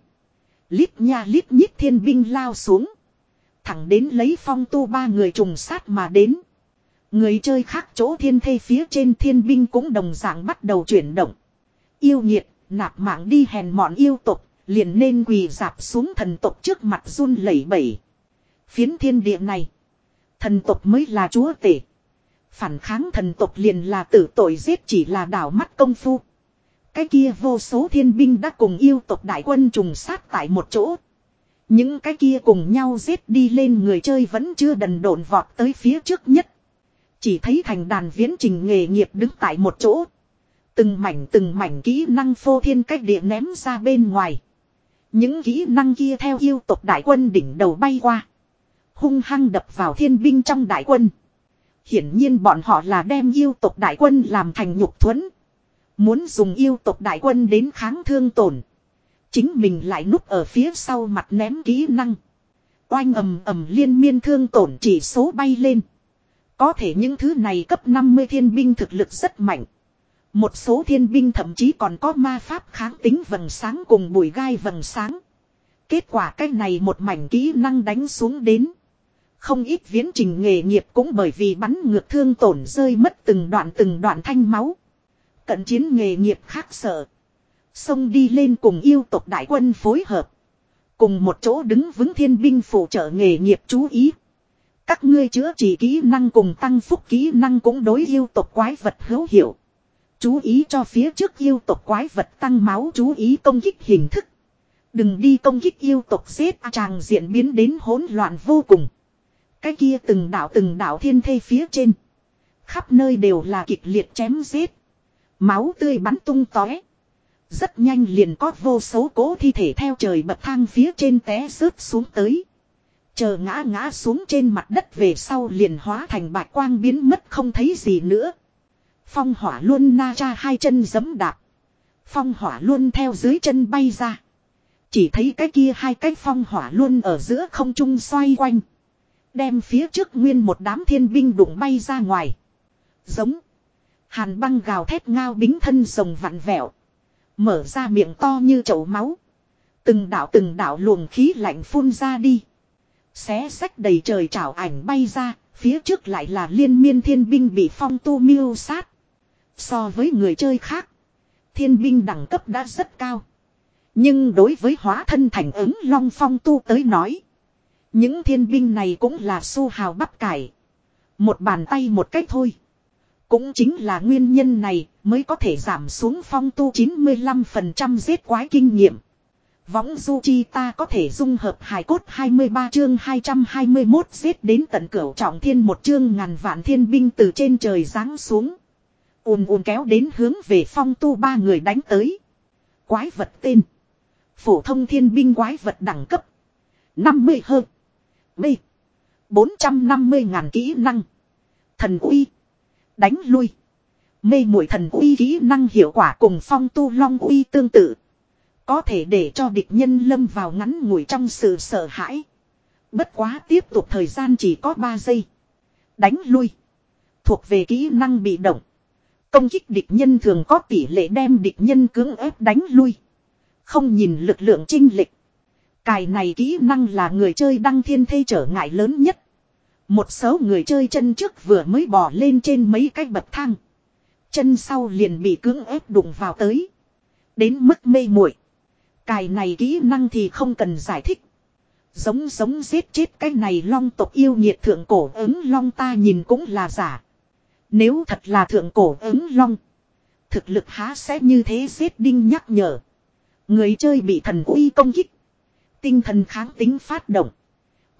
Lít nha lít nhít thiên binh lao xuống. Thẳng đến lấy Phong Tu ba người trùng sát mà đến. Người chơi khác chỗ thiên thê phía trên thiên binh cũng đồng dạng bắt đầu chuyển động. Yêu nghiệt, nạp mạng đi hèn mọn yêu tộc, liền nên quỳ dạp xuống thần tộc trước mặt run lẩy bẩy. Phiến thiên địa này, thần tộc mới là chúa tể. Phản kháng thần tộc liền là tử tội giết chỉ là đảo mắt công phu. Cái kia vô số thiên binh đã cùng yêu tộc đại quân trùng sát tại một chỗ. Những cái kia cùng nhau giết đi lên người chơi vẫn chưa đần độn vọt tới phía trước nhất. Chỉ thấy thành đàn viễn trình nghề nghiệp đứng tại một chỗ. Từng mảnh từng mảnh kỹ năng phô thiên cách địa ném ra bên ngoài. Những kỹ năng kia theo yêu tộc đại quân đỉnh đầu bay qua. Hung hăng đập vào thiên binh trong đại quân. Hiển nhiên bọn họ là đem yêu tộc đại quân làm thành nhục thuẫn. Muốn dùng yêu tộc đại quân đến kháng thương tổn. Chính mình lại núp ở phía sau mặt ném kỹ năng. Oanh ầm ầm liên miên thương tổn chỉ số bay lên. Có thể những thứ này cấp năm mươi thiên binh thực lực rất mạnh. Một số thiên binh thậm chí còn có ma pháp kháng tính vầng sáng cùng bùi gai vầng sáng. Kết quả cái này một mảnh kỹ năng đánh xuống đến. Không ít viễn trình nghề nghiệp cũng bởi vì bắn ngược thương tổn rơi mất từng đoạn từng đoạn thanh máu. Cận chiến nghề nghiệp khác sợ. Xông đi lên cùng yêu tộc đại quân phối hợp. Cùng một chỗ đứng vững thiên binh phụ trợ nghề nghiệp chú ý. Các ngươi chữa trị kỹ năng cùng tăng phúc kỹ năng cũng đối yêu tộc quái vật hữu hiệu. Chú ý cho phía trước yêu tộc quái vật tăng máu, chú ý công kích hình thức. Đừng đi công kích yêu tộc giết tràng diện biến đến hỗn loạn vô cùng. Cái kia từng đảo từng đảo thiên thê phía trên. Khắp nơi đều là kịch liệt chém giết. Máu tươi bắn tung tóe. Rất nhanh liền có vô số cố thi thể theo trời bậc thang phía trên té rớt xuống tới. Chờ ngã ngã xuống trên mặt đất về sau liền hóa thành bạch quang biến mất không thấy gì nữa. Phong hỏa luân Na Cha hai chân giẫm đạp. Phong hỏa luân theo dưới chân bay ra. Chỉ thấy cái kia hai cái phong hỏa luân ở giữa không trung xoay quanh. Đem phía trước nguyên một đám thiên binh đụng bay ra ngoài. Giống. Hàn băng gào thét Ngao Bính thân rồng vặn vẹo. Mở ra miệng to như chậu máu. Từng đạo từng đạo luồng khí lạnh phun ra đi. Xé xách đầy trời trảo ảnh bay ra. Phía trước lại là liên miên thiên binh bị Phong Tu miêu sát. So với người chơi khác. Thiên binh đẳng cấp đã rất cao. Nhưng đối với hóa thân thành ứng long Phong Tu tới nói. Những thiên binh này cũng là su hào bắp cải. Một bàn tay một cách thôi. Cũng chính là nguyên nhân này mới có thể giảm xuống Phong Tu chín mươi lăm phần trăm giết quái kinh nghiệm. Võng du chi ta có thể dung hợp hài cốt hai mươi ba chương hai trăm hai mươi mốt giết đến tận cửu trọng thiên một chương ngàn vạn thiên binh từ trên trời giáng xuống. Ùn ùn kéo đến hướng về Phong Tu ba người đánh tới. Quái vật tên. Phổ thông thiên binh quái vật đẳng cấp. năm mươi hơn. B. bốn trăm năm mươi ngàn kỹ năng. Thần uy. Đánh lui. Mê muội thần uy kỹ năng hiệu quả cùng Phong Tu long uy tương tự. Có thể để cho địch nhân lâm vào ngắn ngủi trong sự sợ hãi. Bất quá tiếp tục thời gian chỉ có ba giây. Đánh lui. Thuộc về kỹ năng bị động. Công kích địch nhân thường có tỷ lệ đem địch nhân cưỡng ép đánh lui. Không nhìn lực lượng chênh lệch. Cài này kỹ năng là người chơi đăng thiên thê trở ngại lớn nhất. Một số người chơi chân trước vừa mới bò lên trên mấy cái bậc thang. Chân sau liền bị cưỡng ép đụng vào tới. Đến mức mê muội. Cài này kỹ năng thì không cần giải thích. Giống giống giết chết cái này long tộc yêu nhiệt thượng cổ ứng long ta nhìn cũng là giả. Nếu thật là thượng cổ ứng long. Thực lực há sẽ như thế giết đinh nhắc nhở. Người chơi bị thần uy công kích. Tinh thần kháng tính phát động.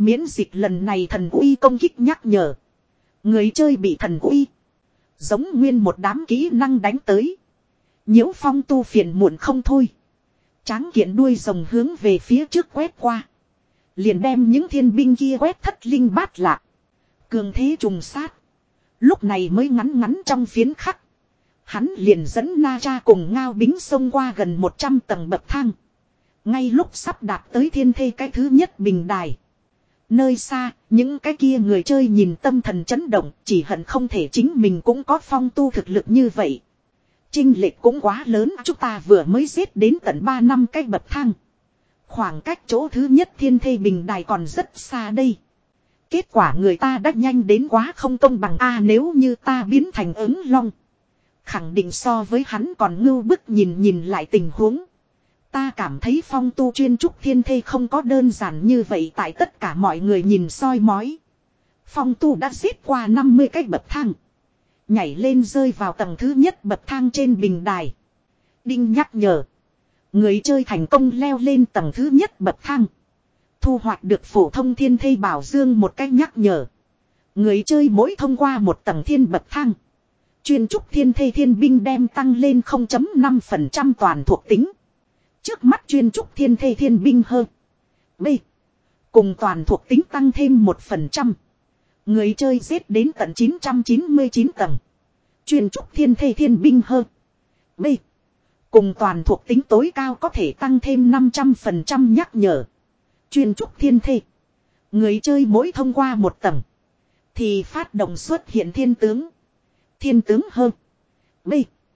Miễn dịch lần này thần uy công kích nhắc nhở. Người chơi bị thần uy. Giống nguyên một đám kỹ năng đánh tới. Nhiễu Phong tu phiền muộn không thôi. Tráng kiện đuôi rồng hướng về phía trước quét qua. Liền đem những thiên binh kia quét thất linh bát lạc. Cường thế trùng sát. Lúc này mới ngắn ngắn trong phiến khắc. Hắn liền dẫn Na Cha cùng Ngao Bính xông qua gần một trăm tầng bậc thang. Ngay lúc sắp đạt tới thiên thê cái thứ nhất bình đài. Nơi xa, những cái kia người chơi nhìn tâm thần chấn động, chỉ hận không thể chính mình cũng có Phong tu thực lực như vậy. Chênh lệch cũng quá lớn, chúng ta vừa mới giết đến tận ba năm cái bậc thang. Khoảng cách chỗ thứ nhất thiên thê bình đài còn rất xa đây. Kết quả người ta đã nhanh đến quá không công bằng a, nếu như ta biến thành ứng long. Khẳng định so với hắn còn ngưu bức. Nhìn nhìn lại tình huống. Ta cảm thấy Phong tu chuyên trúc thiên thê không có đơn giản như vậy. Tại tất cả mọi người nhìn soi mói. Phong tu đã giết qua năm mươi cái bậc thang. Nhảy lên rơi vào tầng thứ nhất bậc thang trên bình đài. Đinh nhắc nhở. Người chơi thành công leo lên tầng thứ nhất bậc thang. Thu hoạch được phổ thông thiên thê bảo dương một cách nhắc nhở. Người chơi mỗi thông qua một tầng thiên bậc thang. Chuyên trúc thiên thê thiên binh đem tăng lên không phẩy năm phần trăm toàn thuộc tính. Trước mắt chuyên trúc thiên thê thiên binh hơn. B. Cùng toàn thuộc tính tăng thêm một phần trăm. Người chơi giết đến tận chín trăm chín mươi chín tầng. Chuyên trúc thiên thê thiên binh hơn. B. Cùng toàn thuộc tính tối cao có thể tăng thêm năm trăm phần trăm nhắc nhở. Chuyên trúc thiên thê. Người chơi mỗi thông qua một tầng. Thì phát động xuất hiện thiên tướng. Thiên tướng hơn. B.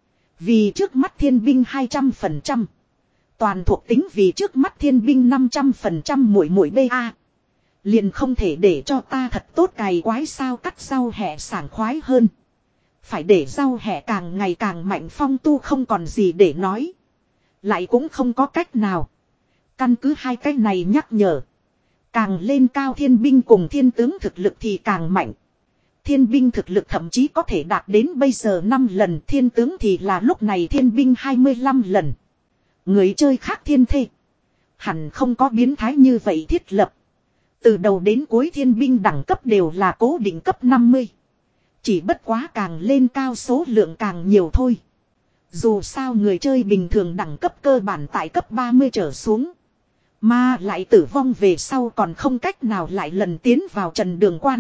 Vì trước mắt thiên binh hai trăm phần trăm. Toàn thuộc tính vì trước mắt thiên binh năm trăm phần trăm mũi mũi B A. Liền không thể để cho ta thật tốt cày quái sao, cắt rau hẹ sảng khoái hơn. Phải để rau hẹ càng ngày càng mạnh. Phong tu không còn gì để nói. Lại cũng không có cách nào. Căn cứ hai cái này nhắc nhở. Càng lên cao thiên binh cùng thiên tướng thực lực thì càng mạnh. Thiên binh thực lực thậm chí có thể đạt đến bây giờ năm lần. Thiên tướng thì là lúc này thiên binh hai mươi lăm lần. Người chơi khác thiên thê. Hẳn không có biến thái như vậy thiết lập. Từ đầu đến cuối thiên binh đẳng cấp đều là cố định cấp năm mươi. Chỉ bất quá càng lên cao số lượng càng nhiều thôi. Dù sao người chơi bình thường đẳng cấp cơ bản tại cấp ba mươi trở xuống. Mà lại tử vong về sau còn không cách nào lại lần tiến vào trần đường quan.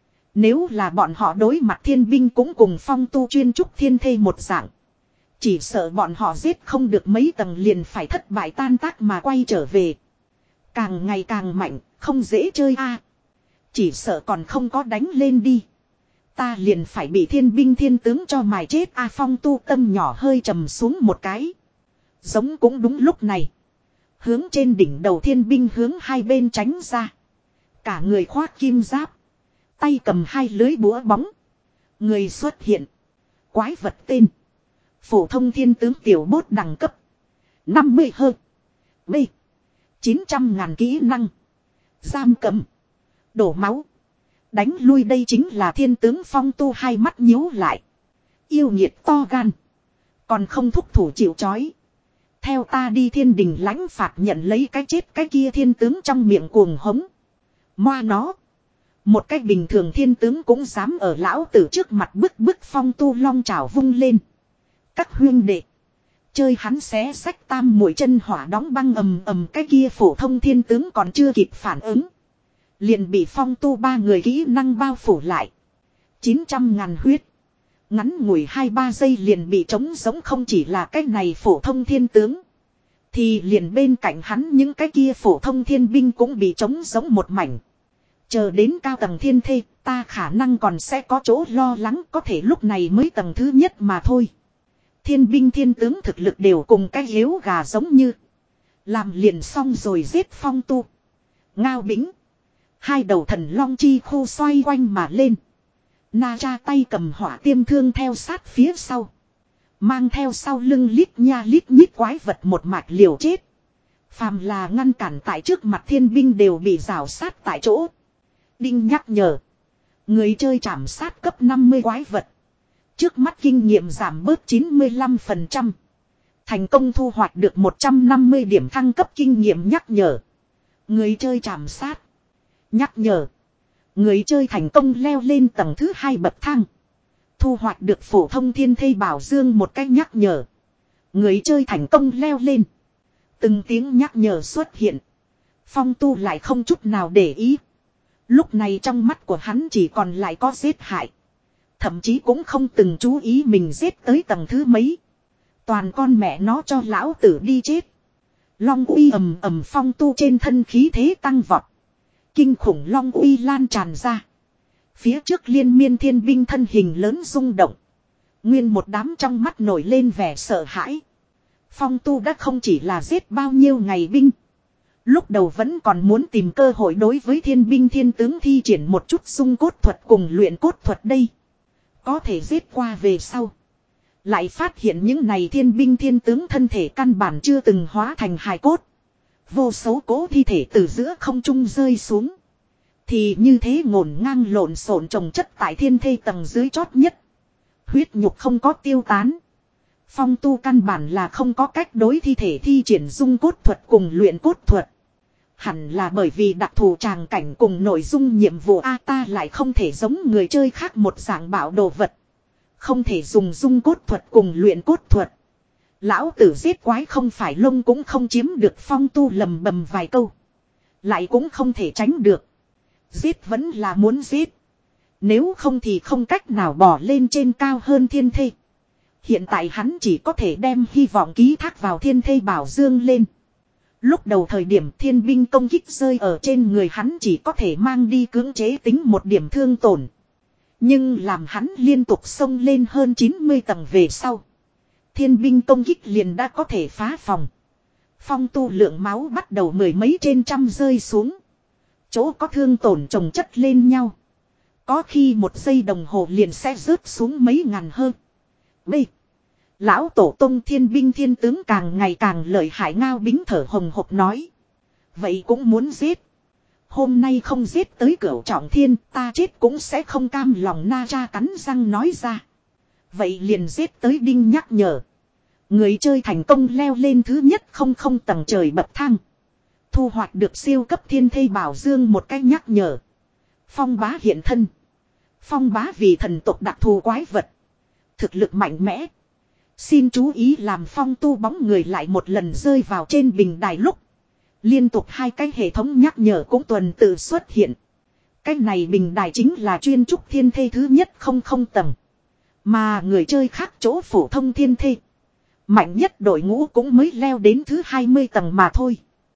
Nếu là bọn họ đối mặt thiên binh cũng cùng Phong tu chuyên trúc thiên thê một dạng. Chỉ sợ bọn họ giết không được mấy tầng liền phải thất bại tan tác mà quay trở về. Càng ngày càng mạnh, không dễ chơi a. Chỉ sợ còn không có đánh lên đi. Ta liền phải bị thiên binh thiên tướng cho mài chết a. Phong tu tâm nhỏ hơi trầm xuống một cái. Giống cũng đúng lúc này. Hướng trên đỉnh đầu thiên binh hướng hai bên tránh ra. Cả người khoác kim giáp. Tay cầm hai lưới búa bóng. Người xuất hiện. Quái vật tên. Phổ thông thiên tướng tiểu bốt đẳng cấp. năm mươi hơn. B. chín trăm ngàn kỹ năng. Giam cầm. Đổ máu. Đánh lui đây chính là thiên tướng. Phong tu hai mắt nhíu lại. Yêu nghiệt to gan. Còn không thúc thủ chịu chói. Theo ta đi thiên đình lãnh phạt nhận lấy cái chết cái kia thiên tướng trong miệng cuồng hống. Moa nó. Một cách bình thường thiên tướng cũng dám ở lão tử trước mặt bức bức. Phong tu long chảo vung lên. Các huyên đệ. Chơi hắn xé sách tam mũi chân hỏa đóng băng ầm ầm. Cái kia phổ thông thiên tướng còn chưa kịp phản ứng. Liền bị Phong tu ba người kỹ năng bao phủ lại. chín trăm ngàn huyết. Ngắn ngủi hai ba giây liền bị trống giống. Không chỉ là cái này phổ thông thiên tướng. Thì liền bên cạnh hắn những cái kia phổ thông thiên binh cũng bị trống giống một mảnh. Chờ đến cao tầng thiên thê, ta khả năng còn sẽ có chỗ lo lắng. Có thể lúc này mới tầng thứ nhất mà thôi. Thiên binh thiên tướng thực lực đều cùng cái hiếu gà giống như. Làm liền xong rồi giết Phong tu. Ngao Bính. Hai đầu thần long chi khu xoay quanh mà lên. Na Cha tay cầm hỏa tiêm thương theo sát phía sau. Mang theo sau lưng lít nha lít nhít quái vật một mạch liều chết. Phàm là ngăn cản tại trước mặt thiên binh đều bị rào sát tại chỗ. Đinh nhắc nhở. Người chơi trảm sát cấp năm mươi quái vật. Trước mắt kinh nghiệm giảm bớt chín mươi lăm phần trăm. Thành công thu hoạch được một trăm năm mươi điểm thăng cấp kinh nghiệm nhắc nhở. Người chơi trảm sát. Nhắc nhở. Người chơi thành công leo lên tầng thứ hai bậc thang. Thu hoạch được phổ thông thiên thây bảo dương một cách nhắc nhở. Người chơi thành công leo lên. Từng tiếng nhắc nhở xuất hiện. Phong Tu lại không chút nào để ý. Lúc này trong mắt của hắn chỉ còn lại có giết hại. Thậm chí cũng không từng chú ý mình giết tới tầng thứ mấy. Toàn con mẹ nó cho lão tử đi chết. Long uy ầm ầm, Phong Tu trên thân khí thế tăng vọt. Kinh khủng long uy lan tràn ra. Phía trước liên miên thiên binh thân hình lớn rung động. Nguyên một đám trong mắt nổi lên vẻ sợ hãi. Phong Tu đã không chỉ là giết bao nhiêu ngày binh. Lúc đầu vẫn còn muốn tìm cơ hội đối với thiên binh thiên tướng thi triển một chút dung cốt thuật cùng luyện cốt thuật đây. Có thể giết qua về sau. Lại phát hiện những này thiên binh thiên tướng thân thể căn bản chưa từng hóa thành hài cốt. Vô số cố thi thể từ giữa không trung rơi xuống. Thì như thế ngổn ngang lộn xộn chồng chất tại thiên thê tầng dưới chót nhất. Huyết nhục không có tiêu tán. Phong Tu căn bản là không có cách đối thi thể thi triển dung cốt thuật cùng luyện cốt thuật. Hẳn là bởi vì đặc thù tràng cảnh cùng nội dung nhiệm vụ A ta lại không thể giống người chơi khác một dạng bảo đồ vật. Không thể dùng dung cốt thuật cùng luyện cốt thuật. Lão tử giết quái không phải lông cũng không chiếm được. Phong Tu lầm bầm vài câu. Lại cũng không thể tránh được. Giết vẫn là muốn giết. Nếu không thì không cách nào bỏ lên trên cao hơn thiên thê. Hiện tại hắn chỉ có thể đem hy vọng ký thác vào thiên thê bảo dương lên. Lúc đầu thời điểm thiên binh công kích rơi ở trên người hắn chỉ có thể mang đi cưỡng chế tính một điểm thương tổn. Nhưng làm hắn liên tục xông lên hơn chín mươi tầng về sau. Thiên binh công kích liền đã có thể phá phòng. Phong Tu lượng máu bắt đầu mười mấy trên trăm rơi xuống. Chỗ có thương tổn chồng chất lên nhau. Có khi một giây đồng hồ liền sẽ rớt xuống mấy ngàn hơn. B. Lão tổ tông thiên binh thiên tướng càng ngày càng lợi hại, Ngao Bính thở hồng hộc nói. Vậy cũng muốn giết. Hôm nay không giết tới cửu trọng thiên, ta chết cũng sẽ không cam lòng, Na Tra cắn răng nói ra. Vậy liền giết tới đinh nhắc nhở. Người chơi thành công leo lên thứ nhất không không tầng trời bậc thang. Thu hoạch được siêu cấp thiên thây bảo dương một cách nhắc nhở. Phong Bá hiện thân. Phong Bá vì thần tộc đặc thù quái vật. Thực lực mạnh mẽ. Xin chú ý làm Phong Tu bóng người lại một lần rơi vào trên bình đài lúc. Liên tục hai cái hệ thống nhắc nhở cũng tuần tự xuất hiện. Cái này bình đài chính là chuyên trúc thiên thê thứ nhất không không tầng. Mà người chơi khác chỗ phổ thông thiên thê. Mạnh nhất đội ngũ cũng mới leo đến thứ hai mươi tầng mà thôi.